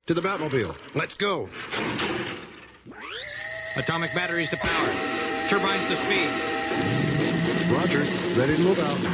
To the Batmobile. Let's go. Atomic batteries to power. Turbines to speed. Roger. Ready to move out.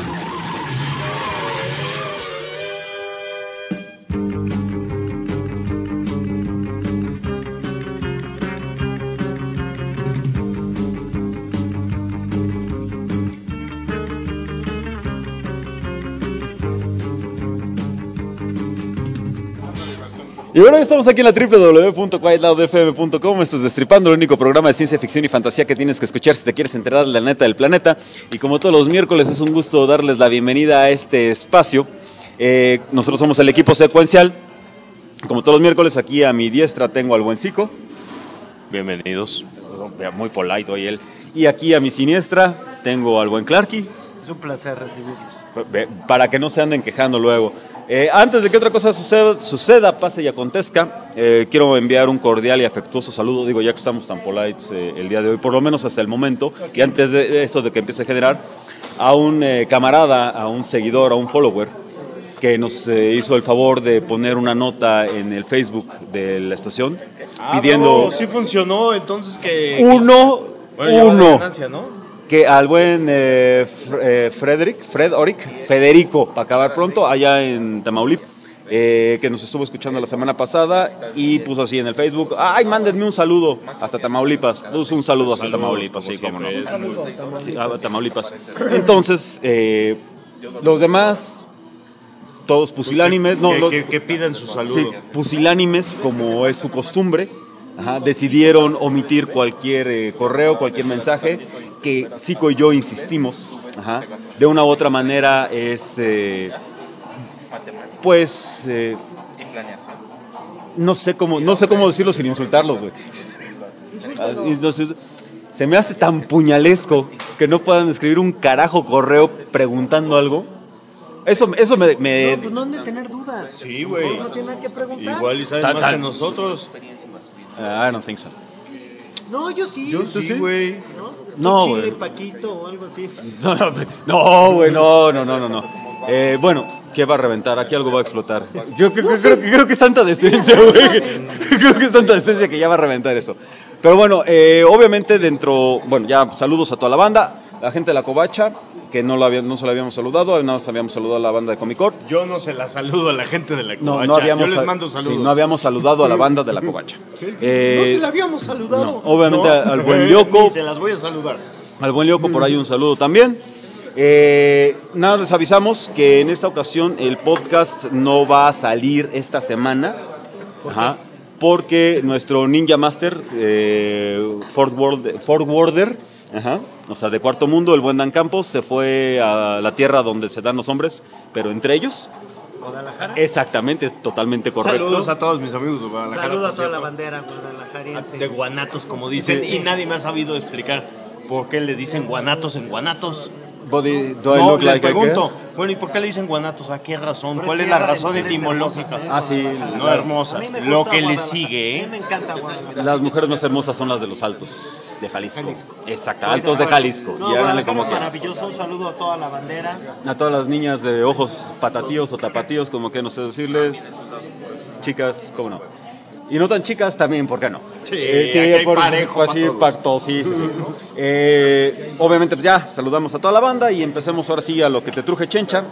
Y bueno, estamos aquí en la www.quietloudfm.com. Esto es Destripando, el único programa de ciencia ficción y fantasía que tienes que escuchar si te quieres enterar de la neta del planeta. Y como todos los miércoles, es un gusto darles la bienvenida a este espacio. Nosotros somos el equipo secuencial. Como todos los miércoles, aquí a mi diestra tengo al buen Zico. Bienvenidos. Muy polite hoy él. Y aquí a mi siniestra tengo al buen Clarky. Es un placer recibirlos. Para que no se anden quejando luego. Antes de que otra cosa suceda, pase y acontezca, quiero enviar un cordial y afectuoso saludo, digo, ya que estamos tan polites el día de hoy, por lo menos hasta el momento, y antes de esto de que empiece a generar, a un camarada, a un seguidor, a un follower, que nos hizo el favor de poner una nota en el Facebook de la estación, pidiendo... No, sí funcionó, entonces que... Uno. Ganancia, ¿no? Que al buen Federico, para acabar pronto, allá en Tamaulipas, que nos estuvo escuchando la semana pasada y puso así en el Facebook, ¡ay, mándenme un saludo hasta Tamaulipas! Puso un saludo hasta Tamaulipas, sí, cómo no. Sí, a Tamaulipas. Entonces, los demás, todos pusilánimes, que pidan su saludo. Sí, pusilánimes, como es su costumbre. Decidieron omitir cualquier correo, cualquier mensaje que Zico y yo insistimos. De una u otra manera es, no sé cómo decirlo sin insultarlos, güey. Entonces, se me hace tan puñalesco que no puedan escribir un carajo correo preguntando algo. Eso me... No, pues no han de tener dudas. Sí, güey. No tienen nada que preguntar. Igual y saben más que nosotros. I don't think so. No, yo sí. Yo sí, güey. No, Chile, güey. Paquito o algo así. No, güey, no. Bueno, ¿qué va a reventar? Aquí algo va a explotar. Creo que es tanta decencia, güey. Creo que es tanta decencia que ya va a reventar eso. Pero bueno, obviamente ya saludos a toda la banda, la gente de la Covacha, que no se la habíamos saludado, nada más habíamos saludado a la banda de Comic Con. Yo no se la saludo a la gente de la Covacha. Yo les mando saludos. Sí, no habíamos saludado a la banda de la Covacha. No se la habíamos saludado. No, obviamente al buen Lyoko. Ni se las voy a saludar. Al buen Lyoko por ahí un saludo también. Nada, les avisamos que en esta ocasión el podcast no va a salir esta semana. Porque nuestro Ninja Master, Fourth Worlder, o sea, de Cuarto Mundo, el buen Dan Campos, se fue a la tierra donde se dan los hombres, pero entre ellos. ¿Guadalajara? Exactamente, es totalmente correcto. Saludos a todos mis amigos de Guadalajara. Saludos a toda la bandera guadalajariense. De guanatos, como dicen, y nadie me ha sabido explicar por qué le dicen guanatos en guanatos. Les pregunto, bueno, ¿y por qué le dicen guanatos? ¿A qué razón? ¿Cuál es la razón etimológica? Sí. No hermosas, lo que le sigue, A mí me encanta Guadalajara. Las mujeres más hermosas son las de los altos de Jalisco. Exacto, altos de Jalisco. No, Y háganle Guadalajara como es quieran. maravilloso. Un saludo a toda la bandera. A todas las niñas de ojos patatíos o tapatíos, como que no sé decirles. Chicas, ¿cómo no? Y no tan chicas también, ¿por qué no? Sí, hay parejo pues, sí, para todos. pacto, sí. Obviamente, pues ya, saludamos a toda la banda y empecemos ahora sí a lo que te truje, Chencha.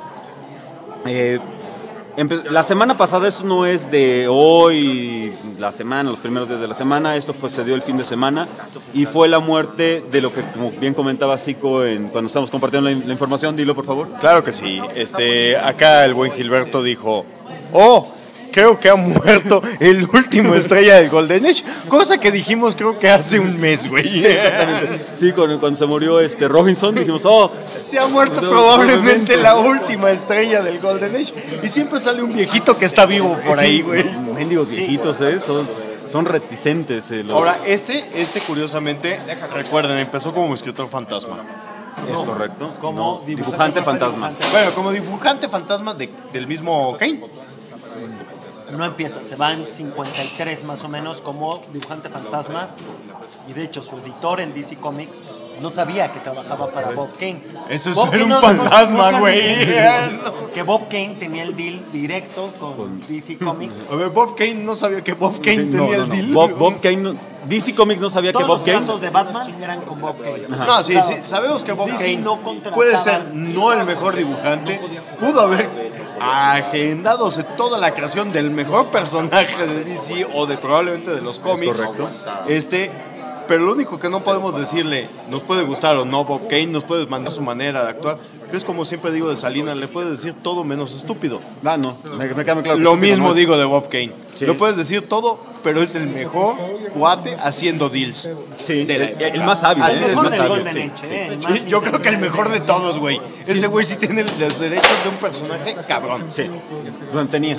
La semana pasada, eso no es de hoy, la semana, los primeros días de la semana, esto se dio el fin de semana y fue la muerte de lo que, como bien comentaba Zico cuando estábamos compartiendo la información. Dilo, por favor. Claro que sí. Acá el buen Gilberto dijo, creo que ha muerto el último estrella del Golden Age, cosa que dijimos creo que hace un mes, güey. Sí, cuando se murió Robinson, dijimos, se ha muerto probablemente la última estrella del Golden Age, y siempre sale un viejito que está vivo por ahí, güey. Mendigos viejitos, son reticentes. Ahora, curiosamente, recuerden, empezó como escritor fantasma. Es correcto. Como dibujante fantasma. Bueno, como dibujante fantasma del mismo Kane. no empieza, se va en 53 más o menos como dibujante fantasma, y de hecho su editor en DC Comics no sabía que trabajaba para Bob Kane. Eso es Bob ser Kane un fantasma, se güey. olviden que Bob Kane tenía el deal directo con DC Comics. A ver, Bob Kane no sabía que Bob Kane tenía el deal. Bob Kane, DC Comics no sabía Todos que Bob los Kane. tratos de Batman eran con Bob Kane. No, sí, sí, sabemos que Bob DC Kane no contrataba- puede ser no el mejor dibujante, pudo haber agendándose toda la creación del mejor personaje de DC o de probablemente de los cómics. correcto. Pero lo único que no podemos decirle, nos puede gustar o no Bob Kane, nos puede mandar su manera de actuar, pero es como siempre digo de Salinas, le puedes decir todo menos estúpido. Ah, no, me queda muy claro. que Lo estúpido mismo no es. digo de Bob Kane. Sí. Lo puedes decir todo, pero es el mejor cuate haciendo deals. Sí, de la el época. más hábil. Así El de mejor más del hábil, Golden sí, Age, sí. el Sí, más yo creo que el inteligente. mejor de todos, güey. Ese güey sí tiene los derechos de un personaje cabrón. Sí, bueno, tenía.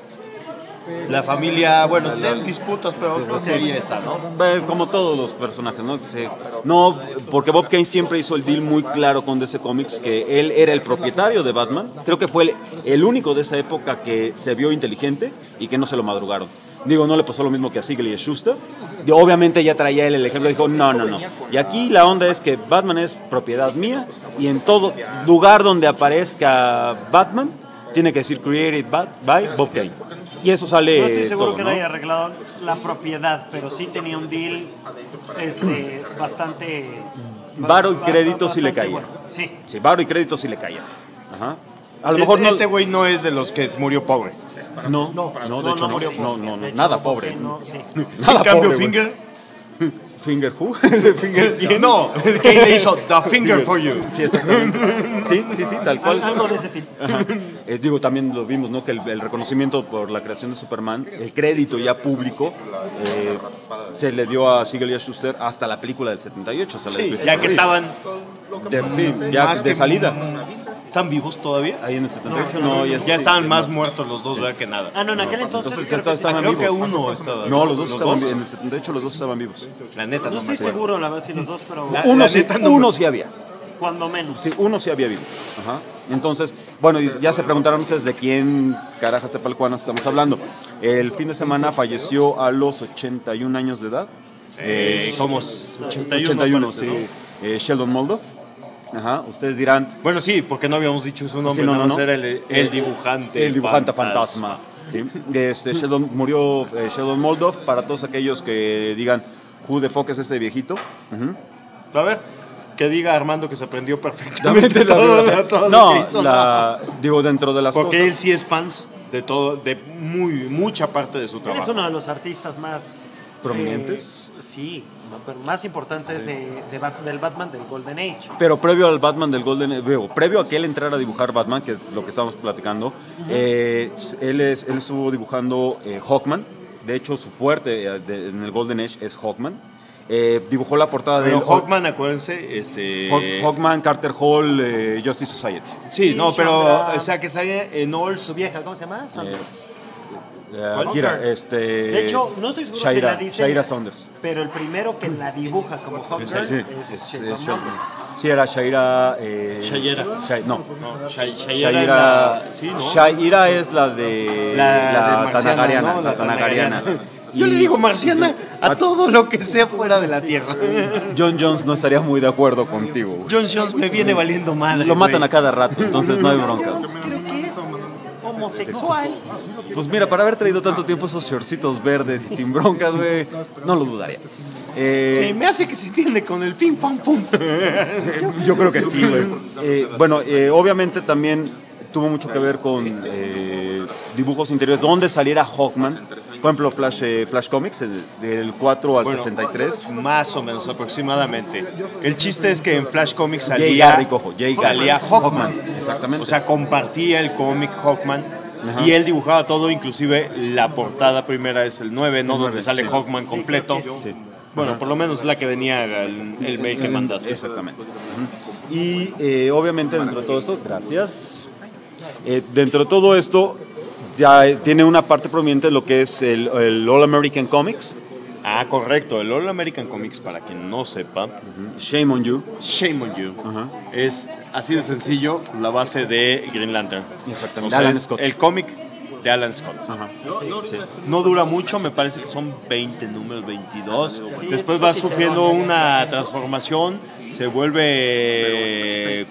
La familia, bueno, tienen disputas, pero creo que ahí está, ¿no? Como todos los personajes, ¿no? Sí. No, porque Bob Kane siempre hizo el deal muy claro con DC Comics, que él era el propietario de Batman. Creo que fue el único de esa época que se vio inteligente y que no se lo madrugaron. Digo, no le pasó lo mismo que a Siegel y a Schuster. Obviamente ya traía él el ejemplo, dijo, no. Y aquí la onda es que Batman es propiedad mía y en todo lugar donde aparezca Batman, tiene que decir created by Bob Kane. Y eso sale No estoy seguro todo, que ¿no? no haya arreglado la propiedad, pero sí tenía un deal bastante... Varo y crédito sí le bastante caía. bueno. Sí. Sí, varo y crédito sí le caía. Ajá. A lo Sí, mejor no. este güey no es de los que murió pobre. No, de hecho no. murió pobre. No, De hecho, nada Bob pobre. Kane no, sí. Nada En cambio, pobre, güey. Finger. Finger who? Finger No, el que le hizo The Finger for You. Sí, exactamente. Sí, tal cual. Algo de ese tipo. Ajá. Digo, también lo vimos, ¿no? Que el reconocimiento por la creación de Superman, el crédito ya público, se le dio a Siegel y a Schuster hasta la película del 78. O sea, Sí, la- ya que estaban Sí, ya más de que- salida. ¿Están vivos todavía? Ahí en el 78, no, Ya estaban más muertos los dos, ¿verdad? Que nada. Ah, no, en aquel entonces Entonces, creo que sí. estaban Creo que vivos. uno estaba. No, los dos estaban vivos. En el 78 los dos estaban vivos. La neta, No no me estoy acuerdo. seguro, la verdad, si los dos, pero Uno neta no me- uno sí había. cuando menos. Sí, uno sí había vivo. Ajá. Entonces, bueno, y ya se preguntaron ustedes de quién carajas de palcuanas estamos hablando. El fin de semana falleció a los 81 años de edad. Somos 81, 81, parece, sí. ¿no? Sheldon Moldoff. Ajá. Ustedes dirán, Bueno, sí, porque no habíamos dicho su nombre, Sí, no, nada no, más no. era el dibujante. el dibujante fantasma. ¿Sí? Murió Sheldon Moldoff. Para todos aquellos que digan, who the fuck es ese viejito. Ujú. A ver, que diga Armando que se aprendió perfectamente La todo, vida. todo lo No, que hizo. digo, dentro de las Porque cosas. él sí es fans de todo, de mucha parte de su Él es trabajo. uno de los artistas más... ¿Prominentes? Sí, pero más importantes del Batman del Golden Age. Pero previo al Batman del Golden Age, previo a que él entrara a dibujar Batman, que es lo que estábamos platicando, él estuvo dibujando Hawkman. De hecho, su fuerte en el Golden Age es Hawkman. Dibujó la portada de Pero Hawkman, acuérdense, Hawkman, Carter Hall, Justice Society. Sí, no, pero, Chandra- o sea, que salía en Su Olds. vieja, ¿cómo se llama? Saunders. Kira, De hecho, no estoy seguro si la dice, Shaira Saunders. pero el primero que la dibuja como Hawkman Sí, es Sheldon Sheldon. Moldoff. Sí, era Shaira. Shayera. No. Shayera es la- sí, ¿no? Shaira es la de La de Tanagariana. Marciana, ¿no? La Tanagariana. Yo le digo marciana a todo lo que sea fuera de la Tierra. John Jones no estaría muy de acuerdo contigo. güey. John Jones me viene valiendo madre. Lo matan güey. a cada rato, entonces no hay bronca. Creo que es homosexual. Pues mira, para haber traído tanto tiempo esos shortcitos verdes y sin broncas, güey, no lo dudaría. Se me hace que se entiende con el fin, pam, pum. Yo creo que sí, güey. Bueno, obviamente también tuvo mucho que ver con dibujos interiores, donde saliera Hawkman. Por ejemplo, Flash Comics, del 4 al Bueno, 63. Más o menos, aproximadamente. El chiste es que en Flash Comics Jay salía, Garrick, ojo, Jay salía Garrick. Hawkman. Exactamente. O sea, compartía el cómic Hawkman. Ajá. Y él dibujaba todo, inclusive la portada primera es el 9, ¿no? El Donde 9, sale sí. Hawkman completo. Sí. Bueno, Ajá. por lo menos es la que venía el mail que mandaste. Exactamente. Ujú. Y obviamente dentro de todo esto, gracias. Dentro de todo esto ya tiene una parte prominente de lo que es el All American Comics. Ah, correcto. El All American Comics, para quien no sepa, Shame on You. Shame on You, Ajá. es así de sencillo la base de Green Lantern. Exactamente. O sea, Alan es Scott. el cómic de Alan Scott. Ajá. Sí. No dura mucho, me parece que son 20 números, 22. Después va sufriendo una transformación, se vuelve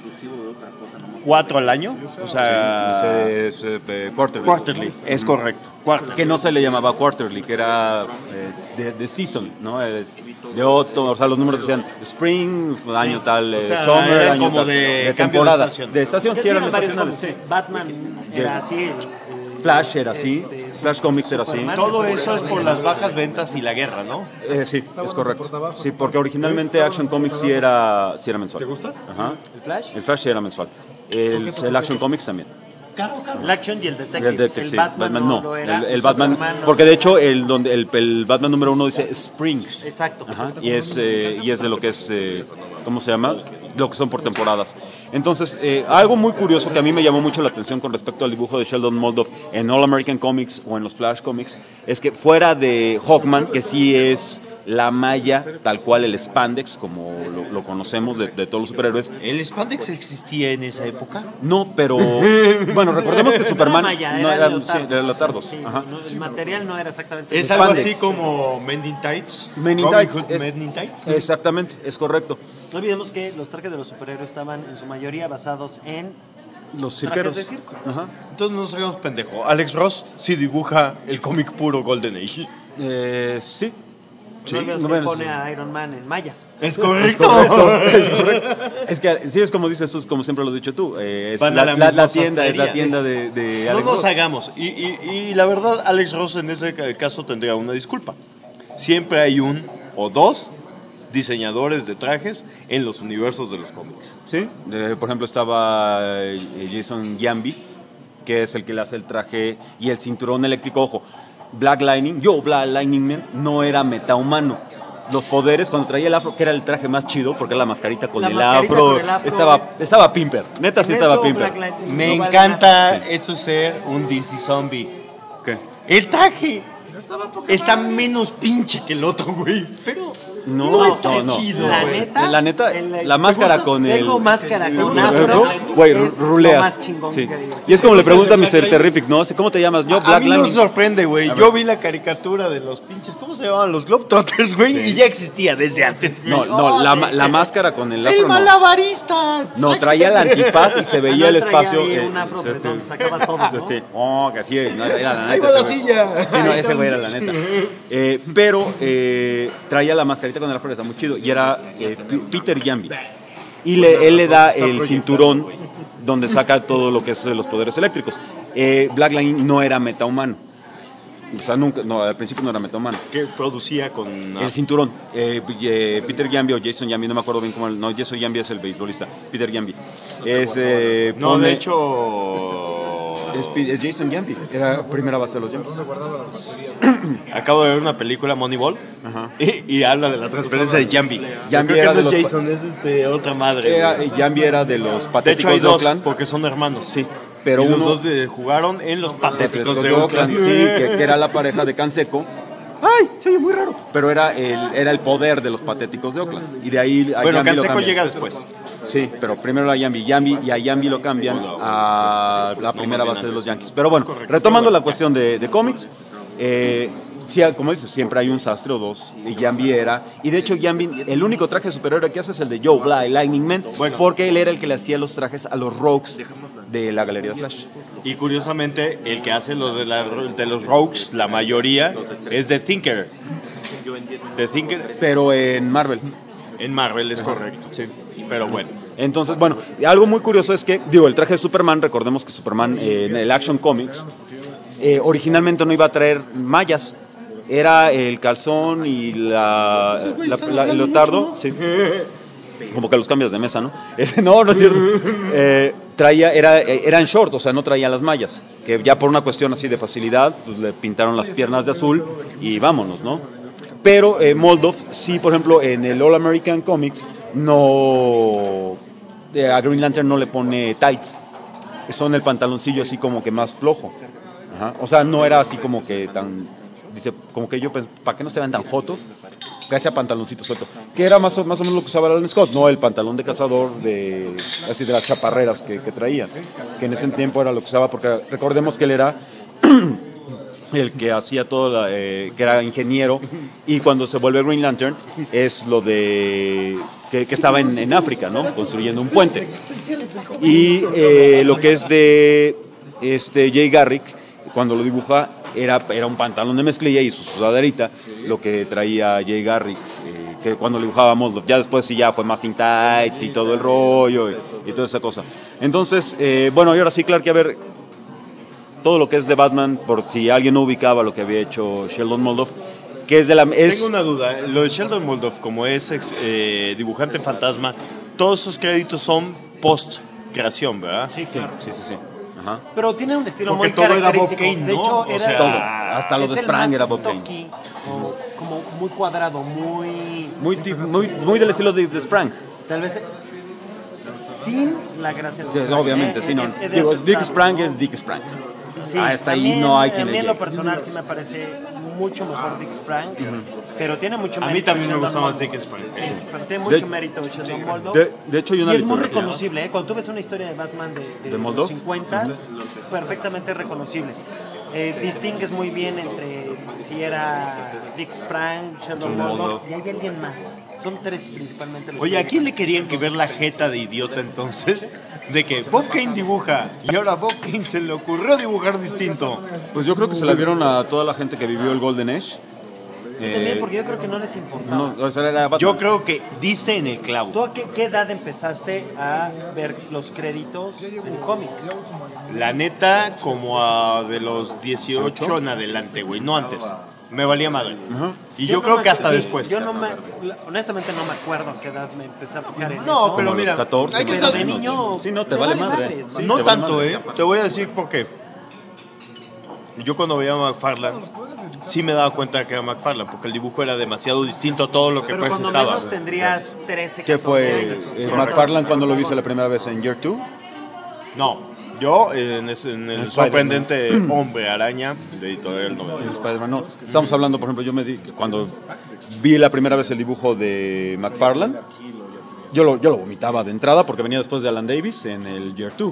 4 al año, o sea, quarterly, es correcto. Que no se le llamaba quarterly, que era de season, ¿no? De otoño, o sea, los números decían spring, año tal, O sea, summer, era año como tal, de cambio de temporada. estación. De estación, Que sí eran hacían varios estacionales, cómics. sí. Batman era así. Flash era así, Flash Comics era así. Superman. Todo eso es por las bajas ventas y la guerra, ¿no? Sí, es correcto. Sí, porque originalmente Action Comics sí era mensual. ¿Te gusta? Ajá. ¿El Flash? El Flash sí era mensual. El Action Comics también. El Action y el Detective. El Detective, sí. Batman no lo era. El Batman, Superman no porque sé. de hecho el Batman número 1 dice Spring. Exacto. Ajá, y es de lo que es, ¿cómo se llama? Lo que son por temporadas. Entonces, algo muy curioso que a mí me llamó mucho la atención con respecto al dibujo de Sheldon Moldoff en All American Comics o en los Flash Comics, es que fuera de Hawkman, que sí es la malla, tal cual el spandex, como lo conocemos de todos los superhéroes, ¿El spandex existía en esa época? no, pero bueno, recordemos que Superman No era malla, no era era, leotardos. sí, era leotardos. Sí, Ajá. no, el material no era exactamente Es el algo spandex. así como Men in Tights. Men in Robin Tights, Hood es- Men in Tights. Exactamente, es correcto. No olvidemos que los trajes de los superhéroes estaban en su mayoría basados en Los trajes cirqueros. de circo. Ajá. Entonces no nos hagamos pendejo. Alex Ross sí dibuja el cómic puro Golden Age. Sí. No olvidemos no, que bueno, pone a Iron Man en mallas. Es Es correcto. correcto. Es que sí, es como dices tú, como siempre lo has dicho tú. Es Van a la la misma tienda, es la sastrería. tienda de No Alex nos Ross. hagamos. Y la verdad, Alex Ross en ese caso tendría una disculpa. Siempre hay un o dos diseñadores de trajes en los universos de los cómics. Sí, por ejemplo estaba Jason Giambi, que es el que le hace el traje y el cinturón eléctrico. Ojo, Black Lightning Man no era metahumano. Los poderes, cuando traía el afro, que era el traje más chido, porque era la mascarita con, La el, mascarita afro, con el afro. estaba pimper, neta sí En estaba eso, pimper. Black Lightning Me no vale encanta nada. eso ser un DC zombie. ¿Qué? El traje está menos pinche que el otro, güey. Pero No, está no. chido, La güey. neta, La neta, el- la máscara tengo- con el... Tengo máscara con el afro. güey, es ruleas. lo más chingón Sí. que digas. Y es como le pregunta a Mr. Terrific, ¿no? ¿Cómo te llamas? Yo, A Black mí me Lightning. sorprende, güey. A ver. Yo vi la caricatura de los pinches, ¿cómo se llamaban? Los Globetrotters, güey, y ya existía desde antes, güey. No, no, Oh, sí. la máscara con el El afro no. malabarista. No, traía el antifaz y se veía Ah, no, el traía espacio. ahí un afro, sí, pero sí. donde sacaba todo, ¿no? Sí, oh, que así no, era la neta. Ahí va la ese güey. silla. Sí, no, ese güey era la neta. Pero traía la mascarita con el afro, está muy chido. Y era Peter Giambi. Y él le da el cinturón donde saca todo lo que es los poderes eléctricos. Black Lightning no era metahumano. O sea, nunca, no, al principio no era metahumano. Que producía con... El cinturón. Peter Giambi o Jason Giambi, no me acuerdo bien cómo. No, Jason Giambi es el beisbolista. Peter Giambi. No, pone- de hecho... Es Jason Giambi. Era primera base de los Yankees. Acabo de ver una película, Moneyball, Ajá. y habla de la transferencia de Jambi. Jambi Creo era que no de es los Jason, es otra madre. güey. Giambi era de los De hecho, patéticos hay de dos, Oakland. porque son hermanos. Sí, pero Y los uno dos jugaron en los patéticos los de Oakland. sí, que era la pareja de Canseco. ¡Ay! Se oye muy raro. Pero era el poder de los patéticos de Oakland. Y de ahí a Bueno, Giambi lo Canseco cambian. llega después. Sí, pero primero a Giambi y a Giambi lo cambian a la primera base de los Yankees. Pero bueno, retomando la cuestión de cómics, sí, como dices, siempre hay un sastre o dos, y Giambi era, y de hecho Giambi, el único traje superhéroe que hace es el de Joe Bly, Lightning Man, Bueno. porque él era el que le hacía los trajes a los Rogues de la Galería de Flash. Y curiosamente, el que hace los de los Rogues, la mayoría, es The Thinker. The Thinker Pero en Marvel. en Marvel es correcto. Sí. Pero bueno. Entonces, bueno, algo muy curioso es que, digo, el traje de Superman, recordemos que Superman en el Action Comics, originalmente no iba a traer mallas. Era el calzón y el leotardo, sí. Como que los cambias de mesa, ¿no? No, no es cierto. Eran short, o sea, no traía las mallas. Que ya por una cuestión así de facilidad, pues le pintaron las piernas de azul y vámonos, ¿no? Pero Moldoff, sí, por ejemplo, en el All American Comics, no. A Green Lantern no le pone tights. Son el pantaloncillo así como que más flojo. Ajá. O sea, no era así como que tan. Dice, como que yo pensé, para que no se vean tan jotos, que hacía pantaloncito suelto. Que era más o menos lo que usaba Alan Scott, no el pantalón de cazador así de las chaparreras que traía. Que en ese tiempo era lo que usaba, porque recordemos que él era el que hacía todo, que era ingeniero, y cuando se vuelve Green Lantern es lo de que estaba en África, ¿no? Construyendo un puente. Y lo que es de Jay Garrick, cuando lo dibuja, era un pantalón de mezclilla y su sudaderita, lo que traía Jay Garrick, que cuando lo dibujaba Moldov. Ya después sí ya fue más in tights y todo el rollo y toda esa cosa. Entonces, bueno, y ahora sí, claro que a ver, todo lo que es de Batman, por si alguien no ubicaba lo que había hecho Sheldon Moldoff, que es de la... Tengo una duda, lo de Sheldon Moldoff, como es dibujante fantasma, todos esos créditos son post-creación, ¿verdad? Sí, claro. Sí. Ajá. Pero tiene un estilo Porque muy todo era característico. Bob Kane, De ¿no? hecho, O era sea, todo. Hasta lo es de el Sprang más era Bob Kane. stocky, como muy cuadrado, Muy del estilo de Sprang. tal vez sin la gracia de Sí, Sprang, obviamente, sí, no. he de Digo, Dick aceptarlo, Sprang ¿no? es Dick Sprang. Sí, Hasta ahí también, no hay a quien mí le en lo llegue. personal sí me parece mucho mejor Dick Sprang, pero tiene mucho A mí mérito también me Sheldon gusta más Moldoff. Dick Sprang. Sí, pero tiene De- mucho mérito Sheldon Moldoff. De hecho, hay una Y es muy literatura. reconocible, ¿eh? Cuando tú ves una historia de Batman de los Moldoff? 50, perfectamente reconocible. Distingues muy bien entre si era Dick Sprang, Sheldon Moldoff Moldoff. y hay alguien más. Son tres principalmente los Oye, que ¿a quién le querían que ver la jeta de idiota entonces? De que Bob Kane dibuja y ahora Bob Kane se le ocurrió dibujar distinto. Pues yo creo que se la vieron a toda la gente que vivió el Golden Age. También porque yo creo que no les importaba. No, o sea, era Batman. Yo creo que diste en el clavo. ¿Tú a qué edad empezaste a ver los créditos en cómic? La neta, como a de los 18 en adelante, güey, no antes. Me valía madre. Ajá. Y yo no creo me- que hasta sí, después. Yo honestamente no me acuerdo a qué edad me empecé a fijar en No, eso. pero Como a los mira, 14, hay que Pero saber. de niño Sí, no, te me vale vale madre. madres. Sí, No te vale tanto, madre. Te voy a decir por qué. Yo cuando veía a McFarlane, sí me daba cuenta que era McFarlane, porque el dibujo era demasiado distinto a todo lo que Pero cuando presentaba. menos tendrías 13, 14 ¿Qué fue años. McFarlane cuando lo viste la primera vez en Year 2? No, yo en el Spider-Man. sorprendente Hombre Araña de Editorial El 90. Spider-Man, no. Estamos hablando, por ejemplo, cuando vi la primera vez el dibujo de McFarlane, yo lo vomitaba de entrada porque venía después de Alan Davis en el Year 2.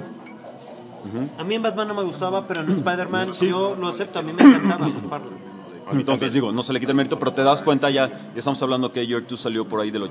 A mí en Batman no me gustaba, pero en Spider-Man yo lo acepto, a mí me encantaba McFarlane. Entonces digo, no se le quita el mérito, pero te das cuenta ya estamos hablando que Year 2 salió por ahí del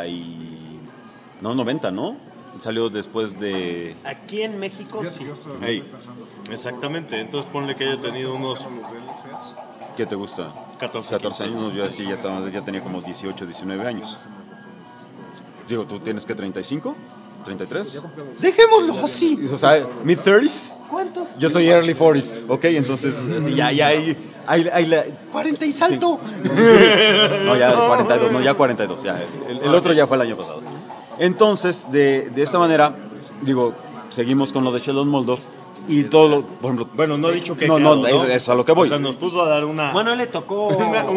90, ¿no? Salió después de... Aquí en México sí. Ey, exactamente, entonces ponle que haya tenido unos ¿Qué te gusta? 14 años, yo así ya tenía como 18, 19 años. Digo, ¿tú tienes que 35? ¿33? Dejémoslo así. O sea, mid-30s. ¿Cuántos? Yo soy early 40s, ok, entonces así, ya hay 40 y salto. No, ya 42, no, ya 42, ya. El otro ya fue el año pasado. Entonces, de esta manera, digo, seguimos con lo de Sheldon Moldoff y todo lo, por ejemplo, Bueno, no he dicho que No, creado, no, es a lo que voy. O sea, nos puso a dar una Bueno, le tocó.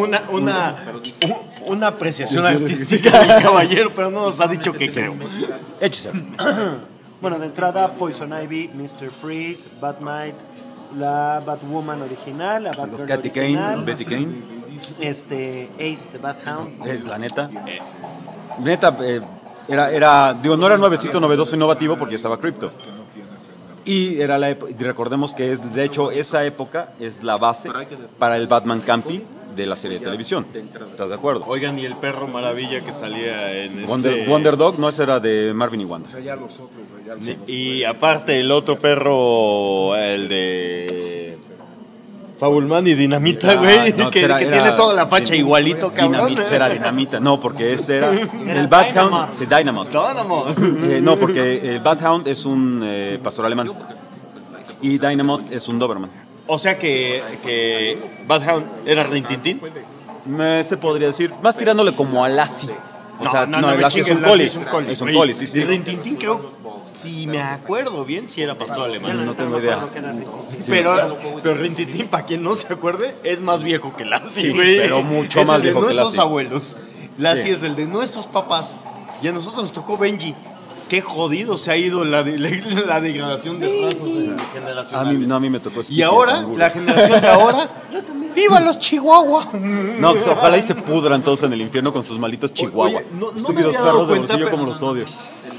una apreciación artística del caballero, pero no nos ha dicho que creo. échese. Bueno, de entrada, Poison Ivy, Mr. Freeze, Batmite, la Batwoman original, la Batgirl Katy original, Kane, Betty Kane, Ace, the Bat-Hound. la neta. Neta, digo, no era nuevecito, novedoso, innovativo porque estaba Crypto. Y era recordemos que de hecho, esa época es la base para el Batman Campy de la serie de televisión. ¿Estás de acuerdo? Oigan, y el perro maravilla que salía en Wonder Dog, no, ese era de Marvin y Wanda. Y aparte el otro perro, el de Fabulman y Dinamita, güey, no, que era tiene toda la facha igualito, cabrón. Dinamita, era Dinamita, no, porque este era el Bat-Hound, sí, Dynamite. Dynamo. No, porque el Bat-Hound es un pastor alemán y Dynamite es un Doberman. O sea que Bat-Hound era Rintintín. Se podría decir, más tirándole como a Lassie. O sea, me el Lassie chingues, es un Lassie collie. es un collie. Es un Oye, collie, sí, sí. Y Rintintín creo, si me acuerdo bien, si era pastor alemán. No tengo idea. Pero Rintintín, para quien no se acuerde, es más viejo que Lassie, Sí, güey. pero mucho Es más el de viejo que nuestros Lassie. abuelos. Lassie Sí. es el de nuestros papás. Y a nosotros nos tocó Benji. Qué jodido se ha ido la degradación de razas generacionales. A mí me tocó Y Skippy, ahora, canguro. la generación de ahora, ¡viva los Chihuahua! No, pues, ojalá y se pudran todos en el infierno con sus malditos chihuahuas. Oye, no me Estúpidos había dado perros de cuenta, bolsillo pero- como los odio.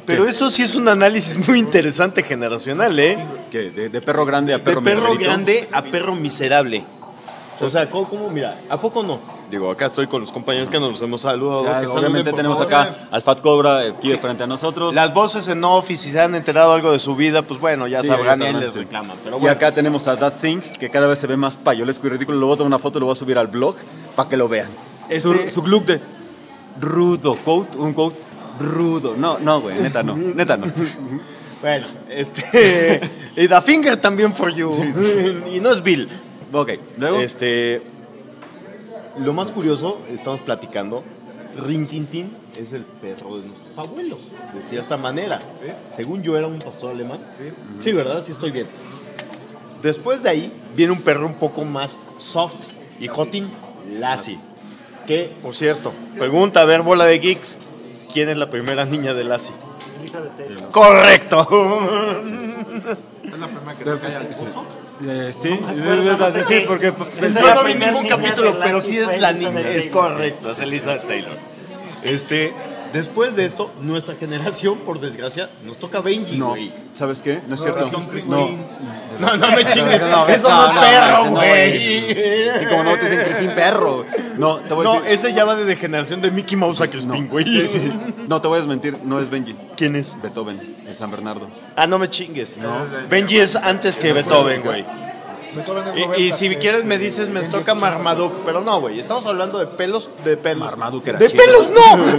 Pero eso sí es un análisis muy interesante generacional, ¿eh? ¿Qué? De perro grande a perro De perro Miguelito. grande a perro miserable. O sea, ¿cómo? Mira, ¿a poco no? Digo, acá estoy con los compañeros que nos hemos saludado. Ya, que obviamente saluden, por tenemos favor. acá al Fat Cobra aquí de frente a nosotros. Las voces en off y si se han enterado algo de su vida, pues bueno, ya Sí, sabrán ya y sabrán, les sí. reclaman. Pero Y bueno, acá tenemos a That Thing, que cada vez se ve más payolesco y ridículo. Le voy a tomar una foto y lo voy a subir al blog para que lo vean. Su look de rudo, un quote rudo. No, güey, neta no. bueno, y The Finger también for you. Y no es Bill. Ok, luego. Lo más curioso, estamos platicando, Rin Tin Tin es el perro de nuestros abuelos, de cierta manera. Según yo era un pastor alemán. Sí, ¿verdad? Sí estoy bien. Después de ahí viene un perro un poco más soft y jotin, Lassie. Que, por cierto, pregunta, a ver, bola de geeks, ¿quién es la primera niña de Lassie? Elizabeth Taylor. ¡Correcto! ¿Es la primera que se cae al pozo? Sí, Sí, porque pensé- Yo no vi primera ningún niña capítulo, de pero Lassie sí es fue la Elizabeth niña, es Taylor. correcto, es Elizabeth Taylor. Después de esto, nuestra generación, por desgracia, nos toca Benji, No, güey. ¿sabes qué? No es cierto. Ratón No. Pingüín. No me chingues, No, eso no es perro, güey. Sí, como no, te dicen Crispín perro. No, te voy a No, decir. ese ya va de degeneración de Mickey Mouse a Crispin, güey. No, te voy a desmentir, no es Benji. ¿Quién es? Beethoven, de San Bernardo. Ah, no me chingues. Benji es antes que Beethoven, güey. Beethoven es Y 90, si quieres me dices, me Benji toca es Marmaduke, pero no, güey, estamos hablando de pelos. Marmaduke era ¡De chido. pelos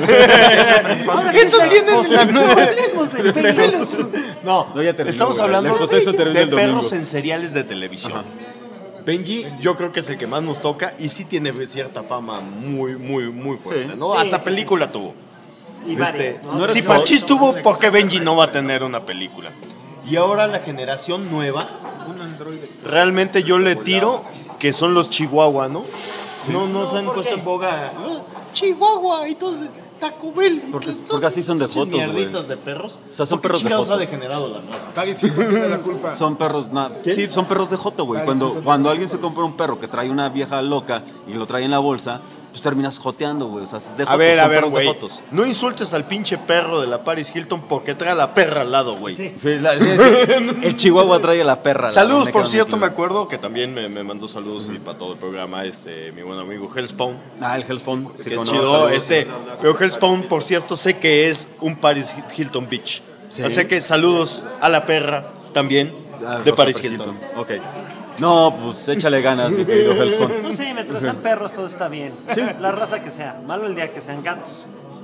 no! Esos vienen de la Hablemos de pelos. No, No, ya terminó, estamos güey. hablando La exposición terminó de el domingo. perros en seriales de televisión. Ajá. Benji, yo creo que es el que más nos toca y sí tiene cierta fama muy fuerte, Sí. ¿no? Sí, Hasta sí, película tuvo. Y varias, ¿no? no eres Si como- Parchís tuvo, ¿por qué Benji no va a tener una película? Y ahora la generación nueva, un androide. realmente yo le tiro que son los Chihuahua, ¿no? No se han ¿por puesto qué? en boga. Chihuahua, entonces Taco Bell. Porque así son de Pinches jotos, güey. mierditas de perros. O sea, son ¿Por qué perros de chingados joto. ha degenerado la raza? Paris Hilton tiene la culpa. Son perros, sí, son perros de joto, güey. Cuando alguien se compra un perro que trae una vieja loca y lo trae en la bolsa, pues terminas joteando, güey. O sea, es de jotos, A ver, son perros de güey. jotos. No insultes al pinche perro de la Paris Hilton porque trae a la perra al lado, güey. Sí. Sí, el chihuahua trae a la perra. Saludos, me por queda muy cierto, me claro. acuerdo que también me mandó saludos y para todo el programa mi buen amigo Hellspawn. Ah, el Hellspawn. Sí, Que es cómo no, chido, saludos. pero Hellspawn, por cierto, sé que es un Paris Hilton Beach. Sí. Así que saludos a la perra también Ah, de Rosa Paris Paris Hilton. Ok. No, pues échale ganas, mi querido Hellspawn. No sé, mientras sean perros todo está bien. La raza que sea. Malo el día que sean gatos.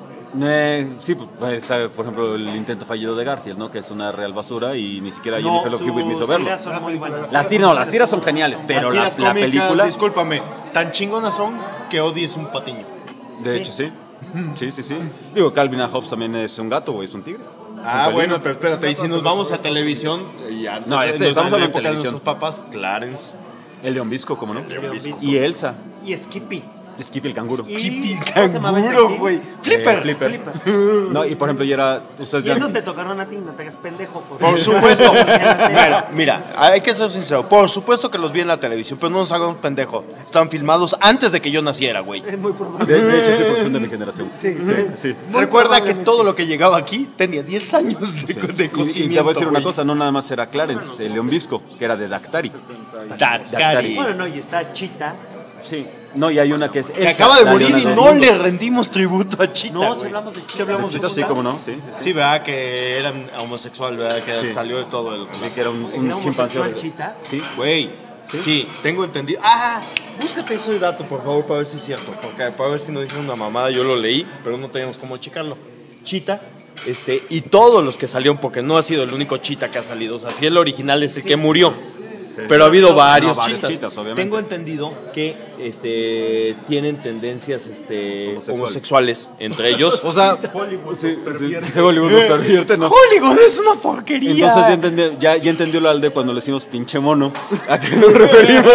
Sí, pues, sabe, por ejemplo, el intento fallido de Garfield, ¿no? Que es una real basura y ni siquiera Jennifer Love Hewitt me hizo sus verlo. tiras son muy buenas. Las tiras son geniales, pero la Las tiras cómicas, película... discúlpame, tan chingonas son que odies un patiño. De hecho, sí. Sí. Digo, Calvin and Hobbes también es un gato, güey, es un tigre. Ah, Un felino. bueno, pero espérate, y si nos vamos a televisión, y antes, No, estamos en la hablando de época de televisión. nuestros papás, Clarence. El León Visco, ¿cómo no? León Visco. Y Elsa. Y Skippy. Skippy el canguro. Y- Skippy el ¿cómo se llamaba el canguro, delfín? güey. Flipper. Flipper. No, y por ejemplo, ya era... Ustedes Y ya... eso te tocaron a ti, no te hagas pendejo. Por supuesto. Mira, hay que ser sincero. Por supuesto que los vi en la televisión, pero no nos hagamos pendejo. Estaban filmados antes de que yo naciera, güey. Es muy probable. De hecho, sí, porque son de mi generación. Sí. Recuerda que todo lo que llegaba aquí tenía 10 años de Sí. cocimiento. Y te voy a decir una güey. cosa, no nada más era Clarence, el León Visco, que era de Dactari. Dactari. Bueno, no, y está Chita. Sí. No, y hay una que es Que Elsa, acaba de la morir leona y del no mundo. le rendimos tributo a Chita. No, güey. si hablamos de Sí, hablamos de Chita, sí, Chita. cómo no, sí. Sí, ¿verdad? Que era homosexual, ¿verdad? Que Sí. salió de todo el... Sí, que era un ¿Era chimpancé. homosexual Chita? Sí. Güey, sí, tengo entendido. Ah, búscate ese dato, por favor, para ver si es cierto. Porque para ver si no dije una mamada, yo lo leí, pero no teníamos cómo checarlo. Chita, y todos los que salieron, porque no ha sido el único Chita que ha salido. O sea, sí el original es el que murió. Pero ha habido varios, varios chitas. obviamente. Tengo entendido que tienen tendencias Homosexuales. homosexuales entre ellos. O sea, Hollywood sí, nos pervierte. sí, Hollywood nos pervierte, ¿no? Hollywood es una porquería. Entonces ya entendió el Alde cuando le decimos pinche mono. ¿A qué nos referimos?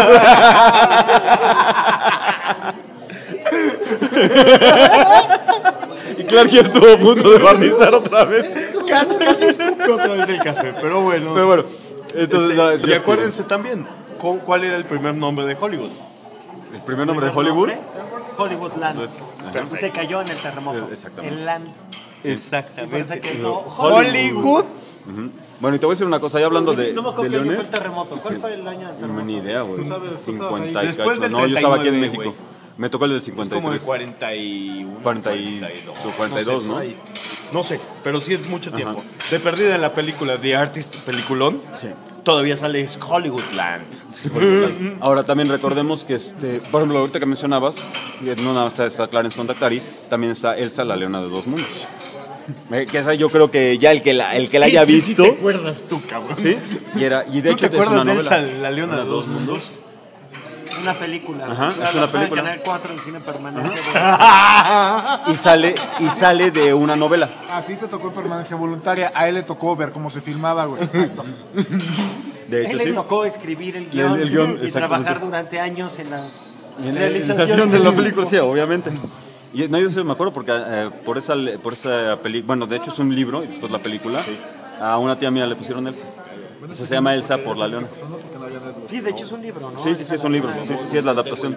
Y Clark ya estuvo a punto de barnizar otra vez. Casi escupió otra vez el café, pero bueno. Pero bueno, entonces... no, Y acuérdense también, ¿cuál era el primer nombre de Hollywood? El primer nombre de Hollywood. Hollywoodland. Ajá. Y se cayó en el terremoto. Exactamente. El land. Exactamente. Parece que no. Hollywood. Ujú. Bueno, y te voy a decir una cosa, ya hablando de No me acuerdo qué año fue leones. el terremoto. ¿Cuál fue el año del terremoto? Ni idea, güey. Tú sabes ahí. 50 y Después cacho. del No, yo estaba aquí en 39, México. güey. Me tocó el del Es como el 53. 41, 42, sé, ¿no? por ahí. No sé, pero sí es mucho tiempo. Ajá. De perdida en la película The Artist, peliculón, Sí. todavía sale Hollywoodland. Ahora también recordemos que, por ejemplo, ahorita que mencionabas, no nada más está Clarence con Daktari, también está Elsa, la leona de dos mundos. Que esa yo creo que ya el que la haya Sí, visto. ¿Te acuerdas tú, cabrón? Sí, y de ¿Tú hecho te es una acuerdas de novela. Elsa, la leona de dos mundos? Una película. Ajá, La es una lanzaron en película. Canal 4 en cine permanente. Y sale de una novela. A ti te tocó en permanencia voluntaria, a él le tocó ver cómo se filmaba, güey. De hecho, Él le sí. tocó escribir el el guión, guión, y exactamente. trabajar durante años en la Y en la realización de la del película, mismo. sí, obviamente. Y no, yo sí me acuerdo porque por esa película, bueno, de hecho es un libro y después la película, a una tía mía le pusieron Elsa. O sea, se llama Elsa por la leona. Sí, de hecho es un libro, ¿no? Sí, es un libro, sí, es la adaptación.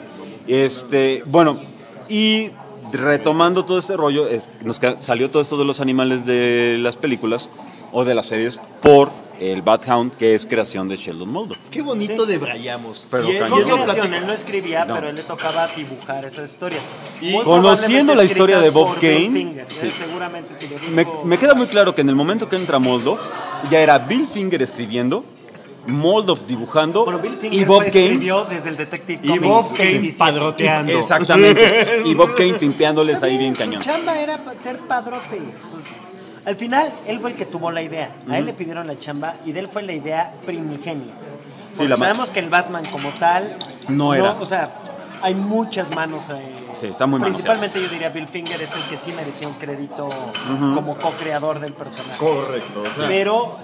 Bueno, y retomando todo este rollo, salió todo esto de los animales de las películas o de las series por el Bat Hound, que es creación de Sheldon Moldo. Qué bonito debrayamos. Pero y él, cañón. y eso Él platica- no escribía, No. pero él le tocaba dibujar esas historias. Y Muy conociendo probablemente la historia de Bob escritas por Bill Kane, Finger, sí. seguramente si le busco- Me queda muy claro que en el momento que entra Moldo, ya era Bill Finger escribiendo, Moldo dibujando Bueno, Bill Finger y Bob Kane. escribió desde el Detective Y Comics Bob Kane 27. padroteando. Exactamente. Y Bob Kane pimpeándoles ahí bien cañón. Su chamba era ser padrote. Pues, al final, él fue el que tuvo la idea. A él le pidieron la chamba y de él fue la idea primigenia. Sí, Porque sabemos que el Batman como tal No era. O sea, hay muchas manos. Sí, está muy Principalmente yo diría Bill Finger es el que sí merecía un crédito como co-creador del personaje. Correcto. o sea, Pero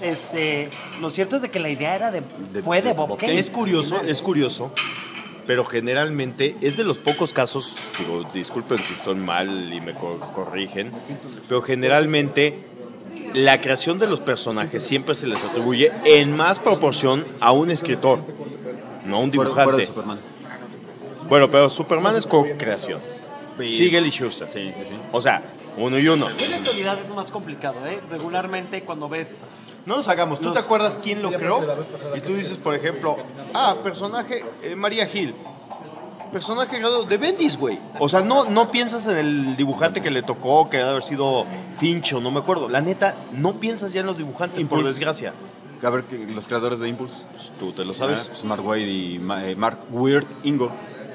lo cierto es de que la idea era fue de Bob Kane. es curioso, pero generalmente es de los pocos casos, digo, disculpen si estoy mal y me corrigen, pero generalmente la creación de los personajes siempre se les atribuye en más proporción a un escritor, no a un Fuera dibujante. de Superman. Bueno, pero Superman es co-creación. Siegel y Schuster. Sí. O sea, uno y uno. En la actualidad es más complicado, Regularmente cuando ves No nos hagamos. ¿Tú te acuerdas quién lo creó? Y tú dices, por ejemplo, personaje María Hill. Personaje creado de Bendis, güey. O sea, no piensas en el dibujante que le tocó, que debe haber sido Fincho, no me acuerdo. La neta, no piensas ya en los dibujantes, por desgracia. A ver, los creadores de Impulse. Tú te lo sabes. Pues Mark Waid y Mark Weird Ingo.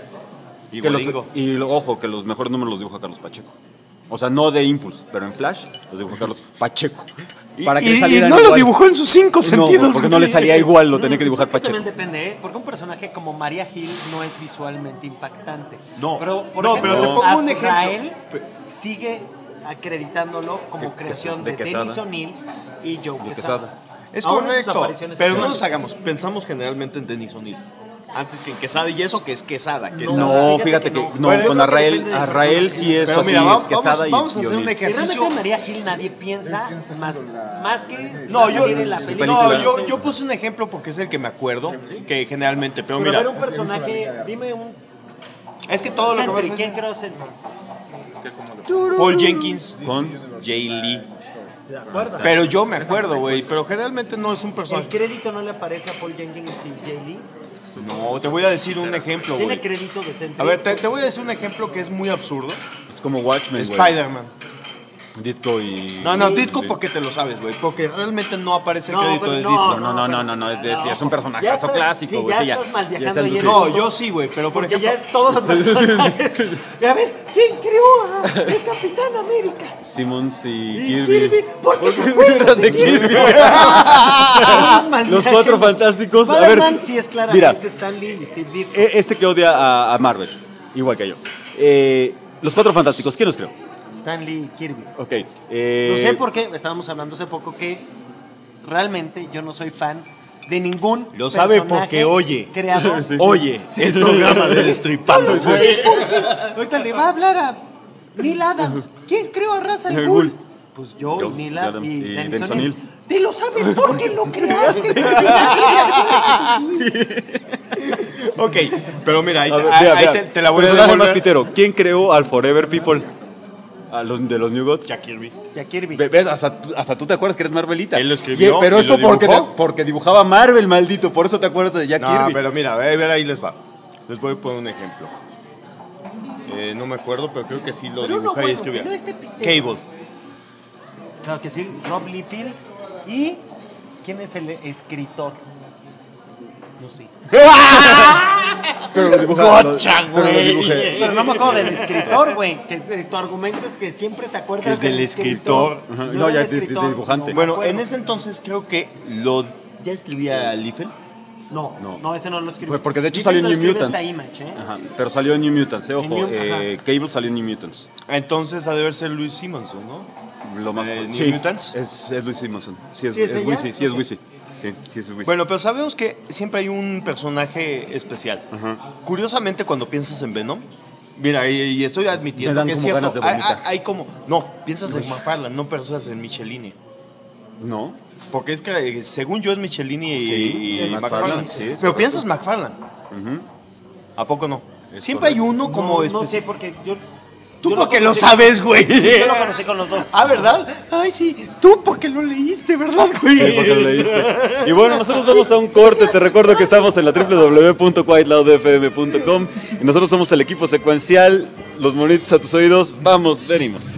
Y Que Bolingo. ojo, que los mejores números los dibuja Carlos Pacheco. O sea, no de Impulse, pero en Flash los dibujó Carlos Pacheco. Para que y salieran no lo igual. dibujó en sus 5 sentidos. No, porque no le salía igual, lo tenía que dibujar Pacheco. También depende, porque un personaje como María Hill no es visualmente impactante. No. Pero, No, pero te pongo un ejemplo. Azrael sigue acreditándolo como creación de Quesada. Dennis O'Neil y Joe De Quesada. Quesada. Es Aún en sus correcto. apariciones Pero no sexuales. nos hagamos. Pensamos generalmente en Denis O'Neill. Antes que en Quesada. Y eso que es Quesada. No, Fíjate fíjate que que no. no, Bueno, con yo creo que Arrael, depende del Arrael personaje. sí es Pero así, mira, Quesada vamos a hacer un O'Neill. Y realmente ejercicio. en María Hill nadie piensa más que No, va a salir en la sí, película. película. No, yo puse un ejemplo porque es el que me acuerdo. Que generalmente. Pero Pero mira. ver un personaje, dime un Es que todo lo que vas a Sentry, ¿quién hacer. creó Sentry? Paul Jenkins. Con Jay Lee. ¿Se acuerdan? Pero yo me acuerdo, güey. Pero generalmente no es un El personaje. crédito no le aparece a Paul Jenkins y Jay Lee. No, te voy a decir un ejemplo, Tiene güey. crédito de Sentry. A ver, te voy a decir un ejemplo que es muy absurdo. es como Watchmen, güey. Spider-Man. Ditko y No, y- Ditko porque te lo sabes, güey. Porque realmente no aparece el No, crédito pero de no, Ditko. No, es un personaje Ya estás- clásico, sí, güey. ya sí, estás mal ya viajando está ahí en No, el- yo sí, güey. Pero por Porque ejemplo. ya es todos los personajes. Y a ver, ¿quién creó a el Capitán América? Simmons y Y Kirby. Porque ¿Por qué me acuerdas de Kirby? Los Cuatro Fantásticos. A ver, Spider-Man sí es mira, claramente Stan Lee y Steve Ditko. este que odia a Marvel, igual que yo. Los Cuatro Fantásticos, ¿quién los creó? Stan Lee y Kirby. Ok. No sé por qué, estábamos hablando hace poco que realmente yo no soy fan de ningún Lo sabe personaje porque oye. creado. Sí. Oye, el programa de Destripando. Ahorita le va a hablar a Neil Adams. ¿Quién creó a Ra's al El Ghul? Ghul. Pues yo, Yo, y Neil Adam y y Dennis Dennis O'Neil. O'Neil. Te lo sabes porque lo creaste. Ok, pero mira, ahí, A ver, ahí mira. te la voy a Personaje más devolver. pitero. ¿Quién creó al Forever People? de los New Gods. Jack Kirby. Jack Kirby. ¿Ves? Hasta tú te acuerdas que eres Marvelita. Él lo escribió Pero y eso lo dibujó. porque dibujaba Marvel, maldito. Por eso te acuerdas de Jack No, Kirby. pero mira, a ver, ahí les va. Les voy a poner un ejemplo. No me acuerdo, pero creo que sí lo Pero uno dibujaba y bueno, escribía. que no esté pitero. Cable. Claro que sí, Rob Liefeld. ¿Y quién es el escritor? No sé. Pero lo dibujaba. Gocha, pero lo güey. dibujé. Pero no me acuerdo del escritor, güey. Que tu argumento es que siempre te acuerdas Que es del escritor. Ajá, Yo no, ya del es de escritor, dibujante. no me Bueno, acuerdo. en ese entonces creo que ya escribía Liefeld. No, ese no lo escribió. Fue porque de hecho Liefeld salió en lo New escribe Mutants. esta Image, ¿eh? Ajá, pero salió en New Mutants, ojo. Ajá. Cable salió en New Mutants. Entonces ha de haber ser Louis Simonson, ¿no? Lo más ¿New sí, Mutants? es Louis Simonson. Sí, ¿Sí es es ella? Wizzy, sí es Ok. Wizzy. Sí es Wizzy. Bueno, pero sabemos que siempre hay un personaje especial. Ajá. Curiosamente, cuando piensas en Venom, mira, y estoy admitiendo Me dan que es como cierto, ganas de vomitar. hay como, no, piensas en McFarlane, no piensas en Michelini. No. Porque es que según yo es Michelini Sí, y es McFarlane. McFarlane, sí, es Pero correcto. piensas McFarlane, Ujú. ¿a poco no? Es Siempre hay correcto. uno como No sé, especial. porque yo... Tú yo porque lo conocí- sabes, güey. Yo lo conocí con los dos. Ah, ¿verdad? Ay, sí. Tú porque lo leíste, ¿verdad, güey? Sí, porque lo leíste. Y bueno, nosotros vamos a un corte. Te recuerdo que estamos en la www.quietloudfm.com y nosotros somos el equipo secuencial. Los monitos a tus oídos. Vamos, venimos.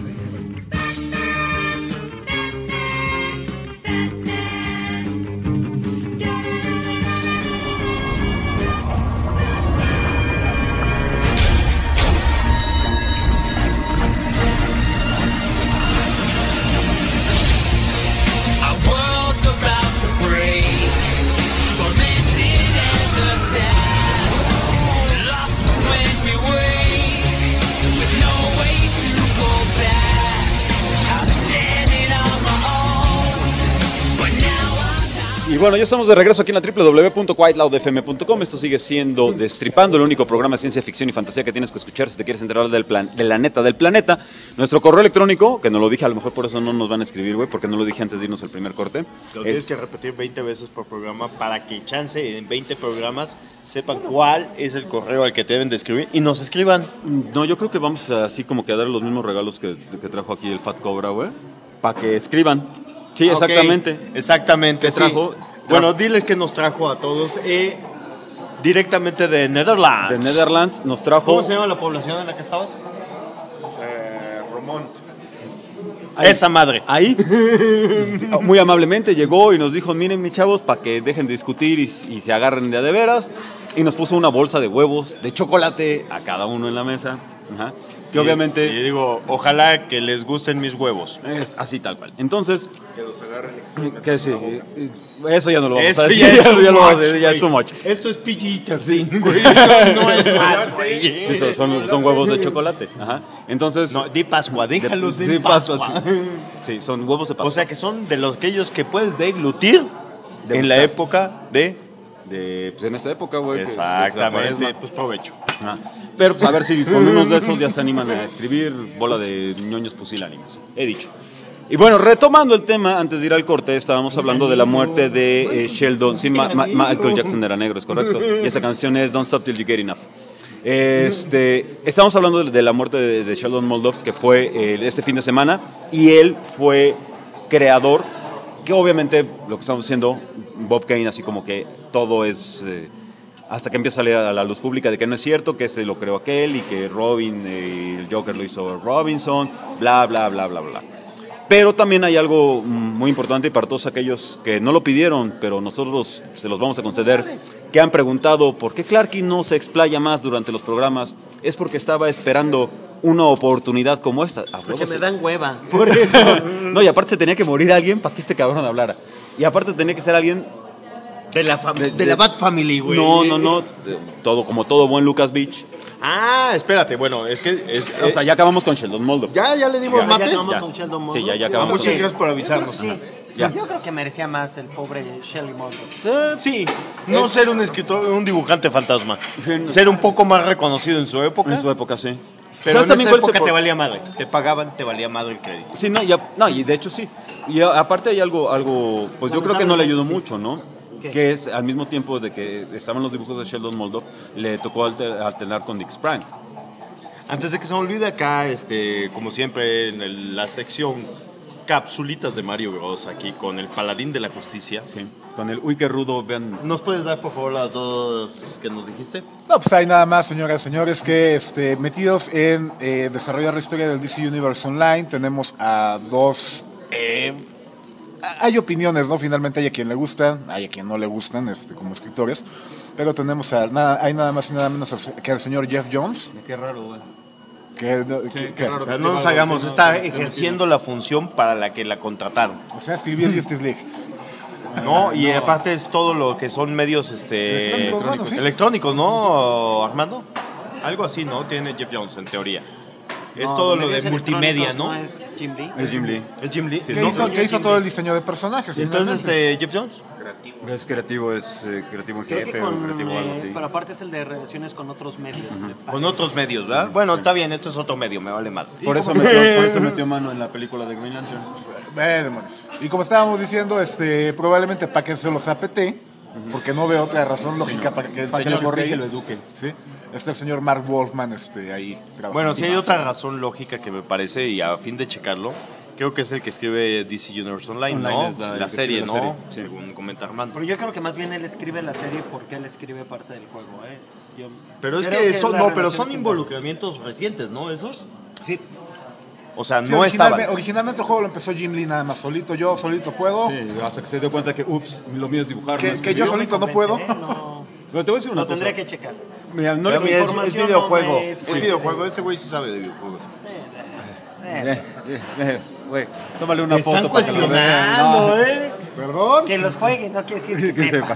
Our world's about to break, tormented and obsessed, lost when we wake, with no way to go back. I'm standing on my own, but now I'm not. Y bueno, ya estamos de regreso aquí en la www.quietloudfm.com. Esto sigue siendo Destripando, el único programa de ciencia ficción y fantasía que tienes que escuchar si te quieres enterar de la neta del planeta. Nuestro correo electrónico, que no lo dije, a lo mejor por eso no nos van a escribir, güey, porque no lo dije antes de irnos al primer corte. Lo tienes que repetir 20 veces por programa para que chance en 20 programas sepan cuál es el correo al que te deben de escribir y nos escriban. No, yo creo que vamos así como que a dar los mismos regalos que trajo aquí el Fat Cobra, güey, para que escriban. Sí, exactamente. Ok, exactamente. ¿Qué sí. trajo? Bueno, diles que nos trajo a todos directamente de Netherlands. De Netherlands nos trajo... ¿Cómo se llama la población en la que estabas? Romont. Ahí. Esa madre. Ahí, muy amablemente llegó y nos dijo, miren mis chavos, para que dejen de discutir y se agarren de a de veras. Y nos puso una bolsa de huevos de chocolate a cada uno en la mesa. Ajá. Que obviamente Y digo, ojalá que les gusten mis huevos. es así tal cual. Entonces, Que los agarren y que se que sí, eso ya no lo vamos Eso a decir. ya es Ya too lo vamos a much, decir, ya es güey. too much. Esto es PG-13, güey. No es más, güey. Sí, son huevos de chocolate. Ajá. Entonces, No, di Pascua, déjalos de Pascua, sí, son huevos de Pascua. O sea que son de los aquellos que puedes deglutir en la Degustar. época de... Pues en esta época, güey. que es la Exactamente, cuaresma. pues provecho. Ajá. Pero pues a ver si con unos de esos ya se animan a escribir bola de ñoños pusilánimes. He dicho. Y bueno, retomando el tema, antes de ir al corte, estábamos hablando de la muerte de Sheldon. Sí, Michael Jackson era negro, es correcto. Y esa canción es Don't Stop Till You Get Enough. Estamos hablando de la muerte de Sheldon Moldoff, que fue este fin de semana. Y él fue creador, que obviamente lo que estamos diciendo, Bob Kane, así como que todo es... hasta que empieza a salir a la luz pública de que no es cierto, que se lo creó aquel y que Robin, el Joker lo hizo Robinson, bla, bla, bla, bla, bla. Pero también hay algo muy importante para todos aquellos que no lo pidieron, pero nosotros se los vamos a conceder, que han preguntado por qué Clarky no se explaya más durante los programas. Es porque estaba esperando una oportunidad como esta. Porque me dan hueva. Por eso. No, y aparte se tenía que morir alguien para que este cabrón hablara. Y aparte tenía que ser alguien... De la Bat Family, güey. No. Todo, como todo buen Lucas Beach. Ah, espérate, bueno, es que... O sea, ya acabamos con Sheldon Moldoff. ¿Ya le dimos Ya. mate? Ya acabamos Ya. con Sheldon Sí, Moldoff. ya Ah, acabamos. muchas gracias por avisarnos. Sí. Ya. Yo creo que merecía más el pobre Shelley Moldoff. Sí, no ser un escritor, un dibujante fantasma. Sí. Ser un poco más reconocido en su época. En su época, sí. Pero en ¿Sabes también esa cuál se época por- te valía madre. Te pagaban, te valía madre el crédito. Sí, no, y de hecho sí. Y aparte hay algo pues yo creo que no le ayudó mucho, ¿no? ¿Qué? Que es al mismo tiempo de que estaban los dibujos de Sheldon Moldoff, le tocó alternar con Dick Sprang. Antes de que se me olvide acá, como siempre, en la sección Capsulitas de Mario Bros. Aquí con el Paladín de la Justicia. Sí, con el uy qué rudo, vean. ¿Nos puedes dar, por favor, las dos que nos dijiste? No, pues hay nada más, señoras y señores, que metidos en desarrollar la historia del DC Universe Online. Tenemos a dos... hay opiniones, ¿no? Finalmente hay a quien le gustan, hay a quien no le gustan, como escritores. Pero tenemos hay nada más y nada menos que al señor Jeff Jones. Qué raro, güey. Que claro. No nos hagamos, está ejerciendo la función para la que la contrataron. O sea, escribir Justice League. No, y aparte es todo lo que son medios Electrónicos, bueno, sí. electrónicos, ¿no, Armando? Algo así, ¿no? Tiene Jeff Jones, en teoría. Es todo lo de multimedia, ¿no? ¿No es Jim Lee? Es Jim Lee. ¿Es Jim Lee? Sí, Que hizo todo el diseño de personajes. ¿Y entonces finalmente. Jeff Jones? Es creativo, creativo en Creo jefe que o creativo algo así. pero aparte es el de relaciones con otros medios. me Con parece. otros medios, ¿verdad? Bueno, está bien, esto es otro medio, me vale mal. Por eso metió mano en la película de Green Lantern. Bueno, y como estábamos diciendo, probablemente para que se los apete, porque no veo otra razón lógica para que el Para que señor lo corrija esté y ahí. lo eduque. ¿Sí? Está el señor Mark Wolfman ahí trabajando. Bueno, si hay otra razón lógica que me parece, y a fin de checarlo, creo que es el que escribe DC Universe Online, Online ¿no? es el La que serie, escribe la ¿no? serie, sí. Según comenta Armando. Pero yo creo que más bien él escribe la serie porque él escribe parte del juego, Yo Pero es creo que son, la no, pero relación son es involucramientos recientes, ¿no? Esos. Sí. O sea, Sí, no estaban. originalmente el juego lo empezó Jim Lee nada más, solito puedo. Sí, hasta que se dio cuenta que, ups, lo mío es dibujar. Que- no que escribir. yo solito no puedo. No, Pero te voy a decir una lo cosa. tendría que checar. Mira, no Pero le mira, información es videojuego. no es- Es videojuego. Este güey sí sabe de videojuegos. Güey, tómale una Te foto están para que lo vean. cuestionando, No. ¿eh? Perdón. Que los juegue no quiere decir que Que sepa.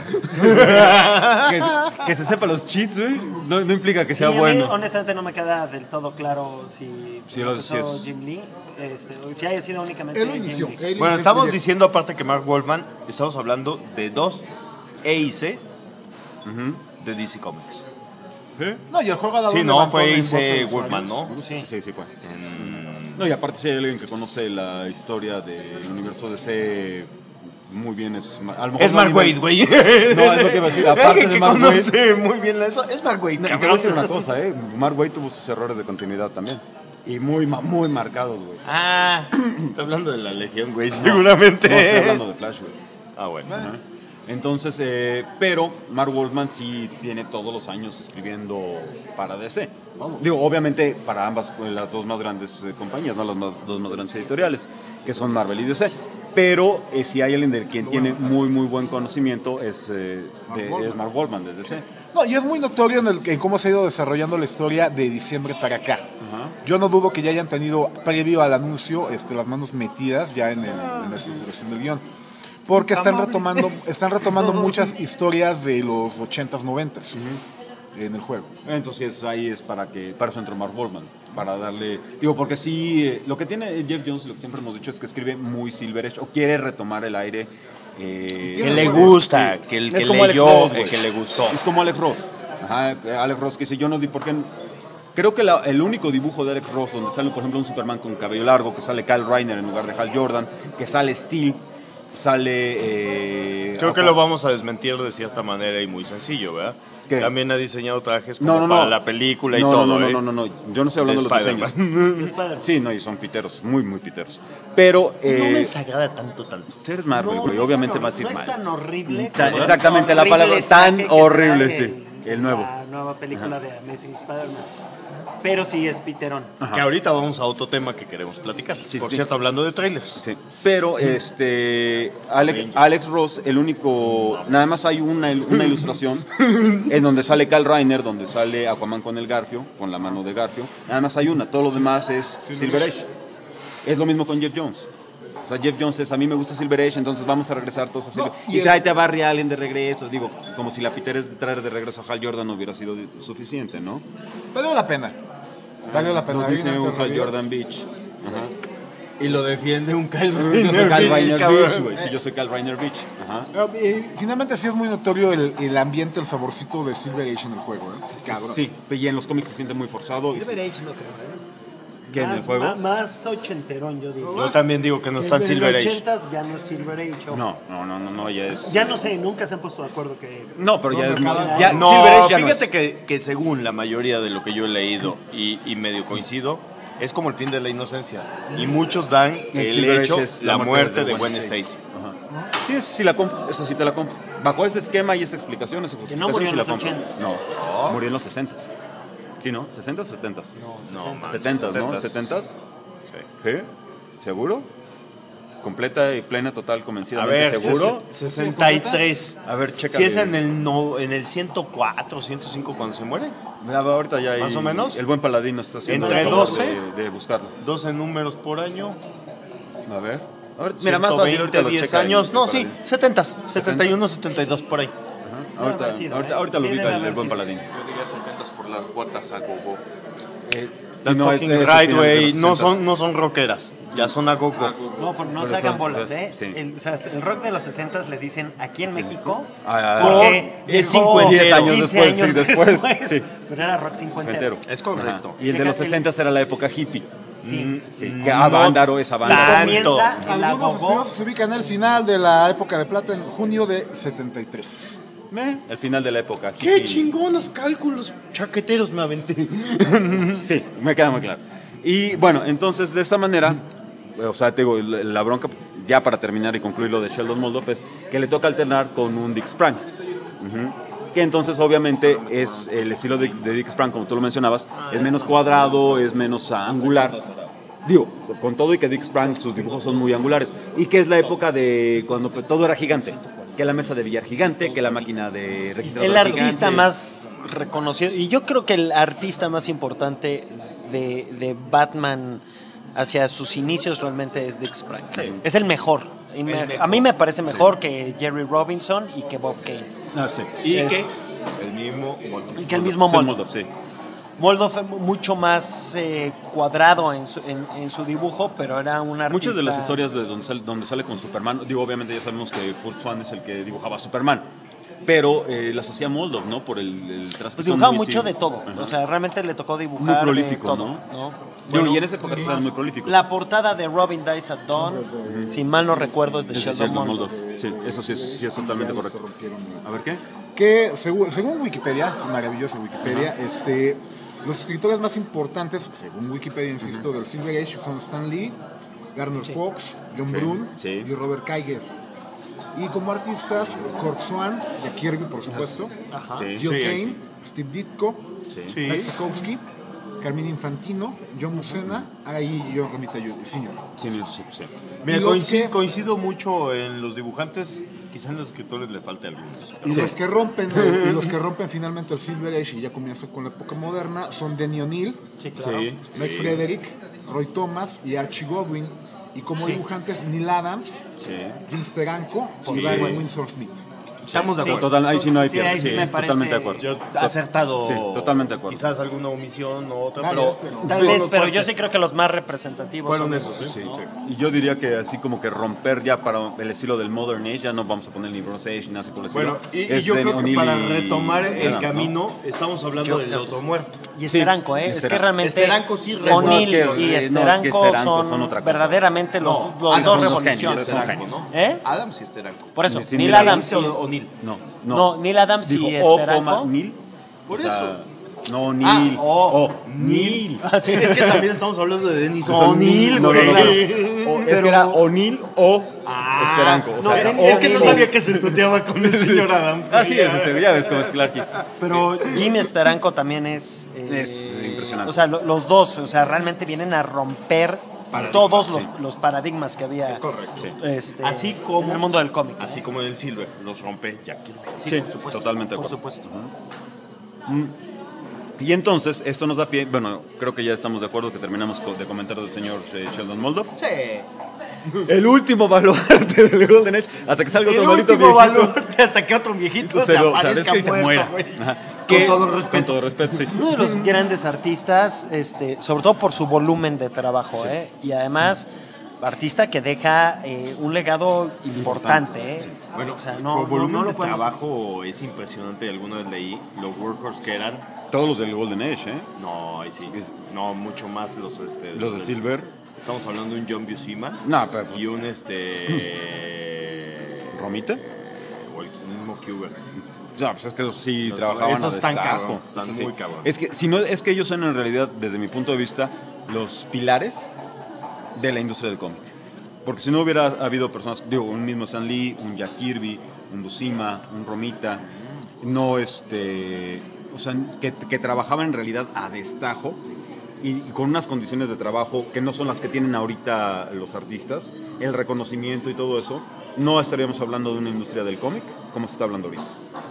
sepa. que se sepa los cheats, güey. No implica que sea Sí, a mí, bueno. honestamente no me queda del todo claro si Sí, empezó sí es. Jim Lee, si haya sido únicamente Él lo Jim inició. Lee. él Bueno, inició estamos el diciendo aparte que Mark Wolfman, estamos hablando de dos EIC Ujú. de DC Comics. No, y el juego ha dado Sí, un no, levantón fue en EIC bolsa de Wolfman, usuarios. ¿no? Sí. Sí, fue. En- No, y aparte si hay alguien que conoce la historia del universo DC muy bien, a lo mejor Es no a Mark nivel- Waid, güey. No, es lo que iba a decir, aparte Alguien de que Mark Waid. conoce muy bien eso. Es Mark Waid, No, y te voy a decir una cosa, Mark Waid tuvo sus errores de continuidad también. Y muy marcados, güey. Ah, estoy hablando de la Legión, güey, No, seguramente. No, estoy hablando de Flash, güey. Ah, bueno. Ajá. Entonces, pero Mark Wolfman sí tiene todos los años escribiendo para DC. Digo, obviamente para ambas, las dos más grandes compañías, no dos más grandes editoriales, que son Marvel y DC. Pero si hay alguien del quien tiene muy buen conocimiento es Mark Wolfman de DC. No, y es muy notorio en cómo se ha ido desarrollando la historia de diciembre para acá. Ajá. Yo no dudo que ya hayan tenido, previo al anuncio, las manos metidas ya en la estructuración del guión. Porque están retomando muchas historias de los 80s, 90s en el juego. Entonces ahí es para eso entró Mark Wolfman, para darle, digo, porque sí, lo que tiene Jeff Jones, lo que siempre hemos dicho es que escribe muy Silver Age, o quiere retomar el aire. Que le gusta, que el Es que como Alex leyó, Ross, güey. el que le gustó. Es como Alex Ross. Ajá, Alex Ross que dice, yo no di por qué. Creo que el único dibujo de Alex Ross donde sale, por ejemplo, un Superman con cabello largo, que sale Kyle Rayner en lugar de Hal Jordan, que sale Steel, sale... Creo que lo vamos a desmentir de cierta manera y muy sencillo, ¿verdad? ¿Qué? También ha diseñado trajes como para la película y todo, ¿eh? No, yo no estoy hablando de los diseños. Spider-Man. Sí, no, y son piteros, muy piteros. Pero... No me desagrada tanto. Eres Marvel, güey, no obviamente es vas a ir no mal. es tan horrible. Tan- como exactamente, la horrible palabra, tan traje que horrible, trae sí, el nuevo. La nueva película de Amazing Spider-Man. Pero sí es piterón. Ajá. Que ahorita vamos a otro tema que queremos platicar. Sí, Por sí. cierto, hablando de trailers. Sí, pero Alex Ross, el único, nada más hay una ilustración en donde sale Kyle Rayner, donde sale Aquaman con el Garfio, con la mano de Garfio, nada más hay una, todo lo demás es Silver Age. Es lo mismo con Jeff Jones. O sea, Jeff Jones es, a mí me gusta Silver Age, entonces vamos a regresar todos a Silver y y tráete a Barry Allen de regreso, digo, como si la piteres de traer de regreso a Hal Jordan no hubiera sido suficiente, ¿no? Valió la pena. Valió la pena. Nos dice un Evidentemente, Hal Jordan Beach. Ajá. Y lo defiende un Kyle Yo soy Kyle Rayner cabrón. Beach, güey. Sí, yo soy Kyle Rayner Beach. Ajá. Finalmente sí es muy notorio el ambiente, el saborcito de Silver Age en el juego, ¿eh? Cabrón. Sí, y en los cómics se siente muy forzado. Silver Age no creo, ¿Qué, en el Más, juego? más ochenterón, yo digo. Yo también digo que no está el Silver Age. 80 ya no es Silver Age. ojo. No, ya es... Ya no sé, nunca se han puesto de acuerdo que... No, pero ya es... cada- Ya, Silver No, Age ya fíjate no es. que según la mayoría de lo que yo he leído y medio coincido, es como el fin de la inocencia. Y muchos dan el Silver hecho, Age es la muerte de Gwen Stacy. Ajá. Sí, sí la compro, eso sí te la compro. Bajo ese esquema y esa explicación, esa Que no justificación murió sí en la los compro. 80s. No, murió en los 60s. Sí, ¿no? ¿60s o 70s? No, más. 70s, ¿no? 70s. ¿Sí? ¿Seguro? Completa y plena, total, A convencidamente ver, seguro. 63. A ver, checa. Si es en el 104, 105 cuando se muere. Ahorita ya hay, ¿Más o menos? El buen paladín nos está haciendo Entre el favor 12. de buscarlo. 12 números por año. A ver. Mira, más fácil, 120, ahorita lo 10 checa años. el No, sí, paladín. 70, 71, 72 por ahí. Ajá. Debe haber sido, Ahorita lo Sí, ubica debe el haber buen sido. paladín. Yo diría 70 por las botas a gogo. That's no, fucking es right, finales de güey. los No 60s. no son rockeras. Ya son a gogo. No, no Por se eso, hagan bolas, pues, ¿eh? sí. O sea, el rock de los 60 le dicen aquí en México. Porque es llegó 10 años 15 después, sí, años después, sí. Pero era rock cincuentero. Entero. Es correcto. Ajá. Y el de los 60 era la época hippie. Sí. Sí. Que Avándaro, esa banda. tanto. Comienza el Algunos agogó. estudiosos se ubican al final de la época de plata en junio de 73. El final de la época. Qué hippie. chingonas cálculos chaqueteros me aventé. Sí, me queda muy claro. Y bueno, entonces de esta manera, o sea, te digo, la bronca, ya para terminar y concluir lo de Sheldon Moldoff, es que le toca alternar con un Dick Sprang. Ujú. Que entonces obviamente es el estilo de Dick Sprang, como tú lo mencionabas, es menos cuadrado, es menos angular. Digo, con todo y que Dick Sprang, sus dibujos son muy angulares. Y que es la época de cuando todo era gigante. Que la mesa de billar gigante, que la máquina de registrador El artista gigante. más reconocido, y yo creo que el artista más importante de Batman hacia sus inicios realmente es Dick Sprang. Es el mejor. Y a mí me parece mejor que Jerry Robinson y que Bob Kane. Ah, sí. Y Es- que el mismo Moldoff. Y que el mismo Sí, Moldoff. sí. Moldoff fue mucho más cuadrado en su dibujo, pero era un artista... Muchas de las historias de donde sale con Superman, digo, obviamente ya sabemos que Kurt Swan es el que dibujaba a Superman, pero las hacía Moldoff, ¿no? Por el traspiés. Pues dibujaba muy mucho sí. de todo, Ajá. o sea, realmente le tocó dibujar Muy de prolífico, todo, ¿no? Bueno, Digo, y en esa época eran muy prolíficos. la portada de Robin Dies at Dawn, si mal no recuerdo, es de Es de Sheldon Sheldon Moldoff. Moldoff. Sí, eso sí es totalmente correcto. A ver, ¿qué? Que según Wikipedia, maravillosa Wikipedia, los escritores más importantes, según Wikipedia, insisto, del Silver Age son Stan Lee, Garner Fox, John Brun Sí. y Robert Kiger. Y como artistas, Kurt Swan, Jack Kirby, por supuesto, Sí. Gil sí, Kane, sí. Steve Ditko, Sí. Mike Zakowski, Carmine Infantino, John Buscema, ahí John Romita Jr. Sí, sí. Mira, Y los que- coincido mucho en los dibujantes. Quizá en los escritores le falte algunos. Y los que rompen finalmente el Silver Age y ya comienza con la época moderna son Denny O'Neil, Sí, claro. Sí. Mike Frederick, Roy Thomas y Archie Godwin. Y como dibujantes Neil Adams, Sí. Jim Steranko Sí. y Barry Windsor Smith. Estamos de Sí, acuerdo. total, ahí sí no hay Sí, pierde. ahí sí me parece- totalmente de acuerdo. Yo acertado. Sí, totalmente de acuerdo. Quizás alguna omisión o otra, Varias, pero. pero- Tal vez, pero yo sí creo que los más representativos Fueron son esos, ¿sí? ¿no? Y yo diría que así como que romper ya para el estilo del Modern Age, ya no vamos a poner ni Bronze Age ni nada así por el estilo. Bueno, y Es yo Denny creo que O'Neil para y retomar el Adams, ¿no? camino, estamos hablando del otro muerto. Y Esteranco, Sí, Es que Esteranco. realmente Esteranco sí O'Neill recuerdo. y No, es que Esteranco Esteranco son son otra cosa. verdaderamente los No, dos son dos revoluciones. genios, son Esteranco, ¿no? ¿Eh? Adams y Esteranco. Por eso, Sí, Neil Neil Adams y... O'Neill. No, Neil Adams y Dijo Esteranco. Neil. Por O sea, eso. No, Neil. Neil. Es que también estamos hablando de Dennis O sea, O'Neill, no, güey. no, no, claro. O, es que era O'Neill o Esteranco. O No, sea, era es que no O'Neill. sabía que se tuteaba con el señor Adams. Ah, sí, ya ves cómo es Clarky. Pero Jim Esteranco también es... Es impresionante. O sea, los dos, o sea, realmente vienen a romper todos los paradigmas que había correcto. así como en el mundo del cómic. ¿no? Así como en el Silver, los rompe Jack Kirby. Sí, por supuesto, totalmente de por acuerdo. supuesto. Y entonces, esto nos da pie, bueno, creo que ya estamos de acuerdo que terminamos de comentar del señor Sheldon Moldoff. Sí. El último baluarte del Golden Age, hasta que salga El otro maldito último viejito. valor hasta que otro viejito se Se aparezca que se muerto, muera. güey. Ajá. Con todo respeto. Con todo respeto, sí. Uno de los grandes artistas, sobre todo por su volumen de trabajo, y además artista que deja un legado importante. Bueno, o sea, el no volumen lo de podemos- trabajo es impresionante. Alguna vez leí los workers que eran. Todos los del Golden Age, ¿eh? No, ahí sí. No, mucho más los Los de Silver. Estamos hablando de un John Buscema No, pero y un ¿Romita? o el mismo Kubert. No, pues es que esos sí Los- trabajaban esos a están destajo. cabrón, están Eso sí. muy cabrón. Es que, si no, es que ellos son en realidad, desde mi punto de vista, los pilares de la industria del cómic. Porque si no hubiera habido personas, digo, un mismo Stan Lee, un Jack Kirby, un Buscema, un Romita, no o sea, que trabajaban en realidad a destajo y con unas condiciones de trabajo que no son las que tienen ahorita los artistas, el reconocimiento y todo eso, no estaríamos hablando de una industria del cómic como se está hablando ahorita,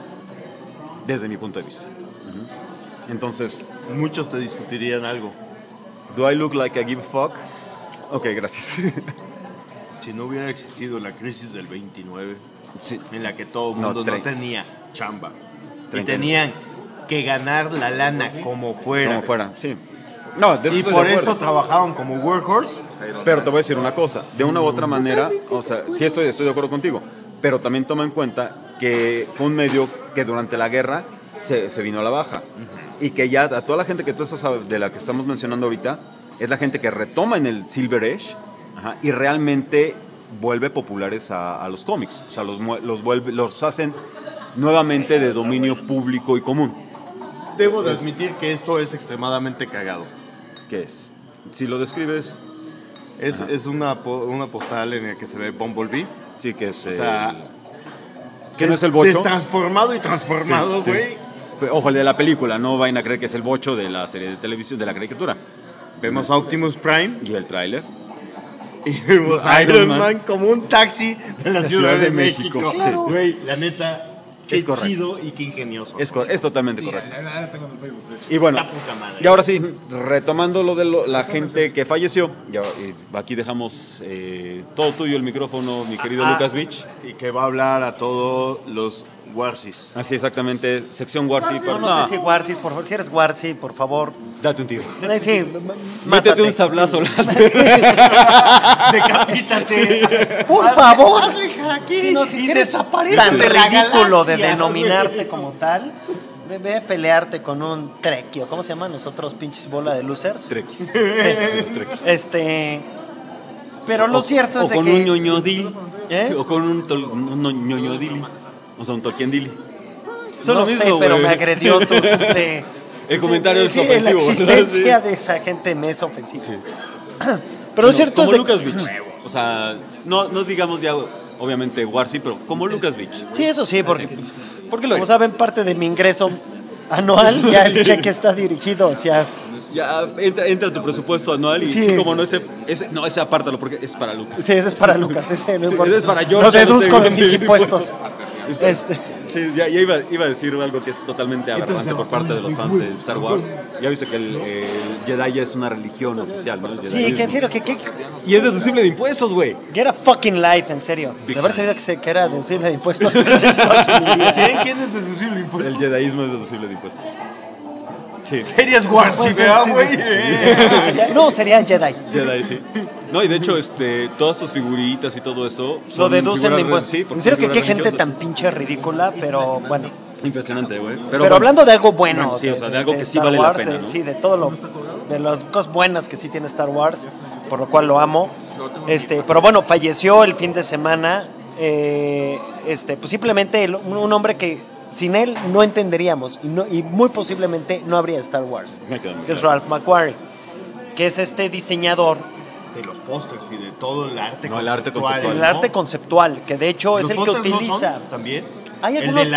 desde mi punto de vista. Entonces, Muchos te discutirían algo. ¿do I look like I give a fuck? Ok, gracias. Si no hubiera existido la crisis del 29, Sí. en la que todo el No, mundo no 30. tenía chamba y 30. tenían que ganar la lana como fuera, Como fuera, sí. No, de eso y estoy por de acuerdo. eso trabajaban como workhorse. Pero te voy a decir una cosa, de una u otra manera, o sea, sí estoy de acuerdo contigo, pero también toma en cuenta que fue un medio que durante la guerra se vino a la baja y que ya a toda la gente que tú estás de la que estamos mencionando ahorita es la gente que retoma en el Silver Age y realmente vuelve populares a los cómics, o sea, los hacen nuevamente de dominio público y común. Debo de admitir que esto es extremadamente cagado. ¿Qué es? Si lo describes, Es una postal en la que se ve Bumblebee. sí que es... O sea, que no es el bocho. Destransformado y transformado, Sí, sí. güey. Ojo, el de la película, no vayan a creer que es el bocho de la serie de televisión, de la caricatura. Vemos a Optimus Prime Y el tráiler. y vemos a Iron Iron Man Man como un taxi de la Ciudad de México. Claro. Güey, la neta, qué Es correcto. chido y qué ingenioso. Es totalmente correcto. Ya tengo en el Facebook, de hecho. Y bueno, Está poca madre. y ahora sí, retomando lo de la gente que falleció, ya, aquí dejamos todo tuyo el micrófono, mi querido Lucas Beach. Y que va a hablar a todos los Warsis. Así exactamente, sección Warsi. No sé si Warsis, por favor, si eres Warsi, por favor. Date un tiro. Sí, Métete mátate. un sablazo. Decapítate. Por favor. Aquí Sí, no, si y eres desaparece tan de la ridículo de galaxia, denominarte güey. como tal, ve a pelearte con un trequio. ¿Cómo se llaman nosotros, pinches bola de losers? Trex. Sí. Pero lo cierto es O de con que... un ñoñodili. ¿Eh? O con un ñoñodili. O sea, un Tolkiendili. No lo sé, pero me agredió tu simple... El comentario es Sí, ofensivo, la ¿verdad? existencia Sí. de esa gente me es ofensiva. Sí. Pero lo cierto como es de Lucas Beach. O sea, no digamos ya, obviamente, Warsi, pero como Lucas Beach. Sí, eso sí, porque ¿Por qué lo como eres? saben, parte de mi ingreso anual, ya el cheque está dirigido hacia... Ya entra tu presupuesto anual y Sí. sí, como no, ese apártalo porque es para Lucas. Sí, ese es para Lucas, ese no Sí, importa. ese es para Lo George, deduzco no de sé. mis impuestos. Es para- Este, Sí, ya iba a decir algo que es totalmente aberrante por parte de los fans de Star Wars. Ya viste que el Jedi ya es una religión oficial, ¿no? El sí, Jediismo. que en serio, que Y es deducible de impuestos, güey. get a fucking life, en serio. Big De haber time. sabido que era deducible de impuestos, pero eso lo asumiría. ¿Quién es deducible El impuesto? Jediismo es deducible de impuestos. Sí. Series Warsi, Pues, ¿verdad, sí, güey? No, sería Jedi. Jedi, sí. No, y de hecho, todas tus figuritas y todo eso Lo son deducen de figuras impuestos. sí, porque En serio, son que qué figuras gente tan religiosas. pinche ridícula, pero bueno. Impresionante, güey. Pero bueno, hablando de algo bueno, bueno, sí, o sea, de algo que sí Star vale la Wars, pena, ¿no? sí, de todo lo, de las cosas buenas que sí tiene Star Wars, por lo cual lo amo. Pero bueno, falleció el fin de semana, pues simplemente un hombre que sin él no entenderíamos y muy posiblemente no habría Star Wars, Me quedo muy que es claro. Ralph McQuarrie, que es este diseñador, De los pósters y de todo el arte No, el arte conceptual. conceptual. el arte conceptual, que de hecho es ¿Los el que pósters no utiliza. son también? Hay El algunos-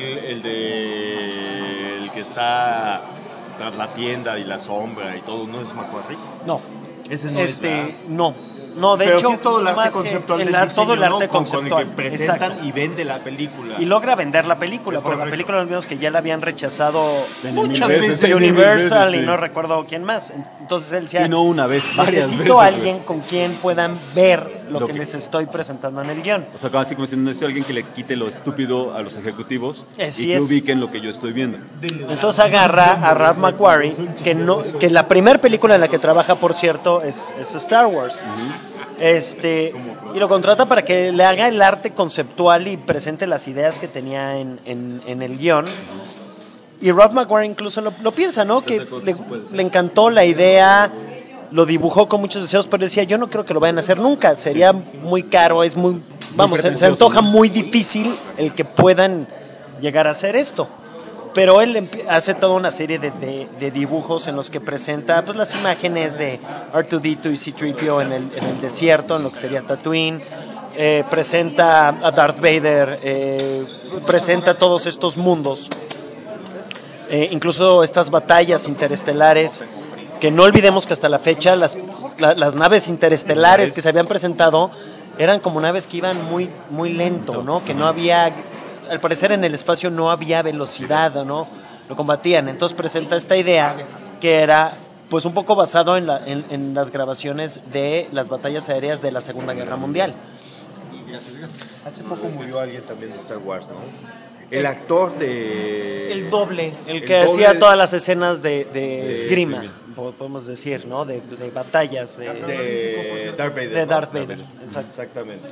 el que está tras la tienda y la sombra y todo, ¿no es McQuarrie? No, Ese no es, ¿verdad? no, de Pero hecho, sí es todo el arte más que conceptual el del ar- todo el diseño, arte ¿no? Con conceptual, el que presentan exacto. y vende la película. Y logra vender la película, Es porque la correcto. película vimos que ya la habían rechazado Muchas Mil veces. de mil Universal veces, y sí. no recuerdo quién más. Entonces él decía, Y no una vez, varias necesito veces, a alguien con quien puedan ver lo Lo que que- les estoy presentando en el guión. O sea, así como diciendo, necesito alguien que le quite lo estúpido a los ejecutivos Así y que es. ubiquen lo que yo estoy viendo. Entonces agarra a Ralph McQuarrie, que la primera película en la que trabaja, por cierto, es Star Wars. Y lo contrata para que le haga el arte conceptual y presente las ideas que tenía en el guión. Y Ralph McQuarrie incluso lo piensa, ¿no? Que le encantó la idea, lo dibujó con muchos deseos, pero decía, yo no creo que lo vayan a hacer nunca, sería muy caro, es muy, vamos, se antoja muy difícil el que puedan llegar a hacer esto. Pero él hace toda una serie de dibujos en los que presenta pues las imágenes de R2-D2 y C-3PO en el desierto, en lo que sería Tatooine. Presenta a Darth Vader, presenta todos estos mundos. Incluso estas batallas interestelares, que no olvidemos que hasta la fecha las naves interestelares que se habían presentado eran como naves que iban muy, muy lento, ¿no? Que no había... Al parecer en el espacio no había velocidad, ¿no? Lo combatían. Entonces presenta esta idea que era pues un poco basado en las grabaciones de las batallas aéreas de la Segunda Guerra Mundial. Hace poco murió alguien también de Star Wars, ¿no? El actor de... El doble, el que hacía todas las escenas de esgrima, podemos decir, ¿no? De batallas. De Darth Vader. De Darth ¿no? Vader, Exactamente.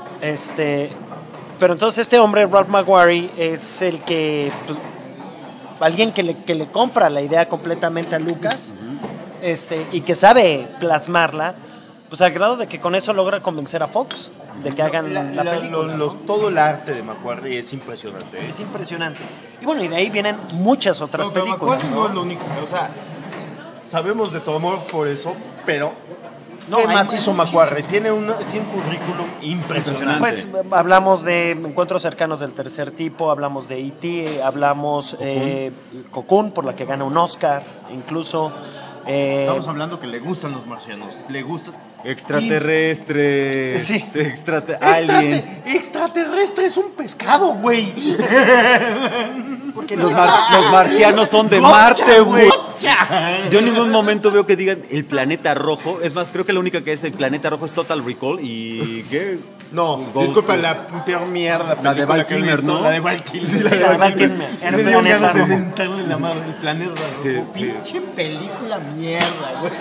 Pero entonces este hombre, Ralph McQuarrie, es el que... Pues, alguien que le compra la idea completamente a Lucas, y que sabe plasmarla, pues al grado de que con eso logra convencer a Fox de que hagan la película. Todo el arte de McQuarrie es impresionante. Es impresionante. Y bueno, y de ahí vienen muchas otras películas. McQuarrie no es lo único. O sea, sabemos de tu amor por eso, pero ¿qué más hizo McQuarrie? Tiene un currículum impresionante. Pues hablamos de Encuentros cercanos del tercer tipo, hablamos de E.T., hablamos Cocoon, por la que gana un Oscar, incluso. Estamos hablando que le gustan los marcianos, le gusta extraterrestres, Sí. aliens. Extraterrestre es un pescado, güey. Porque Los marcianos son de Marte, güey. Yo en ningún momento veo que digan el planeta rojo. Es más, creo que la única que es el planeta rojo es Total Recall. ¿Y qué? No, Ghost, disculpa, la peor mierda. La de Val Kilmer, ¿no? La de Val Kilmer. Sí, la de Val Kilmer. Era Me el dio planeta ganas de rojo. mentarle la madre el planeta rojo. Sí, Pinche película mierda, güey.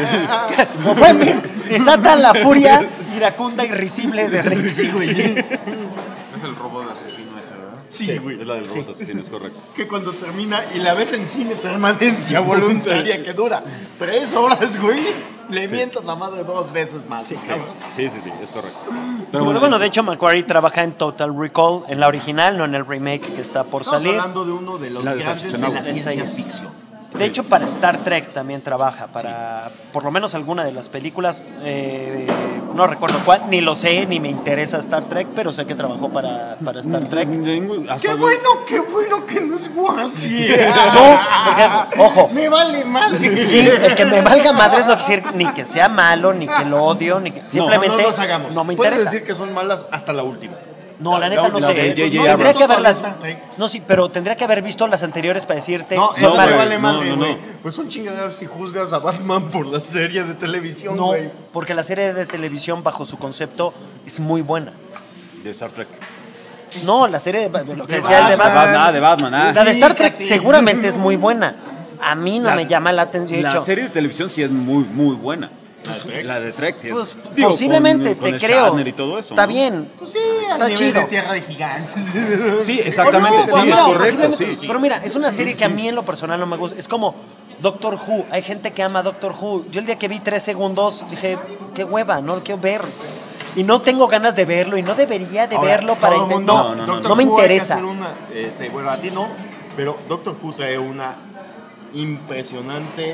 Está tan la furia iracunda y risible de risa. Es el robot asesino ese, ¿verdad? Sí, güey. Es la del robot asesino, es correcto. Que cuando termina y la ves en cine permanencia voluntaria que dura 3 horas, güey, le mientas la madre 2 veces más. Sí, es correcto. Pero bueno, de hecho McQuarrie trabaja en Total Recall, en la original, no en el remake que está por Estamos salir. hablando de uno de los La de grandes de Schwarzenegger. la ciencia Esa es. ficción. De hecho, para Star Trek también trabaja, para por lo menos alguna de las películas, no recuerdo cuál, ni lo sé, ni me interesa Star Trek, pero sé que trabajó para Star Trek. Qué bueno que no es Warsi. No, porque, ojo, Me vale madre. sí, el que me valga madres no quiere decir ni que sea malo, ni que lo odio, ni que simplemente no nos hagamos. no me Puedes interesa. decir que son malas hasta la última. No, la neta no la sé. de J.J. Tendría Abrams. que haberlas. Star Trek. No, sí, pero tendría que haber visto las anteriores para decirte. No, son eso malas. me vale madre, no, güey. no. Pues son chingaderas si juzgas a Batman por la serie de televisión, No, güey. porque la serie de televisión bajo su concepto es muy buena. De Star Trek. No, la serie de lo que De decía el de Batman. De Batman. La de Star Trek Fíjate. seguramente es muy buena. A mí no me llama la atención. De La hecho, serie de televisión sí es muy, muy buena. La de Trek sí es. pues, Digo, posiblemente, con te el creo. Shatner y todo eso, Está ¿no? bien. Pues sí, al Está nivel chido. de Tierra de Gigantes. Sí, exactamente. No, sí, no, es correcto. posiblemente. Sí. Pero mira, es una serie que a mí en lo personal no me gusta. Es como Doctor Who. Hay gente que ama Doctor Who. Yo el día que vi 3 segundos dije, qué hueva, no lo quiero ver. Y no tengo ganas de verlo y no debería de verlo para todo el intentar. mundo- No, Doctor me Who hay que interesa. hacer bueno, a ti no, pero Doctor Who trae una impresionante,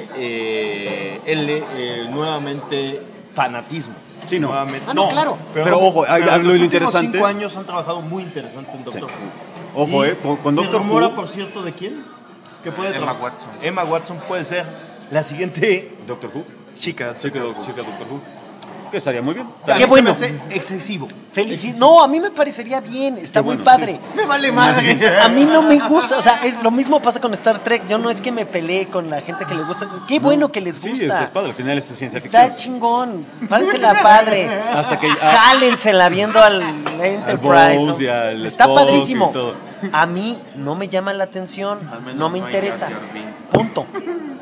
nuevamente, fanatismo. Sí, no. Nuevamente, Ah, no, claro. Pero ojo, lo los últimos interesante- 5 años han trabajado muy interesante en Doctor Who. Ojo, Y con se Doctor rumora, Who. por cierto, ¿de quién? Que puede Emma tra- Watson. Emma Watson puede ser la siguiente Doctor Who. chica. Chica Doctor Who. Que estaría muy bien. Qué A mí bueno. se me hace excesivo. No, a mí me parecería bien. Está Qué muy bueno, padre. Me vale madre. A mí no me gusta, o sea, lo mismo pasa con Star Trek. Yo no es que me pelee con la gente que les gusta. Qué bueno que les Sí, gusta. es padre. Al final es ciencia Está ficción. chingón. Pásensela padre. Hasta que Jálensela viendo al Enterprise. Bose y al Está Spock padrísimo. y todo. A mí no me llama la atención. Al menos no me no hay interesa. Jar Jar Binks. Punto.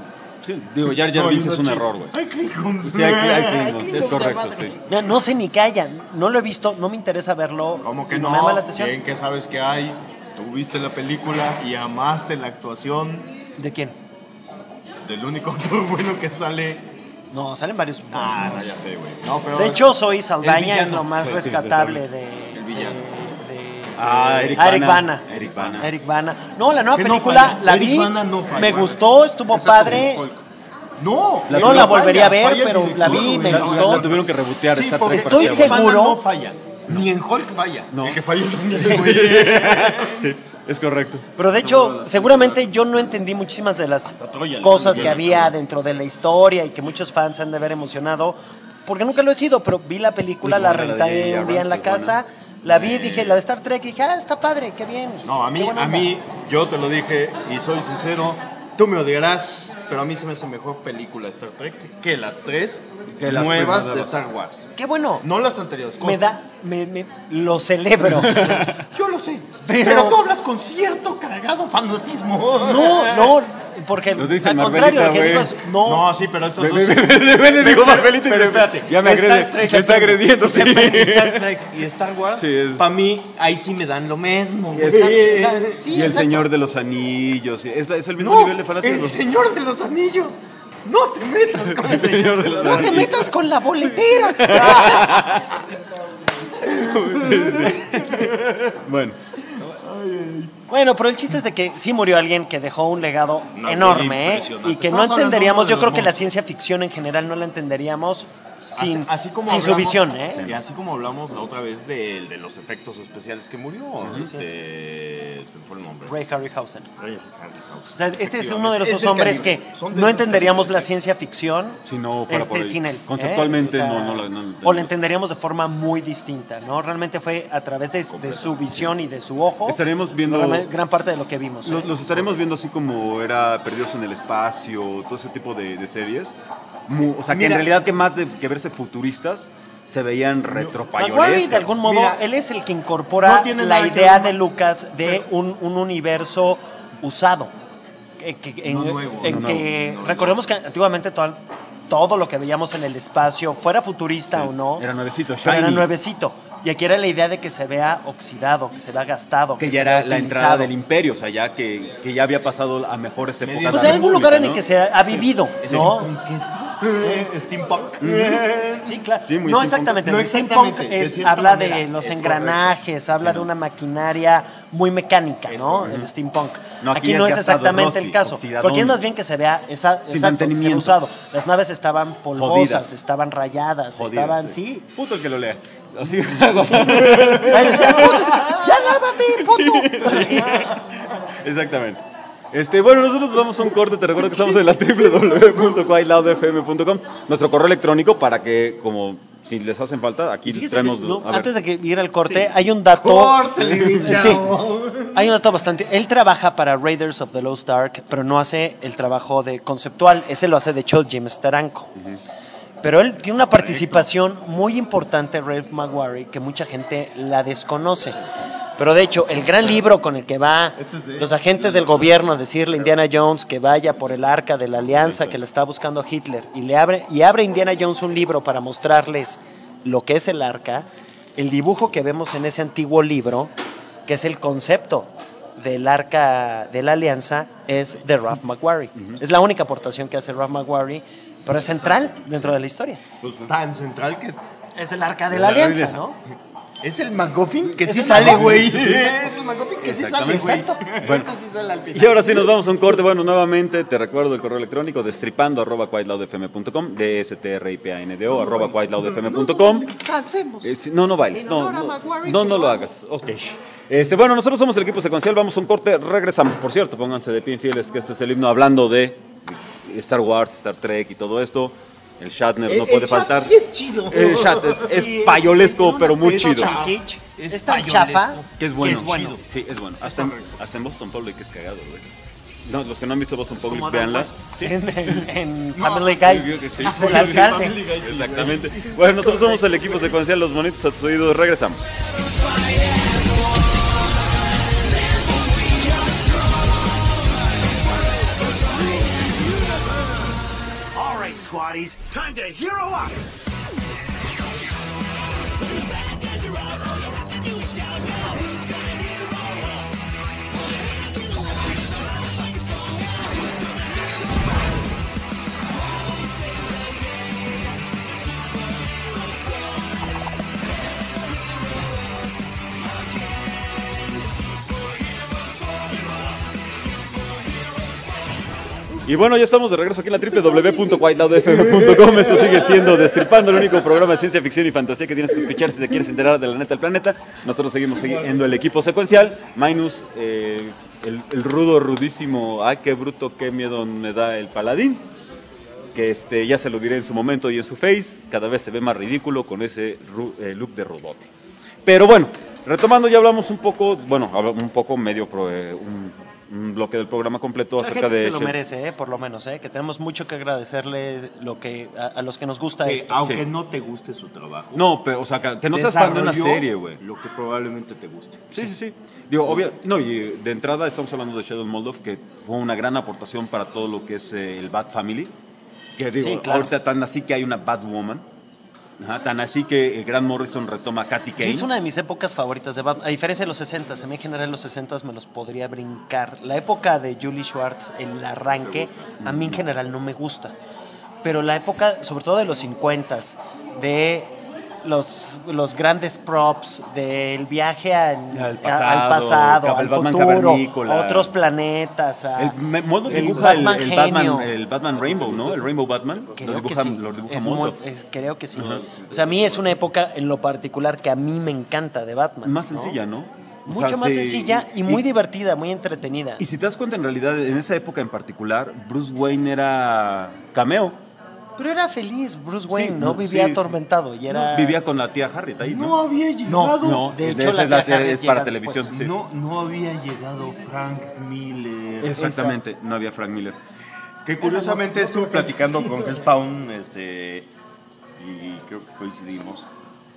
Sí, digo, Jar Jar Binks es un error, güey. Hay Klingons. Sí, hay Klingons, es correcto, sí. Mira, no sé ni qué haya, no lo he visto, no me interesa verlo. ¿Cómo que no no? me llama la atención. Bien que sabes que hay. Tú viste la película y amaste la actuación ¿De quién? del único actor bueno que sale. No, salen varios. Ah, no, ya sé, güey. No, pero De hecho, Zoe el Saldaña villano. es lo más Sí, sí, rescatable sí, de. El villano. Eric Eric Bana. Bana. Eric Bana. Eric Bana. No, la nueva Que no película falla. la Eric vi. Bana no falla. Me gustó, estuvo Esa padre. con Hulk. No, No la volvería a ver, falla el pero la vi, director, me güey. gustó. La tuvieron que rebotear. Sí, Star porque Trek estoy para que sea seguro- Batman no falla. Ni en Hulk falla. No. El que falla es en ese güey. buena. Sí, es correcto. Pero de hecho, seguramente yo no entendí muchísimas de las Troya, cosas el que había dentro de la historia y que muchos fans han de haber emocionado, porque nunca lo he sido, pero vi la película, la Igual, la de renté J.J. un día en la Abrams, es casa, la vi, dije, la de Star Trek, y dije, está padre, qué bien. No, qué buena onda. yo te lo dije y soy sincero. Tú me odiarás, pero a mí se me hace mejor película Star Trek que las tres Que las nuevas primeras. de Star Wars. Qué bueno. No las anteriores. Lo celebro. Yo lo sé. Pero- Pero tú hablas con cierto cagado fanatismo. No, porque Lo dice al Marvelita, contrario, lo que güey. digo es, no, No, sí, pero estos dos. Le digo Marvelito y Pero se- espérate. ya me Star agrede. Trek- Se está agrediendo, sí. Star Trek y Star Wars, Sí, es- para mí, ahí sí me dan lo mismo. güey. sí, Y el exacto. Señor de los Anillos. Sí, es el mismo No, nivel de fanatismo. el Señor de los Anillos. No te metas con el Señor de los No te Anillos. metas con la boletera. Bueno, Bueno, pero el chiste es de que sí murió alguien que dejó un legado No, enorme, impresionante. y que no Estamos hablando entenderíamos, de yo los creo que la monstruos. ciencia ficción en general no la entenderíamos sin, Así como sin su hablamos- visión, Y así como hablamos la otra vez de los efectos especiales que murió, se me fue el nombre. Ray Harryhausen. Ray Harryhausen. O sea, este es uno de Es esos del hombres calibre. que Son de no esos entenderíamos calibres. la ciencia ficción si no fuera por ahí. sin él. Conceptualmente O sea, no la o la entendemos. entenderíamos de forma muy distinta, ¿no? Realmente fue a través de su visión y de su ojo. Estaríamos viendo- gran parte de lo que vimos. Los estaremos viendo así como era Perdidos en el Espacio, todo ese tipo de series. O sea, que Mira. en realidad que más de que verse futuristas, se veían McQuarrie, retropayolescas. de algún modo, Mira, él es el que incorpora no tiene la nada que idea ver, de Lucas de un universo usado. No nuevo, en no que nuevo, no recordemos que antiguamente todo lo que veíamos en el espacio, fuera futurista o no, Era nuevecito, pero era shiny. nuevecito. Y aquí era la idea de que se vea oxidado, que se vea gastado. Que se ya vea era la utilizado. entrada del imperio, o sea, ya que ya había pasado a mejores épocas. Pues de en la algún lugar en el República, que se ha vivido, ¿no? Steampunk. Sí, claro. Sí, muy no steampunk. exactamente. No el exactamente, steampunk de es, cierta habla manera, de los es engranajes, habla de una maquinaria muy mecánica, ¿no? El steampunk. No, aquí aquí ya no es es gastado, exactamente rusty, el caso. oxidadón. Porque es más bien que se vea exacto, que se mantenimiento. vea usado. Las naves estaban polvosas, Jodidas. estaban rayadas, Jodidas, estaban, sí. sí. Puto el que lo lea. Así. Ahí decía, ¡ya lávame, puto! Así. Exactamente. Bueno, nosotros vamos a un corte. Te recuerdo que estamos en la www.quietloudfm.com, nuestro correo electrónico, para que, como si les hacen falta, aquí Fíjese traemos. que, no, a ver. antes de que ir al corte, hay un dato. Córtale, mi Sí, chavo. hay un dato bastante. Él trabaja para Raiders of the Lost Ark, pero no hace el trabajo de conceptual. Ese lo hace de hecho Jim Steranko. Pero él tiene una participación muy importante, Ralph McQuarrie, que mucha gente la desconoce. Pero de hecho, el gran libro con el que va los agentes del gobierno a decirle a Indiana Jones que vaya por el arca de la alianza que le está buscando Hitler, y abre Indiana Jones un libro para mostrarles lo que es el arca, el dibujo que vemos en ese antiguo libro, que es el concepto del arca de la alianza, es de Ralph McQuarrie. Es la única aportación que hace Ralph McQuarrie, pero es central dentro de la historia. Pues tan central que Es el arca de la alianza, ¿no? es el McGuffin que Es sí el sale, McGuffin. güey. Es el McGuffin que sí sale, güey. Exacto. Bueno. Este sí sale al final. Y ahora sí nos vamos a un corte. Bueno, nuevamente te recuerdo el correo electrónico destripando@quietloudfm.com, DSTRIPANDO @quietloudfm.com. Descansemos. No bailes, En no, honor a no, McQuarrie, no, que no lo va. hagas. Ok. Bueno, nosotros somos el equipo secuencial, vamos a un corte, regresamos. Por cierto, pónganse de pie infieles que esto es el himno hablando de Star Wars, Star Trek y todo esto. El Shatner no puede chat faltar. Sí es chido. El chat es Sí, payolesco, tiene un pero muy aspecto chido. tan kitsch, Es es tan payolesco. chafa Que es bueno. bueno. Sí, es bueno. Hasta en Boston Public es cagado, güey. No, los que no han visto Boston Public, Como Adam véanla. West Sí. En Family Guy. Yo que sí. Es el alcalde. Exactamente. Bueno, nosotros somos el equipo secuencial, los bonitos a tus oídos. Regresamos. squaddies. Time to hero up! Y bueno, ya estamos de regreso aquí en la www.whiteloudfm.com. Esto sigue siendo Destripando, el único programa de ciencia ficción y fantasía que tienes que escuchar si te quieres enterar de la neta del planeta. Nosotros seguimos siguiendo el equipo secuencial. Minus, el rudo, rudísimo, ay, qué bruto, qué miedo me da el paladín. Que ya se lo diré en su momento y en su face. Cada vez se ve más ridículo con ese look de rudote. Pero bueno, retomando, ya hablamos un poco, un bloque del programa completo La acerca gente de... se lo merece, por lo menos, que tenemos mucho que agradecerle a los que nos gusta Sí, esto. aunque Sí. no te guste su trabajo. No, pero, o sea, que no seas fan de una desarrolló serie, güey. Lo que probablemente te guste. Sí. Digo, y de entrada estamos hablando de Shadow Moldov, que fue una gran aportación para todo lo que es el Bat Family. Que digo, Sí, claro. ahorita tan así que hay una Batwoman. Ajá, tan así que Grant Morrison retoma a Katy Kane. Es una de mis épocas favoritas de Batman. A diferencia de los 60, a mí en general los 60 me los podría brincar. La época de Julie Schwartz, el arranque, a mí en general no me gusta. Pero la época, sobre todo de los 50, de los grandes props, del viaje al pasado, al Batman futuro, cavernícola. otros planetas. Moldo el dibuja Batman genio. el Batman Rainbow, ¿no? El Rainbow Batman. Creo que sí. Lo dibuja Es Moldo. creo que sí. Ajá. O sea, a mí es una época en lo particular que a mí me encanta de Batman. Más ¿no? sencilla, ¿no? O Mucho sea, más sí, sencilla y muy divertida, muy entretenida. Y si te das cuenta, en realidad, en esa época en particular, Bruce Wayne era cameo. Pero era feliz, Bruce Wayne, Sí, ¿no? no, Vivía sí, atormentado y era... No, vivía con la tía Harriet ahí, ¿no? No había llegado. No, de esa hecho, es la tía Harriet es para llega televisión. después. Sí. No había llegado Frank Miller. Exactamente, no había Frank Miller. Que curiosamente estuve platicando con Spawn, y creo que coincidimos.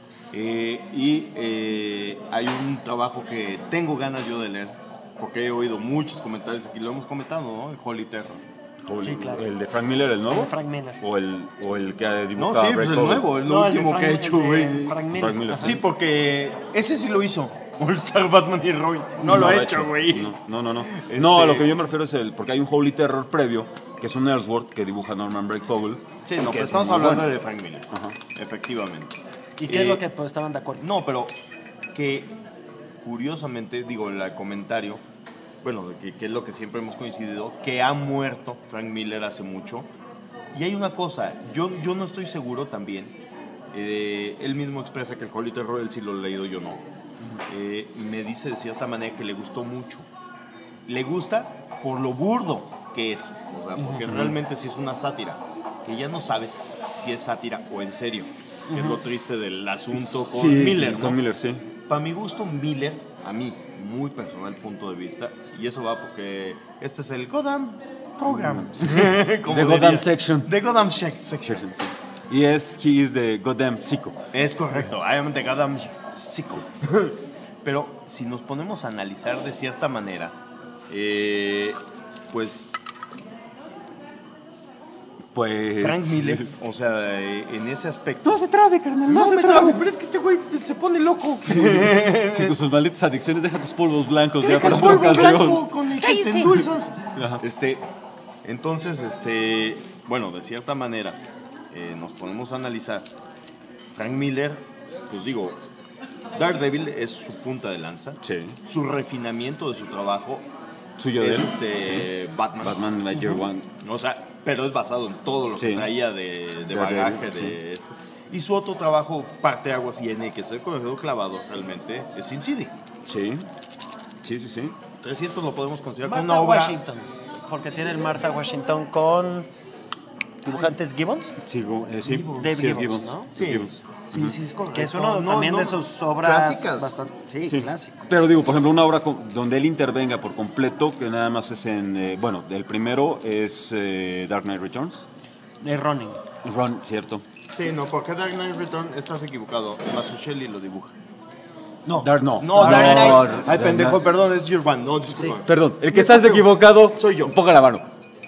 Hay un trabajo que tengo ganas yo de leer, porque he oído muchos comentarios aquí, lo hemos comentado, ¿no? El Holy Terror. Sí, claro. ¿El de Frank Miller, el nuevo? Frank Miller. ¿O el que No, dibujaba sí, pues Greg el Cogan? nuevo, el No, el de último Frank- que ha el hecho, de güey. Frank Miller. Frank Miller, Ajá. Sí, porque ese sí lo hizo. All Star Batman y Robin. No lo ha hecho, güey. No. No, a lo que yo me refiero es porque hay un Holy Terror previo, que es un Ellsworth que dibuja Norman Breakfogel. Sí, y no, que pero es estamos muy hablando bueno. de Frank Miller. Ajá. Efectivamente. ¿Y qué es lo que pues, estaban de acuerdo? No, pero que curiosamente, digo, el comentario, bueno, que es lo que siempre hemos coincidido, que ha muerto Frank Miller hace mucho. Y hay una cosa, yo no estoy seguro también, él mismo expresa que el Holy Terror, él sí lo he leído, yo no. Me dice de cierta manera que le gustó mucho. Le gusta por lo burdo que es, o sea, porque realmente sí es una sátira, que ya no sabes si es sátira o en serio, que es lo triste del asunto con Miller, ¿no? Con Miller, sí. Para mi gusto, Miller, a mí, muy personal punto de vista, y eso va porque este es el Gotham Program. Como The diría. Gotham Section. The Gotham Section. Sí. Y he is the goddamn psycho. Es correcto, I am the Gotham Psycho. Pero si nos ponemos a analizar de cierta manera, pues Frank Miller, o sea, en ese aspecto. No se trabe, carnal, No me trabe, pero es que este güey se pone loco. Sí, con sus malditas adicciones, deja tus polvos blancos ya Deja para el otra polvo ocasión. blanco con el que te endulzas. Ajá. Entonces, bueno, de cierta manera, nos ponemos a analizar. Frank Miller, pues digo, Daredevil es su punta de lanza. Sí. Su refinamiento de su trabajo Suyo de es él. Batman. Batman Like Year One. O sea, pero es basado en todo lo que Sí. traía de bagaje, de esto. Y su otro trabajo, parteaguas y N, que es el corredor clavado realmente, es Sin City. Sí. 300 lo podemos considerar como una Martha obra. Washington. Porque tiene el Martha Washington con dibujantes Gibbons. Sí, sí. Dave Sí, es Gibbons, Gibbons. ¿no? Sí, Gibbons. Sí, es correcto. Que es uno No, también no, de sus obras clásicas. bastante... Sí, Sí. clásico. Pero digo, por ejemplo, una obra donde él intervenga por completo, que nada más es en... bueno, el primero es Dark Knight Returns. Ronin. Ron, cierto. Sí, no, porque Dark Knight Return estás equivocado. Mazzucchelli lo dibuja. No. Dark no. No, Dark Knight. Ay, Dark pendejo, Knight. perdón, es Year One. No, disculpa. Perdón, el que estás equivocado, Soy yo. ponga la mano.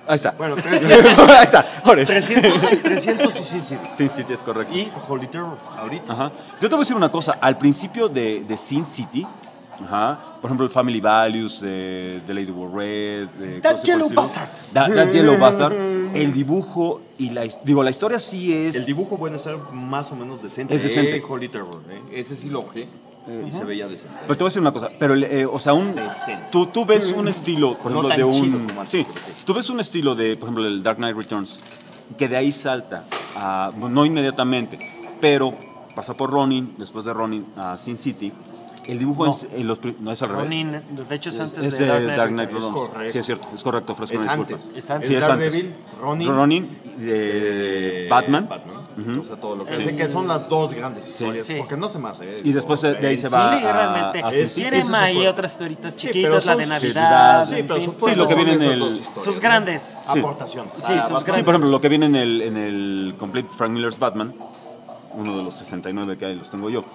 Ahí está. Bueno, 300. Ahí está. Ahora. 300 y Sin City. Sin City es correcto. Y Holy Terror, ahorita. Ajá. Yo te voy a decir una cosa. Al principio de Sin City, por ejemplo, el Family Values de Lady War Red, That Yellow Bastard. That Yellow Bastard, el dibujo y la historia sí es. El dibujo puede ser más o menos decente. Es decente. Holy Terror, Ese sí lo ojé y se veía decente. Pero te voy a decir una cosa, pero o sea, Decente. tú ves un estilo, por No ejemplo, tan de chido un como antes, sí, pero sí. tú ves un estilo de, por ejemplo, el Dark Knight Returns, que de ahí salta a, no inmediatamente, pero pasa por Ronin, después de Ronin a Sin City. El dibujo No. no es al revés. Ronin, de hecho, es antes Es de de Dark Knight Returns. correcto. Sí, es cierto, es correcto, ofrezco Es una antes. disculpa. Es antes. Sí, es antes. Daredevil, Ronin. Ronin de Batman. O sea, todo lo que sé que son las dos grandes historias. Sí. Porque no sé más, Y después de ahí se va Sí, realmente. a Sin City. Tiene ese ahí fue. otras historitas Sí, chiquitas, pero la son- de Sí, Navidad, Sí, en pero fin. Sí, lo que viene en el- Sus grandes. Sí. aportaciones. Sí, sus Batman. Sí, por ejemplo, lo que viene en el Complete Frank Miller's Batman, uno de los 69 que hay, los tengo yo,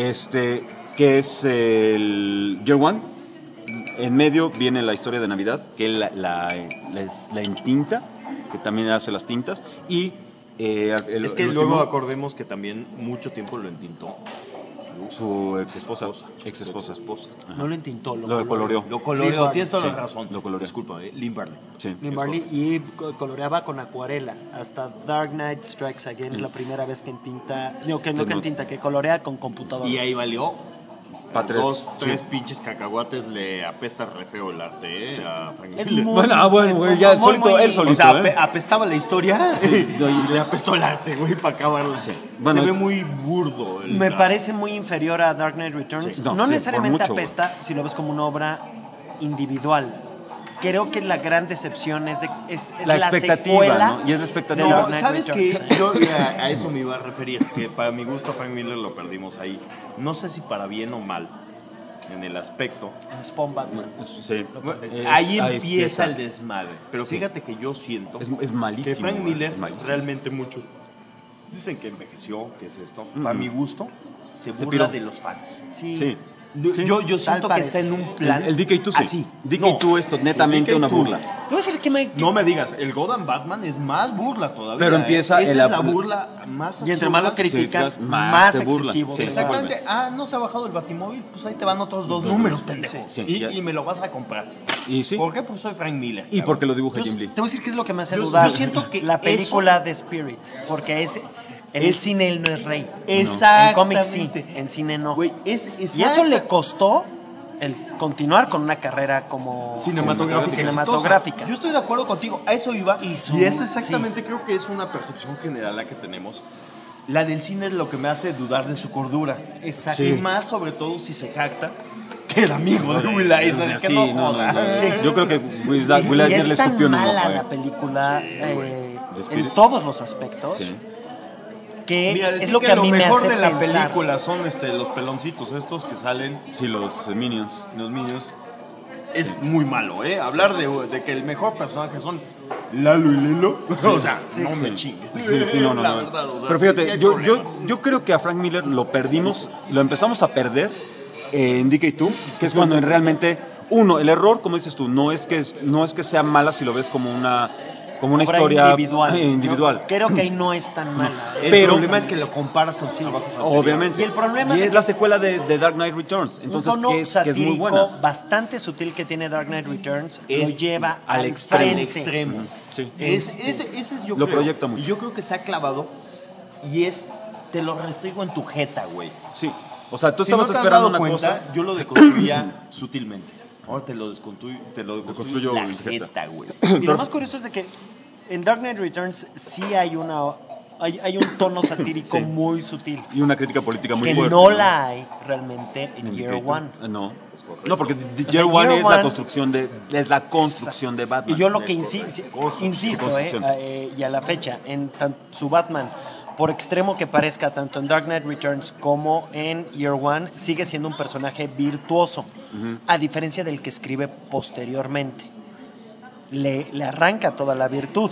que es el Year One. En medio viene la historia de Navidad, que él la entinta, que también hace las tintas, y Es que el luego último, acordemos que también mucho tiempo lo entintó. su ex esposa. No lo entintó, Lo coloreó. Lo coloreó, Limbardi. tienes toda la Sí, razón. lo coloreó. Disculpa, Lynn Barley. Sí, Lynn es Barley, correcto. y coloreaba con acuarela. Hasta Dark Knight Strikes Again es la primera vez que entinta. No, que Que entinta, que colorea con computadora. Y ahí valió. Pa' tres, Dos, tres sí. pinches cacahuates le apesta re feo el arte, a Frank Es Miller. muy- Bueno, güey, ya muy, muy- él solito, O sea, ¿eh? apestaba la historia y le apestó el arte, güey, para acabarlo. Bueno, se ve muy burdo. Me parece muy inferior a Dark Knight Returns. Sí. No, No, sí, necesariamente por mucho, apesta si lo ves como una obra individual. Creo que la gran decepción es La la expectativa, secuela. ¿no? Y es la expectativa. de Dark No, Knight ¿sabes qué? Returns. Yo a eso me iba a referir, que para mi gusto a Frank Miller lo perdimos ahí. No sé si para bien o mal, en el aspecto. En Spawn Batman. Sí. Ahí Es- empieza el desmadre. Pero Sí. fíjate que yo siento Es malísimo. que Frank güey, Miller es malísimo. realmente muchos dicen que envejeció, que es esto. Mm. Para mi gusto, se Se burla piró. de los fans. Sí. Sí. Yo siento que está en un plan. El DK2 sí. así. DK2 esto, netamente DK2. una burla. Te voy a decir que me. No me digas, el Gotham Batman es más burla todavía. Pero empieza Esa el es la ab- burla más Y entre más lo absurda. critican, Sí, más se burla. excesivo. Sí, se Exactamente. vuelve. No se ha bajado el Batimóvil, pues ahí te van otros dos números, pendejo. Sí, y, ya. y me lo vas a comprar. Y sí. ¿Por qué? Pues soy Frank Miller. Y porque lo dibuja Yo- Jim Lee. Te voy a decir qué es lo que me hace Yo- dudar. yo siento que la película eso- de Spirit, porque en el cine él no es rey. Exactamente. En cómics sí, en cine no. Güey, es Y eso le costó el continuar con una carrera como cinematográfica. Yo estoy de acuerdo contigo, a eso iba. Y su- Y es exactamente, creo que es una percepción general la que tenemos. La del cine es lo que me hace dudar de su cordura. Exacto. Y más sobre todo si se jacta que el amigo de Will Eisner, que Sí, no no, joda. no, no. Sí. Yo creo que Will Y Eisner es le tan escupió en el mala ojo, la película De en Spirit. todos los aspectos Sí. que Mira, es decir lo que a mí me mejor hace de la pensar. película son los peloncitos estos que salen, Sí, los Minions. los Minions. Es muy malo, ¿eh? Hablar de que el mejor personaje son Lalo y Lelo. O sea, no me chingues. Sí, no. La verdad, o sea, Pero sí fíjate, hay yo problemas. creo que a Frank Miller lo perdimos, lo empezamos a perder en DK2, que es cuando realmente, el error, como dices tú, no es que sea mala si lo ves como una Obra historia individual. Yo creo que ahí no es tan mala. El pero- problema es que lo comparas con sus trabajos anteriores. Obviamente. Y el problema es es que- la secuela de Dark Knight Returns, entonces un tono que es satírico muy buena. bastante sutil que tiene Dark Knight Returns lo Es lleva al al extremo. Al frente. extremo. Sí. Ese es yo Lo creo. proyecta mucho. Y yo creo que se ha clavado y te lo restringo en tu jeta, güey. Sí. O sea, tú Si no estabas te has esperando dado una cuenta, cosa. yo lo deconstruía sutilmente. Ahora te lo deconstruyo Deconstruyo la el jeta. jeta, güey. Y lo más curioso es de que en Dark Knight Returns sí hay hay un tono satírico Sí. muy sutil Y una crítica política muy que fuerte. no la hay realmente en Year Indicator. One. No, porque sea, Year One Year es One- la construcción de Batman. Y yo lo que De insisto, construcción. y a la fecha, en su Batman, por extremo que parezca, tanto en Dark Knight Returns como en Year One, sigue siendo un personaje virtuoso, a diferencia del que escribe posteriormente. Le arranca toda la virtud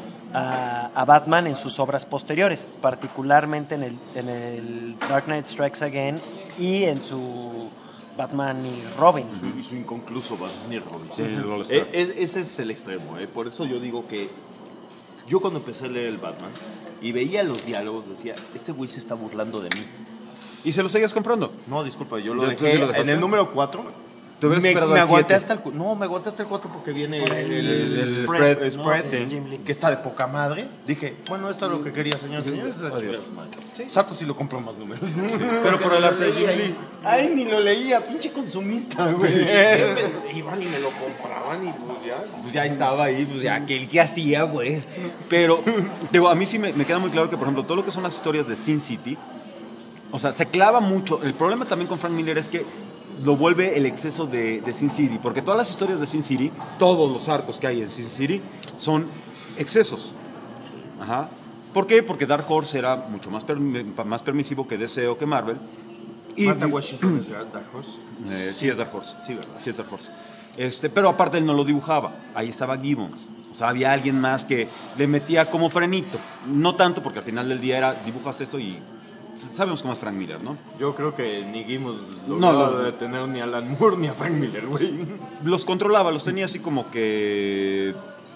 a Batman en sus obras posteriores, particularmente en el Dark Knight Strikes Again y en su Batman y Robin. Y su inconcluso Batman y Robin. Sí, el All-Star. Ese es el extremo, por eso yo digo que yo cuando empecé a leer el Batman y veía los diálogos decía, este güey se está burlando de mí. ¿Y se lo seguías comprando? No, disculpa, yo lo ¿Tú dejé sí lo dejaste? en el número 4. Te hubieras esperado me al aguanté 7. hasta el no, me aguanté hasta el 4 porque viene el spread, spread, ¿no? spread, De Jim Lee. que está de poca madre. Dije, bueno, esto es lo que quería, señores. Adiós. Sato sí lo compró más números. Pero por el arte de Jim Lee. Ay, ni lo leía, pinche consumista, güey. Iban y me lo compraban y pues ya estaba ahí, pues ya, ¿qué hacía, güey? Pero, digo, a mí sí me queda muy claro que, por ejemplo, todo lo que son las historias de Sin City, o sea, se clava mucho. El problema también con Frank Miller es que lo vuelve el exceso de Sin City, porque todas las historias de Sin City, todos los arcos que hay en Sin City, son excesos. Ajá. ¿Por qué? Porque Dark Horse era mucho más permisivo que DC o que Marvel. Y Martha Washington es Dark Horse. sí es Dark Horse. Sí, ¿verdad? Sí es Dark Horse. Pero aparte él no lo dibujaba. Ahí estaba Gibbons. O sea, había alguien más que le metía como frenito. No tanto, porque al final del día era, dibujas esto y sabemos cómo es Frank Miller, ¿no? Yo creo que ni Gibbons No, logró detener ni a Alan Moore ni a Frank Miller, güey. Los controlaba, los tenía así como que...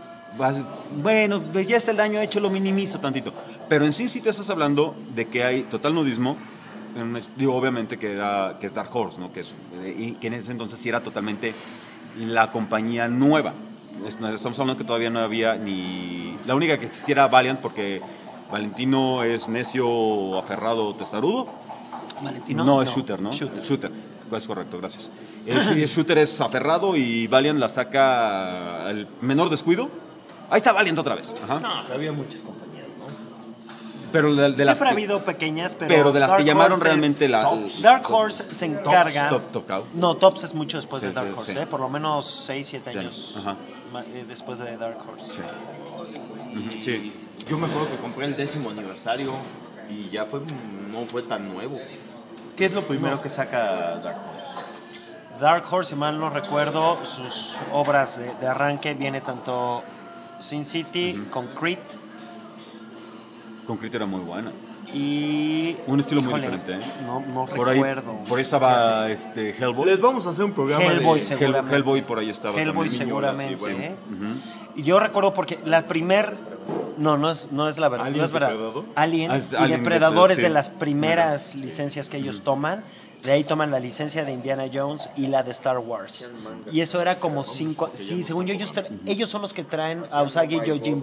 Bueno, ya está el daño hecho, lo minimizo tantito. Pero en sí te estás hablando de que hay total nudismo. Digo, obviamente que es Dark Horse, ¿no? Y que en ese entonces sí era totalmente la compañía nueva. Estamos hablando que todavía no había ni... La única que existiera era Valiant, porque Valentino es necio, aferrado, testarudo. ¿Valentino? No, es Shooter, ¿no? Shooter. Es correcto, gracias. El Shooter es aferrado y Valiant la saca al menor descuido. Ahí está Valiant otra vez. Ajá. No, había muchas compañías, ¿no? Pero de las Siempre ha habido pequeñas, pero de las Dark que llamaron Horse realmente es- la... Dark Horse se encarga... Top Cow. No, Tops es mucho después Sí, de Dark sí, Horse, sí. por lo menos 6-7 Sí, años ajá. después de Dark Horse. Ujú, sí. Yo me acuerdo que compré el 10º aniversario y ya no fue tan nuevo. ¿Qué es lo primero que saca Dark Horse? Dark Horse, si mal no recuerdo, sus obras de arranque viene tanto Sin City, Concrete Concrete era muy buena. y... Un estilo muy Híjole, diferente, ¿eh? No Por ahí, recuerdo. por ahí estaba Hellboy. Les vamos a hacer un programa Hellboy, de... seguramente. Hellboy por ahí estaba. Hellboy también. seguramente, Sí, bueno. ¿eh? Ujú. Y yo recuerdo porque la primer... No es la verdad. ¿Alien No es verdad. Depredador? Alien Ah, y es Alien Depredador es sí. de las primeras licencias que ellos toman. De ahí toman la licencia de Indiana Jones y la de Star Wars. Y eso era como 5... Sí, según yo, ellos son los que traen a Usagi Yojimbo.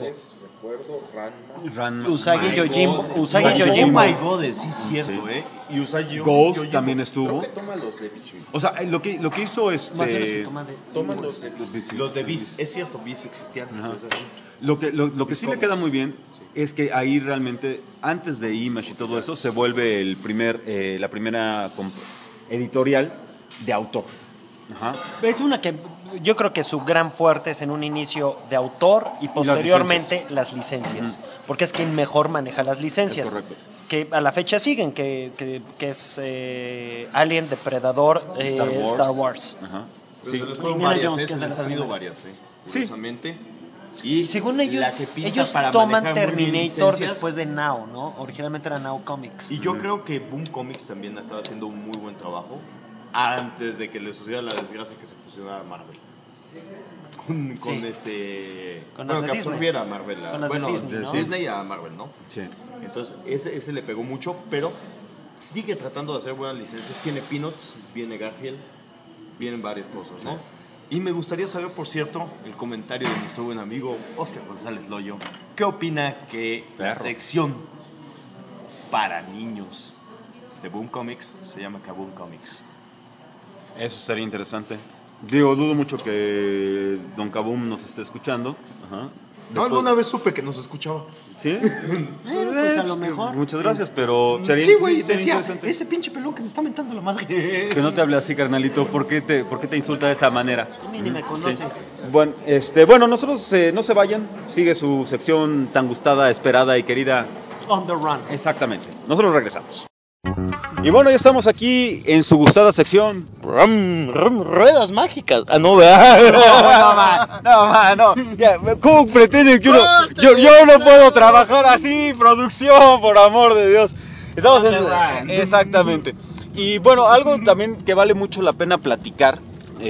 Usagi Yojimbo. Usagi Oh Yojimbo. my god, sí es cierto, Sí. Y Usagi Ghost también estuvo. Toma los de bicho. O sea, lo que hizo Más bien los que toman de... Toman los de Los de Beast, es cierto, Beast existían. Ajá. Es así. Lo que sí le queda muy bien es que ahí realmente, antes de Image y todo eso, se vuelve la primera editorial de autor. Ajá. Es una que yo creo que su gran fuerte es en un inicio de autor y posteriormente las licencias. Porque es quien mejor maneja las licencias. Es correcto. Que a la fecha siguen, que es Alien, Depredador, Star Wars. Ajá. Pero Sí. se les fueron Indiana varias, Jones, que se es de les las han ido primeras. varias, Sí. curiosamente. Y según ellos, la que pinta ellos para toman manejar muy bien Terminator licencias. después de Now, ¿no? Originalmente era Now Comics. Y yo creo que Boom Comics también estaba haciendo un muy buen trabajo antes de que le sucediera la desgracia que se fusionara a Marvel. Con Sí. Con las bueno, de que Disney. absorbiera a Marvel. Con las de bueno, Disney, ¿no? Disney a Marvel, ¿no? Sí. Entonces, ese le pegó mucho, pero sigue tratando de hacer buenas licencias. Tiene Peanuts, viene Garfield, vienen varias cosas, ¿no? Y me gustaría saber, por cierto, el comentario de nuestro buen amigo Oscar González Loyo. ¿Qué opina que la Perro. sección para niños de Boom Comics se llama Kaboom Comics? Eso sería interesante. Digo, dudo mucho que Don Kaboom nos esté escuchando. Ajá. No, alguna vez supe que nos escuchaba. ¿Sí? pues a lo mejor. Muchas gracias, pero sería, Sí, güey, sería decía, interesante. ese pinche pelón que me está mentando la madre. Que no te hable así, carnalito. ¿Por qué te insulta de esa manera? A mí ni me conoce. Sí. Bueno, nosotros no se vayan. Sigue su sección tan gustada, esperada y querida. On the Run. Exactamente. Nosotros regresamos. Y bueno, ya estamos aquí en su gustada sección. Ruedas mágicas. Ah, no, ¿verdad? No. Ya, ¿cómo pretenden que uno? Yo no puedo trabajar así, producción, por amor de Dios. Estamos exactamente. Y bueno, algo también que vale mucho la pena platicar,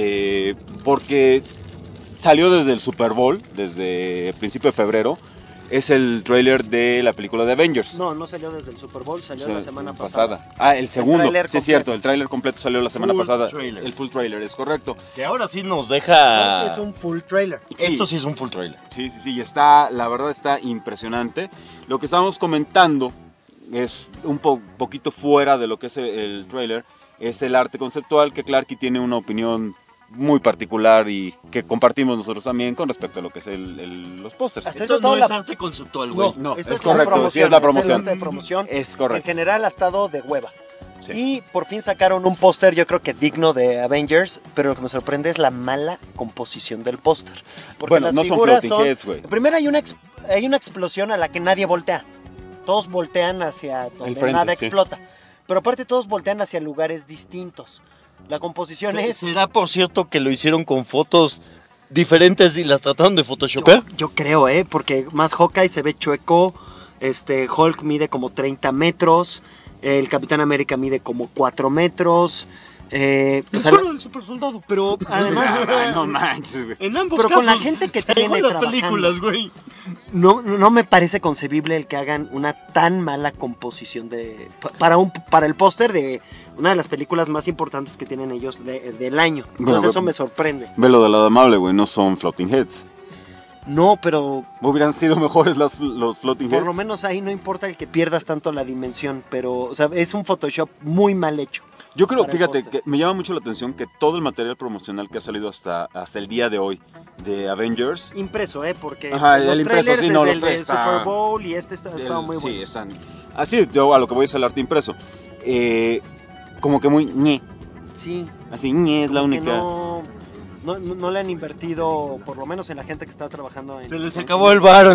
porque salió desde el Super Bowl, desde el principio de febrero, es el tráiler de la película de Avengers. No salió desde el Super Bowl, salió O sea, la semana pasada. El segundo, tráiler sí es completo. cierto, el tráiler completo salió la semana Full pasada. trailer. El full tráiler, es correcto. Que ahora sí nos Ahora deja... sí es un full trailer. Esto sí es un full trailer. Sí, y está, la verdad está impresionante. Lo que estábamos comentando es un poquito fuera de lo que es el tráiler, es el arte conceptual, que Clarky tiene una opinión muy particular y que compartimos nosotros también con respecto a lo que es los pósters. Hasta Esto eso no todo es la- arte conceptual, güey. No, Esta es la correcto, promoción, sí es la el promoción. arte de promoción. Es En correcto. general ha estado de hueva. Sí. Y por fin sacaron un póster, yo creo que digno de Avengers, pero lo que me sorprende es la mala composición del póster. Porque Bueno, las no son figuras floating heads, güey. Primero hay una explosión a la que nadie voltea. Todos voltean hacia donde frente, nada sí. explota. Pero aparte todos voltean hacia lugares distintos. La composición es... ¿Será por cierto que lo hicieron con fotos diferentes y las trataron de photoshopear? Yo creo, porque más Hawkeye se ve chueco, Hulk mide como 30 metros, el Capitán América mide como 4 metros. O El sea, suelo del super soldado. pero además, Ay, no manches, güey. En ambos pero casos. con la gente que salió tiene en las trabajando. películas, güey. no me parece concebible el que hagan una tan mala composición para el póster de una de las películas más importantes que tienen ellos del año. Entonces Bueno, eso me sorprende. Ve lo de lado amable, güey, no son floating heads. No, pero Hubieran sido mejores los floating heads. por lo menos ahí no importa el que pierdas tanto la dimensión, pero o sea, es un Photoshop muy mal hecho. Yo creo, para el fíjate, póster. que me llama mucho la atención que todo el material promocional que ha salido hasta el día de hoy de Avengers. Impreso, porque Ajá, los el impreso, trailers sí, no, desde los el tres de está- Super Bowl y estaba muy bueno. Sí, están. Así, yo a lo que voy es el arte impreso. Como que muy ñe. Sí, Así, ñe es la que única. no le han invertido, por lo menos en la gente que está trabajando en... Se les acabó el varo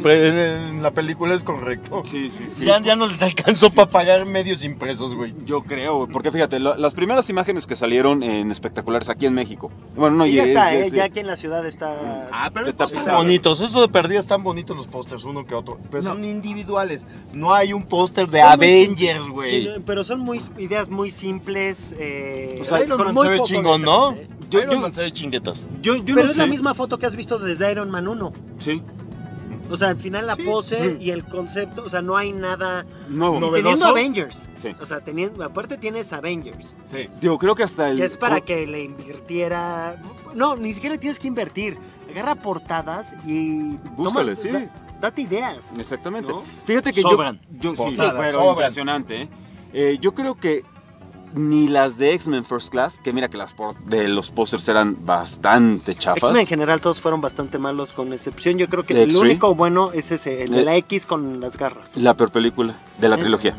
en la película, es correcto. Sí, sí. Ya no les alcanzó para pagar medios impresos, güey. Yo creo, güey, porque fíjate, las primeras imágenes que salieron en espectaculares aquí en México. Bueno, no, Y ya es- está, es- ya aquí en la ciudad está... Pero Te están tapizaron. bonitos, eso de perdida están bonitos los pósters, uno que otro. Pero son individuales. No hay un póster de Son muy Avengers, Sí, güey. pero son ideas muy simples. O sea, Iron con Man muy se ve pocos chingón, ¿no? detalles, Iron Man se ve chinguetas. Yo Pero no es la sé. misma foto que has visto desde Iron Man 1. Sí, O sea, al final la Sí. pose y el concepto, o sea, no hay nada... nuevo. Y Novedoso. teniendo Avengers. Sí. O sea, aparte tienes Avengers. Sí. Digo, creo que hasta el. Que es para que le invirtiera... No, ni siquiera le tienes que invertir. Agarra portadas y... Búscale, sí. Date ideas. Exactamente. ¿No? Fíjate que Sobran. yo sí, Portadas, pero sobran. impresionante, yo creo que ni las de X-Men First Class, que mira que de los pósters eran bastante chafas. X-Men en general todos fueron bastante malos, con excepción yo creo que De el X-3. único bueno es ese, el de De- la X con las garras. La peor película de la trilogía.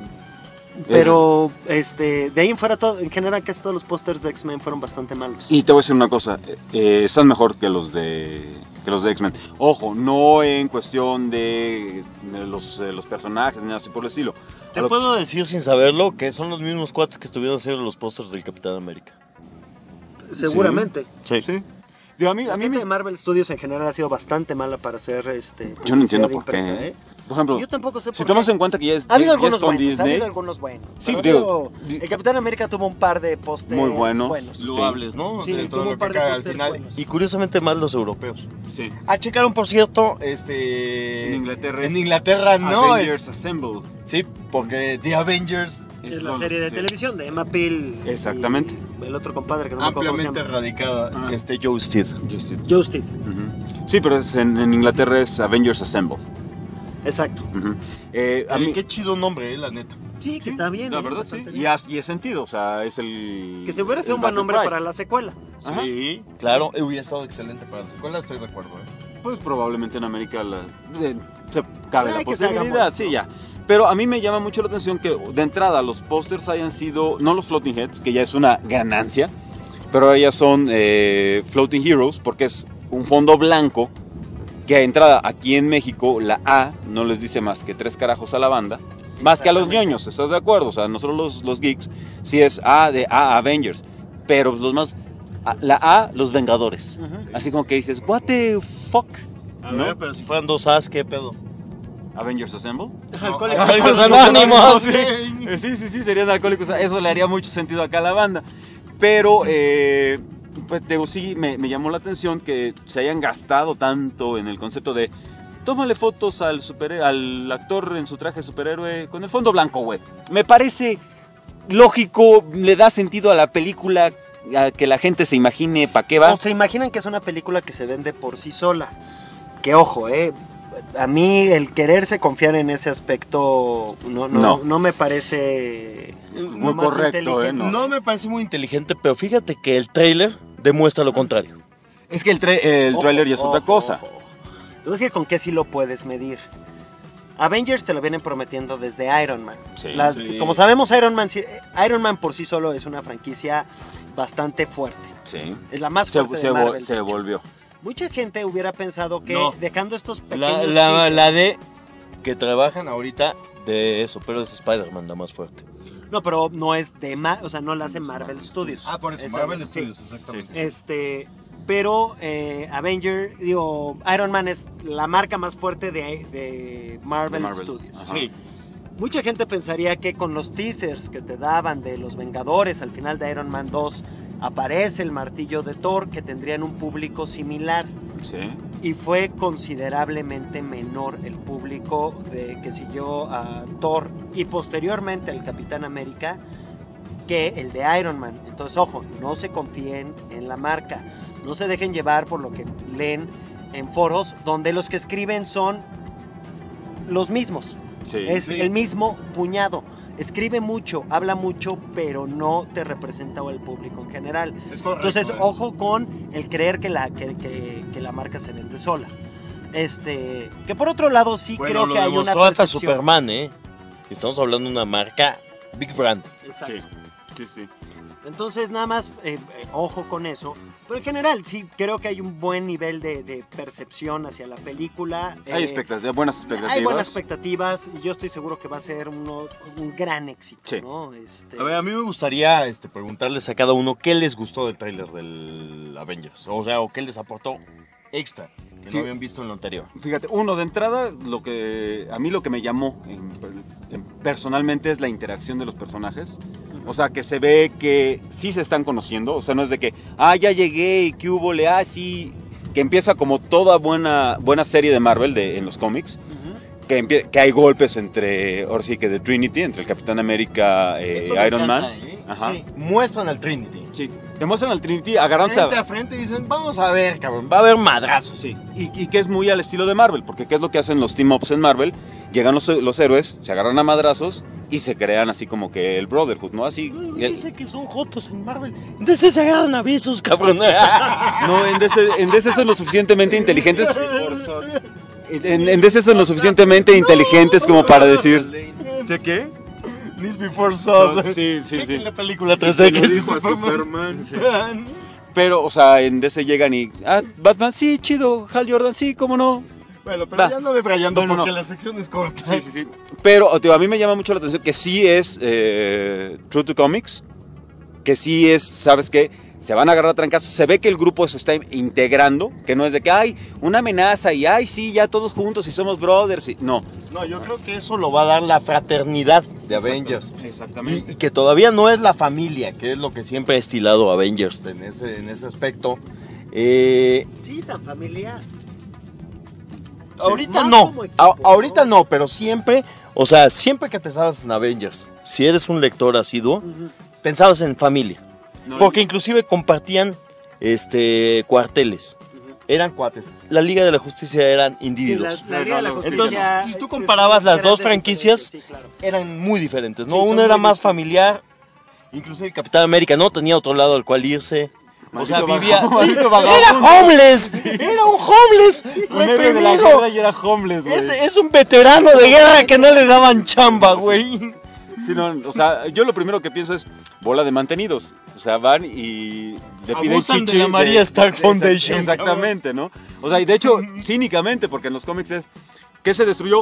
Pero de ahí en fuera en general casi todos los pósters de X-Men fueron bastante malos. Y te voy a decir una cosa, están mejor que los de X-Men. Ojo, no en cuestión de los personajes ni nada así por el estilo. Te puedo decir sin saberlo que son los mismos cuates que estuvieron haciendo los pósters del Capitán América. Seguramente. Sí. Sí. Digo, a mí La gente de Marvel Studios en general ha sido bastante mala para hacer yo no entiendo publicidad por qué. impresa, ¿eh? Por ejemplo, Yo tampoco sé si por tomas qué. en cuenta que ya es, Ha habido ya es algunos con buenos, ha Disney, habido algunos buenos. Sí, Pero digo, el Capitán América tuvo un par de pósters Muy buenos. buenos. Loables, ¿no? Sí, De todo tuvo lo un par que de cae al pósters final. buenos. Y curiosamente más los europeos. sí. Checaron, por cierto, En Inglaterra En es Inglaterra no Avengers es. Assemble. Sí, porque The Avengers Es la son serie los- de televisión de Emma Peel. Exactamente. Y el otro compadre que no me acuerdo cómo se ampliamente llama. radicada, Ah. Joe Steed. Joe Steed. Ujú. Sí, pero en Inglaterra es Avengers Assemble. Exacto. Ujú. A mí, Qué chido nombre, la neta. Sí, que está bien. la verdad sí. bastante Y bien. es sentido, o sea, es el. Que se hubiera sido el un buen Battle nombre Cry. para la secuela. Ajá. Sí, claro, hubiera estado excelente para la secuela, estoy de acuerdo. Pues probablemente en América se cabe la Ay, que se haga posibilidad, bueno. sí, ya. Pero a mí me llama mucho la atención que de entrada los pósters hayan sido, no los Floating Heads, que ya es una ganancia, pero ahora ya son Floating Heroes, porque es un fondo blanco, que de entrada aquí en México la A no les dice más que 3 carajos a la banda, más que a los ñoños, ¿estás de acuerdo? O sea, nosotros los geeks, sí es A de A Avengers, pero los más, la A, los Vengadores. Ujú. Así como que dices, what the fuck, A ¿no? ver, pero si fueran dos As, ¿qué pedo? Avengers Assemble. Alcohólicos Alcohólicos Anónimos. Anónimos, Sí, serían alcohólicos. Eso le haría mucho sentido acá a la banda. Pero, pues digo, sí me llamó la atención que se hayan gastado tanto en el concepto de tómale fotos al actor en su traje de superhéroe con el fondo blanco, güey. Me parece lógico, le da sentido a la película, a que la gente se imagine para qué va. O se imaginan que es una película que se vende por sí sola. Que ojo, a mí el quererse confiar en ese aspecto no me parece muy más correcto, inteligente. No me parece muy inteligente, pero fíjate que el tráiler demuestra lo contrario. Es que el tráiler ya es otra cosa. Ojo. Te voy a decir con qué sí lo puedes medir. Avengers te lo vienen prometiendo desde Iron Man. Sí. Como sabemos, Iron Man por sí solo es una franquicia bastante fuerte. Sí. Es la más fuerte de Marvel. Se volvió. Mucha gente hubiera pensado que No. dejando estos pequeños... La de que trabajan ahorita de eso, pero es Spider-Man la más fuerte. No, pero no es de o sea, no la hace Marvel Studios. Por eso, Esa- Marvel sí. Studios, exactamente. Sí. Pero Iron Man es la marca más fuerte de Marvel Studios. Ajá. Sí. Mucha gente pensaría que con los teasers que te daban de los Vengadores al final de Iron Man 2 aparece el martillo de Thor, que tendrían un público similar. Sí. Y fue considerablemente menor el público que siguió a Thor y posteriormente al Capitán América que el de Iron Man. Entonces, ojo, no se confíen en la marca. No se dejen llevar por lo que leen en foros donde los que escriben son los mismos. Sí. Es el mismo puñado. Escribe mucho, habla mucho, pero no te representa al público en general. Es correcto, Entonces, ojo con el creer que la marca se vende sola. Que por otro lado sí Bueno, creo que hay una demostró hasta percepción. Superman, Estamos hablando de una marca Big Brand. Exacto. Sí. Entonces, nada más, ojo con eso. Pero en general, sí, creo que hay un buen nivel de percepción hacia la película. Hay buenas expectativas. Hay buenas expectativas y yo estoy seguro que va a ser un gran éxito, Sí. ¿no? A ver, a mí me gustaría preguntarles a cada uno qué les gustó del tráiler del Avengers. O sea, o qué les aportó extra que Sí. no habían visto en lo anterior. Fíjate, de entrada, a mí lo que me llamó personalmente es la interacción de los personajes. O sea, que se ve que sí se están conociendo. O sea, no es de que, ya llegué y que hubo, sí. Que empieza como toda buena serie de Marvel en los cómics. Que hay golpes ahora sí que de Trinity, entre el Capitán América Eso me Iron encanta, Man. Ajá. Sí. Muestran al Trinity. Sí. Demuestran al Trinity agarrándose Frente a frente y dicen, vamos a ver, cabrón, va a haber madrazos. Sí, y que es muy al estilo de Marvel, porque ¿qué es lo que hacen los team-ups en Marvel? Llegan los héroes, se agarran a madrazos y se crean así como que el Brotherhood, ¿no? Así. Dice que son jotos en Marvel. Entonces se agarran a besos, cabrón. No, en DC son lo suficientemente inteligentes. En DC son lo suficientemente inteligentes como para decir. ¿De qué? Need Before Saw. Sí. Chequen la película Se lo 3X. dijo a Superman, sí. Pero, o sea, en DC llegan y. Batman, sí, chido. Hal Jordan, sí, cómo no. Bueno, pero Va. ya no debrayando Bueno, porque no. la sección es corta. Sí. Pero, tío, a mí me llama mucho la atención que sí es True to Comics. Que sí es, ¿sabes qué? Se van a agarrar a trancazos. Se ve que el grupo se está integrando. Que no es de que hay una amenaza y sí, ya todos juntos y somos brothers. No. No, yo creo que eso lo va a dar la fraternidad de Avengers. Exactamente. Y que todavía no es la familia, que es lo que siempre ha estilado Avengers en ese aspecto. Sí, tan familiar. Ahorita Más no, como equipo, ahorita no, pero siempre, o sea, siempre que pensabas en Avengers, si eres un lector asiduo, pensabas en familia. Porque inclusive compartían cuarteles. Eran cuates. La Liga de la Justicia eran individuos. La Liga de la Entonces, Justicia si tú es comparabas las dos grandes franquicias, diferencias, sí, claro. eran muy diferentes, ¿no? Sí, son Uno era muy más distintos. familiar, inclusive el Capitán América no tenía otro lado al cual irse. O sea, Maldito vivía. maldito Sí, vagabundo. era homeless. Era un homeless. Un héroe de la reprimido. guerra y era homeless, güey. Es un veterano de guerra que no le daban chamba, güey. Sí, no, o sea, yo lo primero que pienso es bola de mantenidos. O sea, van y le piden Abusan de chichi la María Stark Foundation. Exactamente, ¿no? O sea, y de hecho, cínicamente, porque en los cómics es que se destruyó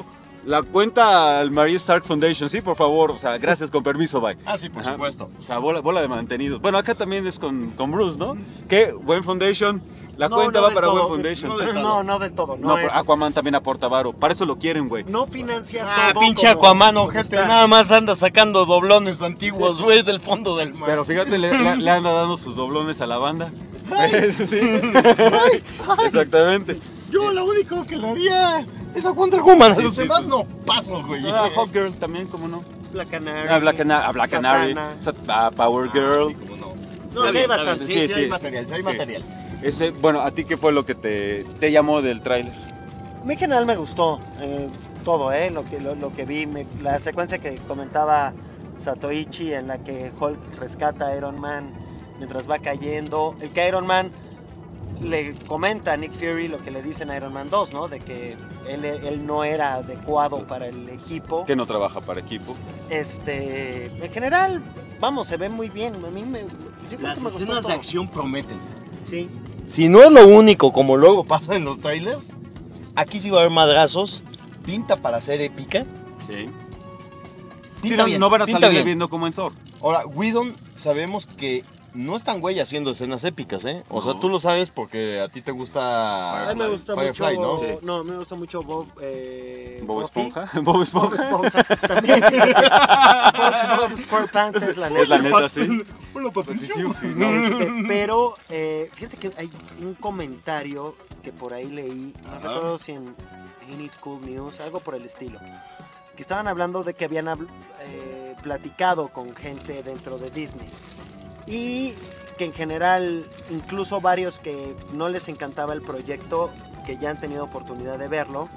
La cuenta al Marie Stark Foundation, sí, por favor. O sea, gracias, con permiso, bye. Ah, sí, por Ajá. supuesto. O sea, bola de mantenidos. Bueno, acá también es con Bruce, ¿no? ¿Qué? Buen Foundation. La cuenta va del para todo, Buen Foundation. No del todo. No, es- Aquaman también aporta varo. Para eso lo quieren, güey. no financia Ah, todo. pinche como- Aquaman, como ojete, está. nada más anda sacando doblones antiguos, güey, del fondo del mar. Pero fíjate, le anda dando sus doblones a la banda. Eso sí. Exactamente. Yo lo único que le haría es a Wonder Woman, a Sí, los sí, demás sí. no paso, güey. Hawkgirl también, ¿cómo no? Black Canary. Black Canary, Satana. Power Girl. Sí, cómo no. No, sí hay bastante. Sí, Sí, sí. hay material, sí hay material. Ese, bueno, ¿a ti qué fue lo que te llamó del tráiler? A mí en general me gustó todo, lo que vi, la secuencia que comentaba Satoichi en la que Hulk rescata a Iron Man mientras va cayendo, el que Iron Man le comenta a Nick Fury lo que le dicen a Iron Man 2, ¿no? De que él no era adecuado para el equipo. Que no trabaja para equipo. En general, vamos, se ve muy bien. A mí yo creo Las que me gustó escenas de todo. acción prometen. Sí. Si no es lo único, como luego pasa en los trailers, aquí sí va a haber madrazos, pinta para ser épica. Sí. Pinta bien, no van a pinta salir bien. viendo como en Thor. Ahora, Whedon sabemos que no es tan güey haciendo escenas épicas, ¿eh? O sea, tú lo sabes porque a ti te gusta A mí me gusta Firefly, mucho, ¿no? Sí. no, me gusta mucho Bob Bob Buffy. Esponja. Bob Bob Esponja. Esponja también. Bob SquarePants es la neta. Es la neta, sí. Bueno, Patricio. Sí, no. Pero fíjate que hay un comentario que por ahí leí, no Ajá. recuerdo si en Ain't It Cool News, algo por el estilo, que estaban hablando de que habían platicado con gente dentro de Disney y que en general incluso varios que no les encantaba el proyecto, que ya han tenido oportunidad de verlo,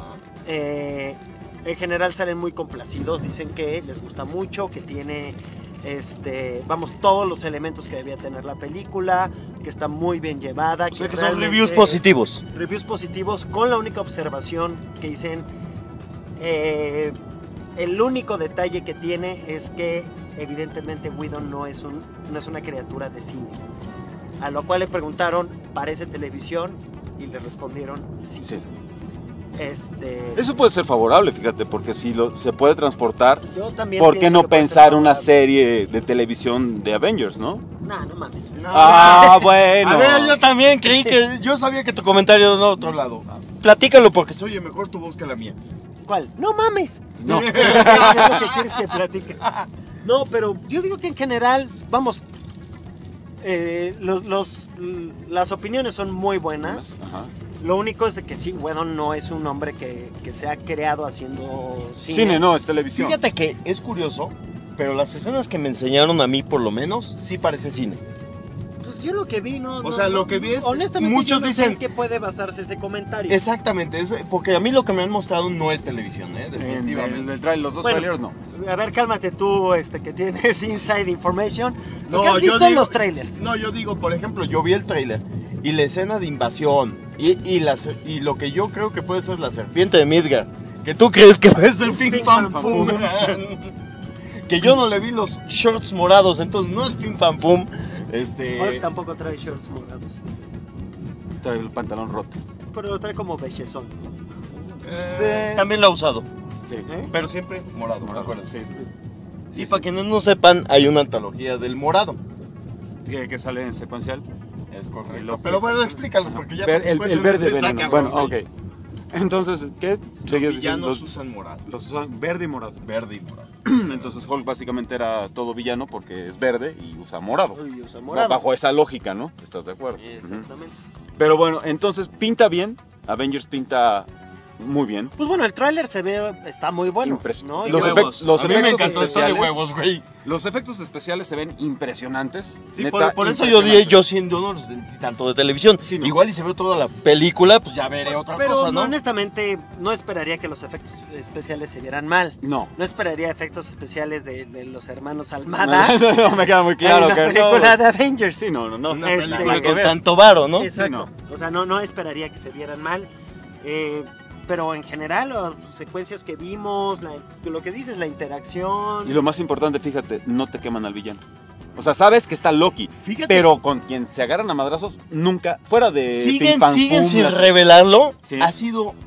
en general salen muy complacidos, dicen que les gusta mucho, que tiene todos los elementos que debía tener la película, que está muy bien llevada, O sea que son realmente- reviews positivos. Reviews positivos, con la única observación que dicen, el único detalle que tiene es que evidentemente Whedon no es una criatura de cine. A lo cual le preguntaron, ¿parece televisión? Y le respondieron sí. Sí. Eso Eso puede ser favorable, fíjate, porque si se puede transportar, yo también ¿por qué pienso no que puede ser pensar una favorable. serie de televisión de Avengers, no? Nah, no mames. Ah, bueno. A ver, yo también creí que... Yo sabía que tu comentario de otro lado. Platícalo porque se oye mejor tu voz que la mía. ¿Cuál? No mames. No. ¿Qué es lo que quieres que platique? No, pero yo digo que en general, vamos, las opiniones son muy buenas. Ajá. Lo único es de que sí, Whedon no es un hombre que se ha creado haciendo Cine no, es televisión. Fíjate que es curioso, pero las escenas que me enseñaron a mí, por lo menos, sí parece cine. Pues yo lo que vi, no. O sea, lo que vi es- honestamente, muchos yo no sé dicen- en qué puede basarse ese comentario. Exactamente, porque a mí lo que me han mostrado no es televisión, En definitivamente. el trailer, los dos Bueno, trailers no. A ver, cálmate tú, que tienes inside information. Lo No, que has yo visto en digo- los trailers. No, yo digo, por ejemplo, yo vi el tráiler y la escena de invasión y lo que yo creo que puede ser la serpiente de Midgard, que tú crees que puede ser Fin Fan Fum. Que yo no le vi los shorts morados, entonces no es Fin Fan Fum. Hulk tampoco trae shorts morados, Trae el pantalón roto. pero lo trae como bellezón. También lo ha usado, Sí. pero siempre morado, Sí. acuérdense. Y para quienes no sepan, hay una antología del morado. Que sale en secuencial. Es Y correcto. lo- Pero bueno, explícalo, porque ya... El verde está veneno. cabrón, Bueno, güey. ok. Entonces, ¿qué? Los Seguías diciendo, villanos usan morado. los usan verde y morado. Verde y morado. Entonces Hulk básicamente era todo villano porque es verde y usa morado. Uy, usa morado. Bajo esa lógica, ¿no? ¿Estás de acuerdo? Ujú. Exactamente. Pero bueno, entonces pinta bien. Avengers pinta muy bien. Pues bueno, el tráiler está muy bueno, ¿no? Los Yo- efectos- los a mí me efectos encantó esto de especiales. huevos, güey. Los efectos especiales se ven impresionantes. Sí, neta, por eso yo impresionantes. no los sentí tanto de televisión. Sí, no. Igual y se ve toda la película, pues ya veré otra Pero cosa, ¿no? honestamente no esperaría que los efectos especiales se vieran mal. No. No esperaría efectos especiales de los hermanos Almada No, me queda muy claro en una que película no. de Avengers. Sí, no. Una Este, película nada que con ver. tanto varo, ¿no? Exacto. Sí, O sea, no esperaría que se vieran mal. Pero en general, las secuencias que vimos, lo que dices, la interacción. Y lo más importante, fíjate, no te queman al villano. O sea, sabes que está Loki, Fíjate. pero con quien se agarran a madrazos, nunca, fuera de Siguen Pim Pam sin Pum, las- revelarlo. Sí. Ha sido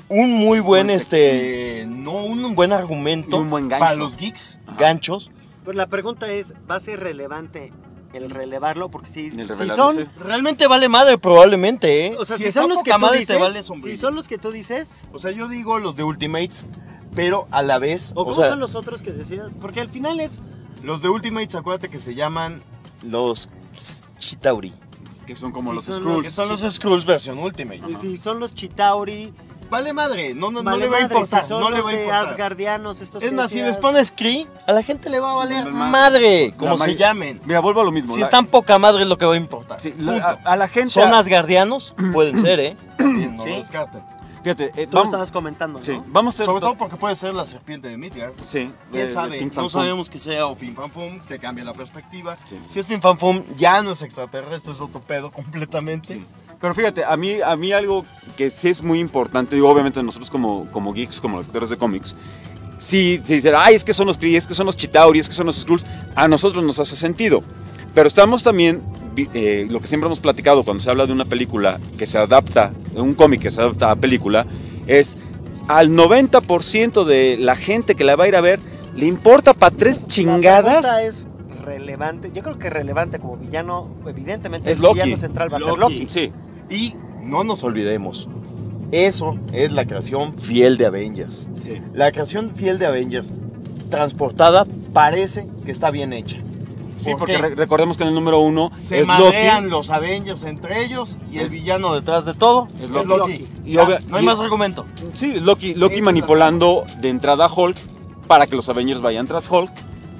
un muy buen, Buen no un buen argumento Y un buen gancho. para los geeks, Ajá. ganchos. Pero la pregunta es, ¿va a ser relevante el relevarlo? Porque si El si revelarlo, son... sí. Realmente vale madre probablemente, ¿eh? O sea, si está son los que poca tú madre, dices, te vale sombrilla. si son los que tú dices, O sea, yo digo los de Ultimates, pero a la vez, o o cómo sea, son los otros que decías, porque al final es, los de Ultimates, acuérdate que se llaman los Chitauri, Que son como Sí, los son Skrulls. que son los Skrulls versión Ultimate. si son los Chitauri, Vale madre, no vale le va a madre, importar, si son no le los va a de importar. Asgardianos, estos Es que más, si decías, les pones Kree, a la gente le va a valer Vale madre, como La se may- llamen. Mira, vuelvo a lo mismo. Si están poca madre es lo que va a importar. Sí, Punto. a la gente. ¿Son asgardianos? Pueden ser, ¿eh? También no Sí. lo descarten. Fíjate, tú lo vamos, estabas comentando, ¿no? sí, vamos a ser. Sobre todo porque puede ser la serpiente de Midgard. Sí, ¿Quién de sabe? Fin Fan No Fum. sabemos que sea o Fin Fan Fum, que cambia la perspectiva. Sí. Si es Fin Fan Fum, ya no es extraterrestre, es otro pedo completamente. Sí. Pero fíjate, a mí algo que sí es muy importante, digo, obviamente nosotros como geeks, como lectores de cómics, si dicen, ay, es que son los Kree, es que son los Chitauri, es que son los Skrulls, a nosotros nos hace sentido. Pero estamos también, lo que siempre hemos platicado cuando se habla de una película que se adapta, de un cómic que se adapta a película, es al 90% de la gente que la va a ir a ver, le importa para tres La chingadas. pregunta es relevante, yo creo que relevante como villano, evidentemente Es el Loki. villano central va a ser Loki. Loki. Sí, Y no nos olvidemos, eso es la creación fiel de Avengers. sí. La creación fiel de Avengers, transportada, parece que está bien hecha. Sí, ¿Por porque qué? recordemos que en el número 1 Se es madrean Loki. los Avengers entre ellos y el Es- villano detrás de todo es es Loki. Loki. Y Ya, obvia- no hay y- más argumento. Sí, es Loki Esa es la manipulando de entrada a Hulk para que los Avengers vayan tras Hulk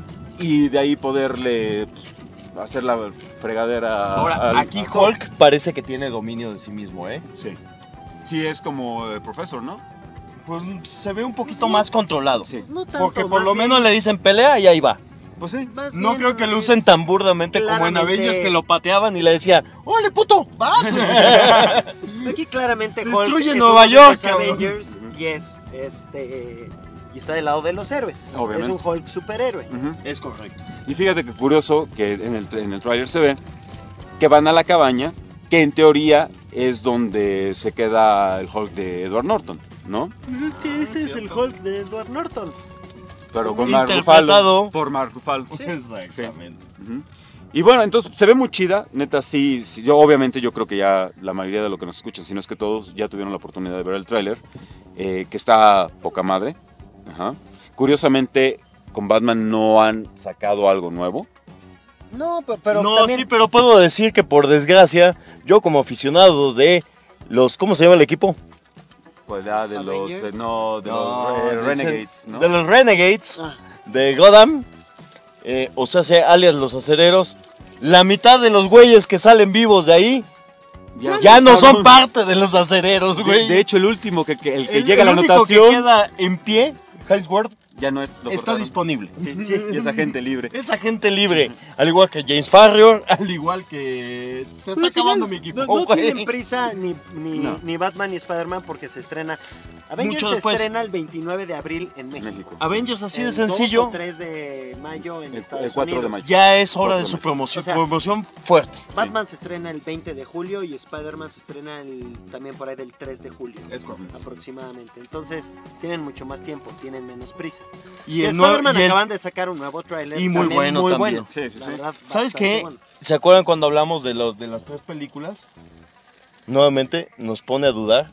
y de ahí poderle pues, hacer la fregadera. Ahora, aquí Hulk parece que tiene dominio de sí mismo, ¿eh? Sí. Sí, es como el profesor, ¿no? Pues se ve un poquito más controlado. Sí. No tanto, Porque por más lo bien- menos le dicen pelea y ahí va. Pues sí. más No bien creo que lo es- usen tan burdamente como en claramente- Avengers que lo pateaban y le decían, ¡Órale, puto! ¡Vas! Aquí claramente Destruye Hulk es Nueva uno de York, los cabrón. Avengers y es y está del lado de los héroes. Obviamente. Es un Hulk superhéroe. Ujú. Es correcto. Y fíjate que curioso que en el trailer se ve que van a la cabaña, que en teoría es donde se queda el Hulk de Edward Norton, ¿no? Pues es que este es el Hulk de Edward Norton. Pero Sí, con Mark interpretado. Ruffalo. Por Mark Ruffalo. Exactamente. Ujú. Y bueno, entonces se ve muy chida, neta, sí, yo obviamente yo creo que ya la mayoría de los que nos escuchan, si no es que todos, ya tuvieron la oportunidad de ver el tráiler, que está poca madre. Ajá. Curiosamente, con Batman no han sacado algo nuevo. No, pero No, también sí, pero puedo decir que por desgracia, yo como aficionado de los, ¿cómo se llama el equipo? Pues ya de los, Avengers. no, de No, los del Renegades, ¿no? De los Renegades, Ah. de Gotham, o sea, alias los acereros, la mitad de los güeyes que salen vivos de ahí ya no son parte de los acereros, güey. De hecho, el último el que El- llega a la el único anotación que queda en pie, Hemsworth, ya no es lo está cortaron. disponible. Sí, sí, y es agente libre. Es agente libre, al igual que James Farrier, al igual que se está acabando mi equipo. No güey. tienen prisa No. ni Batman ni Spider-Man porque se estrena. Avengers Mucho se después. estrena el 29 de abril en México. México. Avengers así de El sencillo, 2 o 3 de mayo en El Estados 4 de Unidos. mayo. ya es hora de 4 su de promoción, O sea, promoción fuerte. Batman se estrena el 20 de julio y Spider-Man se estrena también por ahí del 3 de julio. Es correcto. Aproximadamente. Entonces, tienen mucho más tiempo, tienen menos prisa. Y De el nuevo, Spider-Man y el- acaban de sacar un nuevo tráiler. Y muy también bueno muy también. bueno. Sí, sí, La sí. verdad, ¿Sabes bastante qué? bueno. ¿Se acuerdan cuando hablamos de las tres películas? Nuevamente nos pone a dudar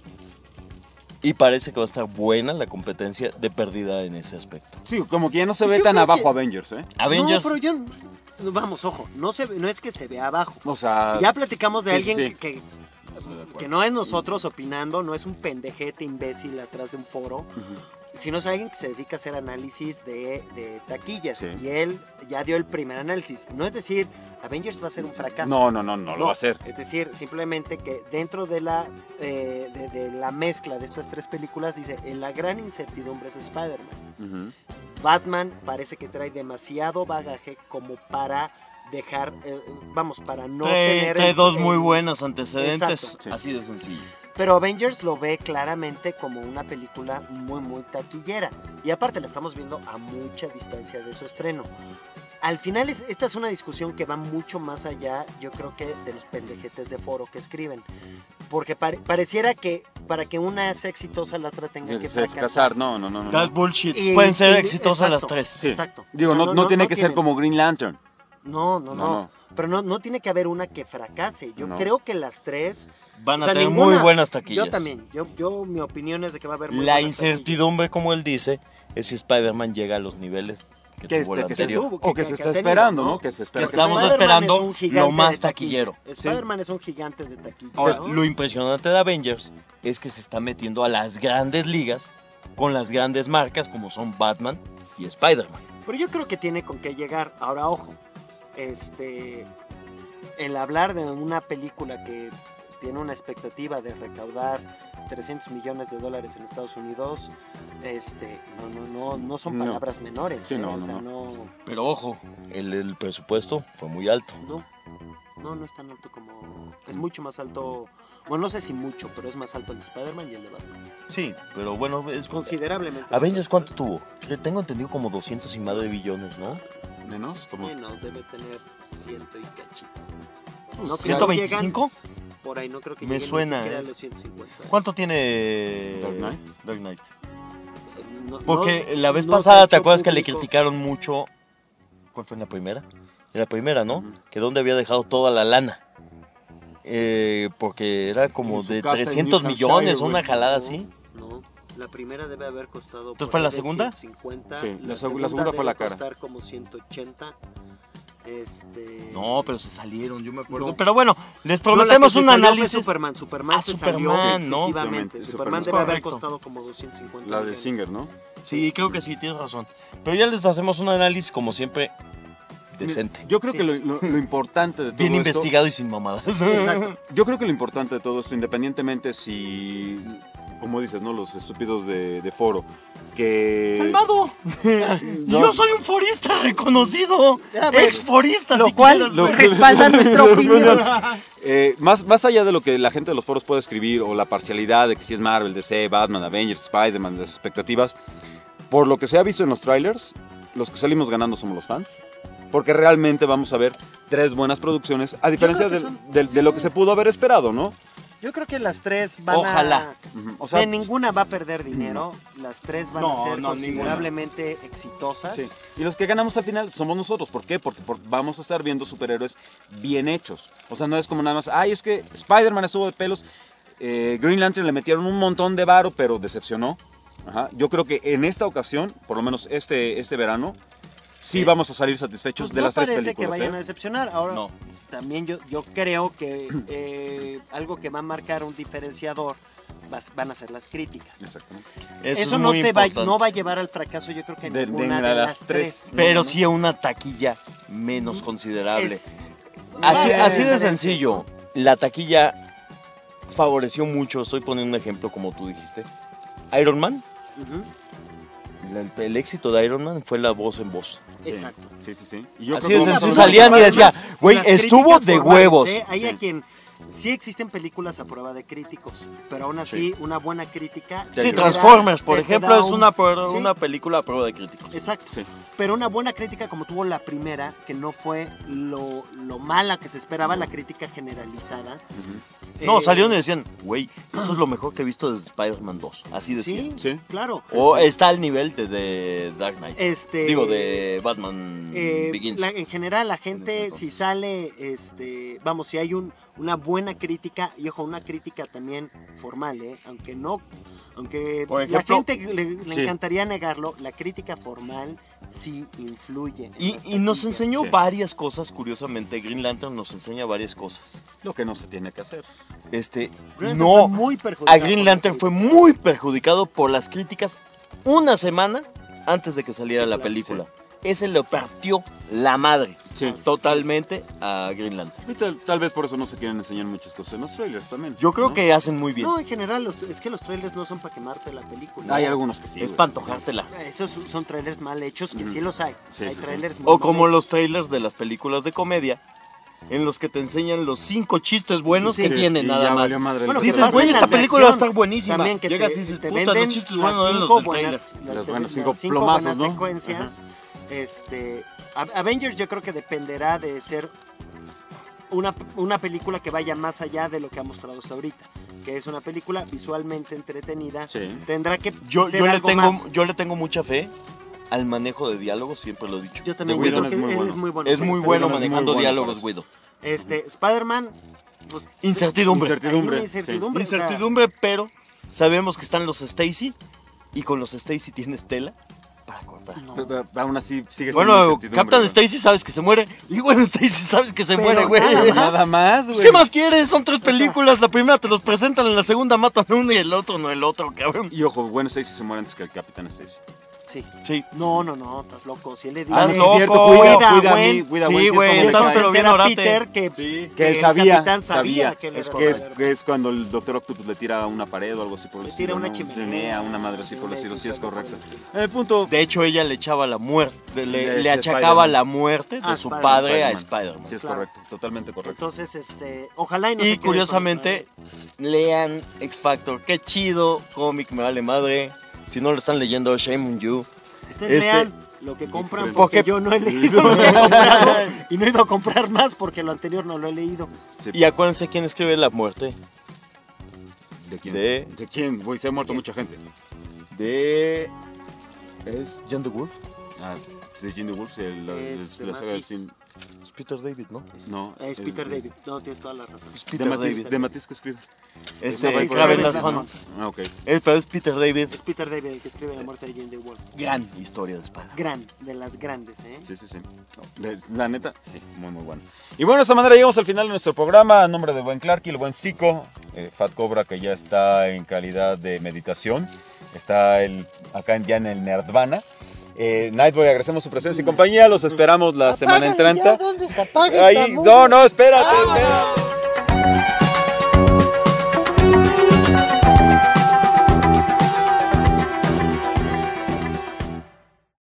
y parece que va a estar buena la competencia de pérdida en ese aspecto. Sí, como que ya no se ve Yo tan creo abajo que- Avengers, ¿eh? Avengers, No, pero yo. Vamos, ojo, no es que se vea abajo. O sea, Ya platicamos de sí, alguien sí. que no es nosotros opinando, no es un pendejete imbécil atrás de un foro, Ujú. sino es alguien que se dedica a hacer análisis de taquillas. Sí. Y él ya dio el primer análisis. No es decir, Avengers va a ser un fracaso. No lo va a hacer. Es decir, simplemente que dentro de la de la mezcla de estas tres películas dice, en la gran incertidumbre es Spider-Man. Ujú. Batman parece que trae demasiado bagaje como para dejar, para no tener... trae el- dos el- muy buenos antecedentes, Exacto. Sí. así de sencillo. Pero Avengers lo ve claramente como una película muy, muy taquillera. Y aparte la estamos viendo a mucha distancia de su estreno. Al final esta es una discusión que va mucho más allá, yo creo que de los pendejetes de foro que escriben. Porque pareciera que para que una sea exitosa la otra tenga que fracasar. Fracasar, no. That's bullshit. Y- Pueden ser y- exitosas las exacto. tres. Sí. Exacto. Digo, O sea, no tiene que ser tienen- como Green Lantern. No. Pero no tiene que haber una que fracase. Yo No. creo que las tres Van a o sea, tener ninguna- muy buenas taquillas. Yo también. Yo mi opinión es de que va a haber muy La buenas incertidumbre, como él dice, es si Spider-Man llega a los niveles que tuvo el se anterior. tuvo, o que se está ha tenido, esperando, ¿no? ¿no? Que se espera. Que estamos Spider-Man esperando es un gigante lo más de taquilla. taquillero. Spider-Man es un gigante de taquilla. Ahora, ¿no? lo impresionante de Avengers es que se está metiendo a las grandes ligas con las grandes marcas como son Batman y Spider-Man. Pero yo creo que tiene con qué llegar. Ahora, ojo, el hablar de una película que tiene una expectativa de recaudar $300 millones en Estados Unidos, no son No. palabras menores. Sí, no, o no, sea, no. Pero ojo, el presupuesto fue muy alto. No es tan alto como... Es mucho más alto... Bueno, no sé si mucho, pero es más alto el de Spider-Man y el de Batman. Sí, pero bueno, es Considerablemente. Avengers, ¿cuánto tuvo? Que tengo entendido como 200 y más de billones, ¿no? Menos, como... Menos, debe tener 100 y cachito. No creo que ¿125? lleguen por ahí, no creo que Me lleguen suena, ni siquiera a ¿eh? los 150. ¿Cuánto tiene Dark Knight? Dark Knight? No- Porque no- la vez no se pasada, ha ¿te hecho acuerdas que le público. criticaron mucho? ¿Cuál fue en la primera? En la primera, ¿no? Ujú. Que dónde había dejado toda la lana. Porque era como En su de casa en 300 New millones, Hampshire, una güey. jalada así. No, la primera debe haber costado. ¿Entonces por fue ahí la de segunda? 150, Sí, la segunda segunda fue la debe cara. costar como 180. No, pero se salieron, yo me acuerdo. No. Pero bueno, les No, la prometemos que se un salió fue análisis. Superman. Superman Ah, se Superman, salió ¿no? excesivamente. Exactamente, Superman Superman. debe haber Correcto. costado como 250 La de millones. Singer, ¿no? Sí, creo que sí, tienes razón. Pero ya les hacemos un análisis, como siempre, decente. Yo creo que lo importante de todo Bien esto... investigado y sin mamadas. Exacto. Yo creo que lo importante de todo esto, independientemente si, como dices, ¿no? Los estúpidos de foro, que... ¡Calmado! No. Yo soy un forista reconocido. A ver, Ex-forista, lo si cual quieres, lo güey. que- respalda nuestra opinión. Más allá de lo que la gente de los foros puede escribir o la parcialidad de que si es Marvel, DC, Batman, Avengers, Spider-Man, las expectativas, por lo que se ha visto en los trailers, los que salimos ganando somos los fans. Porque realmente vamos a ver 3 buenas producciones, a diferencia creo que de lo que se pudo haber esperado, ¿no? Yo creo que las tres van Ojalá. Ujú. O sea, de ninguna va a perder dinero. Las tres van a No, ser no, considerablemente exitosas. sí. Y los que ganamos al final somos nosotros. ¿Por qué? Porque vamos a estar viendo superhéroes bien hechos. O sea, no es como nada más, ay, es que Spider-Man estuvo de pelos, Green Lantern le metieron un montón de varo, pero decepcionó. Ajá. Yo creo que en esta ocasión, por lo menos este verano, sí vamos a salir satisfechos Pues de no las 3 parece películas. que vayan a ¿eh? decepcionar. Ahora, No. también yo creo que algo que va a marcar un diferenciador van a ser las críticas. Exactamente. Eso es no muy te va, importante. no va a llevar al fracaso, yo creo que De ninguna de las tres. Pero No, no. sí a una taquilla menos considerable. Es- Así, va a así haber de diferencia. sencillo. La taquilla favoreció mucho, estoy poniendo un ejemplo como tú dijiste. Iron Man, Ujú, el éxito de Iron Man fue la voz en voz. Sí. Exacto. Sí, sí, sí. Y yo Así creo de que- sencillo, Las salían y críticas, decía, güey, las estuvo críticas de formales, huevos. Hay Sí. a quien sí existen películas a prueba de críticos, pero aún así una buena crítica. Sí, Sí, te Transformers, da- por te ejemplo, da es un- sí, una película a prueba de críticos. Exacto. Sí. Pero una buena crítica como tuvo la primera, que no fue lo mala que se esperaba, la crítica generalizada. Ujú. No, Eh, salieron y decían, güey, eso es lo mejor que he visto desde Spider-Man 2. Así decían. Sí, Sí. claro. O está al nivel de Dark Knight. Este, Digo, de Batman Begins. En general la gente Entonces. si sale vamos, si hay una buena crítica, y ojo, una crítica también formal, aunque Por la ejemplo, gente le sí. encantaría negarlo, la crítica formal sí influye en las Y nos taquillas. enseñó Sí. varias cosas, curiosamente. Green Lantern nos enseña varias cosas. Lo que no se tiene que hacer. Green Lantern No, fue muy perjudicado a por Green la Lantern fue crítica. muy perjudicado por las críticas una semana antes de que saliera Sí, la claro, película. Ese le partió la madre Sí. totalmente a Green Lantern. Y tal vez por eso no se quieren enseñar muchas cosas en los trailers también. Yo creo ¿no? que hacen muy bien. No, en general, es que los trailers no son para quemarte la película. Hay algunos que sí. Es güey. para antojártela. Esos son trailers mal hechos, que Ujú. sí los hay. Sí, Hay sí, sí. trailers muy O mal como hechos. los trailers de las películas de comedia, en los que te enseñan los 5 chistes buenos Sí, que tienen y nada ya más. valió madre el Bueno, resto. Dices, pasa güey, en esta las de película va a acción. estar buenísima. También que Llegas te, y dices, te puta, venden los chistes las buenos eran los cinco del trailer. buenas, Bueno, las cinco cinco plomazos, buenas ¿no? secuencias. Avengers yo creo que dependerá de ser una película que vaya más allá de lo que ha mostrado hasta ahorita. que es una película visualmente entretenida, Sí. tendrá que Yo ser algo más. le tengo mucha fe al manejo de diálogos, siempre lo he dicho. Yo también De creo Whedon que es muy él bueno. es muy bueno. es muy Sí, bueno es muy manejando bueno diálogos, por Guido. Spider-Man, pues Incertidumbre. Incertidumbre. hay una incertidumbre. o sea, Incertidumbre, pero sabemos que están los Stacy y con los Stacy tienes tela para cortar. Aún así sigue siendo Bueno, incertidumbre, Captain güey. Stacy sabes que se muere y Gwen Stacy sabes que se Pero muere, güey. nada más. Pues, ¿qué más quieres? Son 3 películas, la primera te los presentan, en la segunda matan a uno y el otro no el otro, cabrón. Y ojo, Gwen Stacy se muere antes que el Capitán Stacy. sí. Sí. No, estás loco. Si él le dice. Ah, no, Estás sí loco. es cierto, cuida a Gwen. mí, cuida a Sí, Gwen, sí es güey, como estás de que- pero bien a orate. Peter que él el sabía, capitán sabía que él es era que es, Spider-Man. que es cuando el Doctor Octopus le tira a una pared o algo así por el Le estilo, tira una ¿no? chimenea. Una madre así por el estilo, sí es algo por el correcto. estilo. El punto, De hecho, ella le echaba la muerte, le Spider-Man. achacaba la muerte de Ah, su Spider-Man. padre a Spider-Man. Spider-Man. Sí es Claro. correcto, totalmente correcto. Entonces, ojalá y no se Y quede curiosamente, con lean X Factor. Qué chido, cómic, me vale madre. Si no lo están leyendo, shame on you. Ustedes lean lo que compran porque- porque yo no he leído lo que he comprado y no he ido a comprar más porque lo anterior no lo he leído. Sí. Y acuérdense quién escribe la muerte. ¿De quién? de- ¿De quién? Güey, se ha muerto mucha gente. ¿Es John the Wolf? Ah, de Jim the Wolf, la saga del Matisse. fin. Es Peter David, ¿no? No, Es Peter David. No, tienes toda la razón. Es De Peter Matisse, David. de Matisse que escribe. Este, Esa Ravenous Ravenous Hunt. Ah, ok. Pero es Peter David. Es Peter David el que escribe La muerte de Jane the Wolf. Gran historia de espada. Gran, de las grandes, ¿eh? Sí. La neta, sí, muy bueno. Y bueno, de esa manera llegamos al final de nuestro programa. A nombre de buen Clark y el buen Zico, Fat Cobra, que ya está en calidad de meditación. Está acá ya en el Nerdvana. Nightboy, agradecemos su presencia y compañía. Los esperamos la semana entrante. ¿Dónde se apaga Ahí, no, espérate.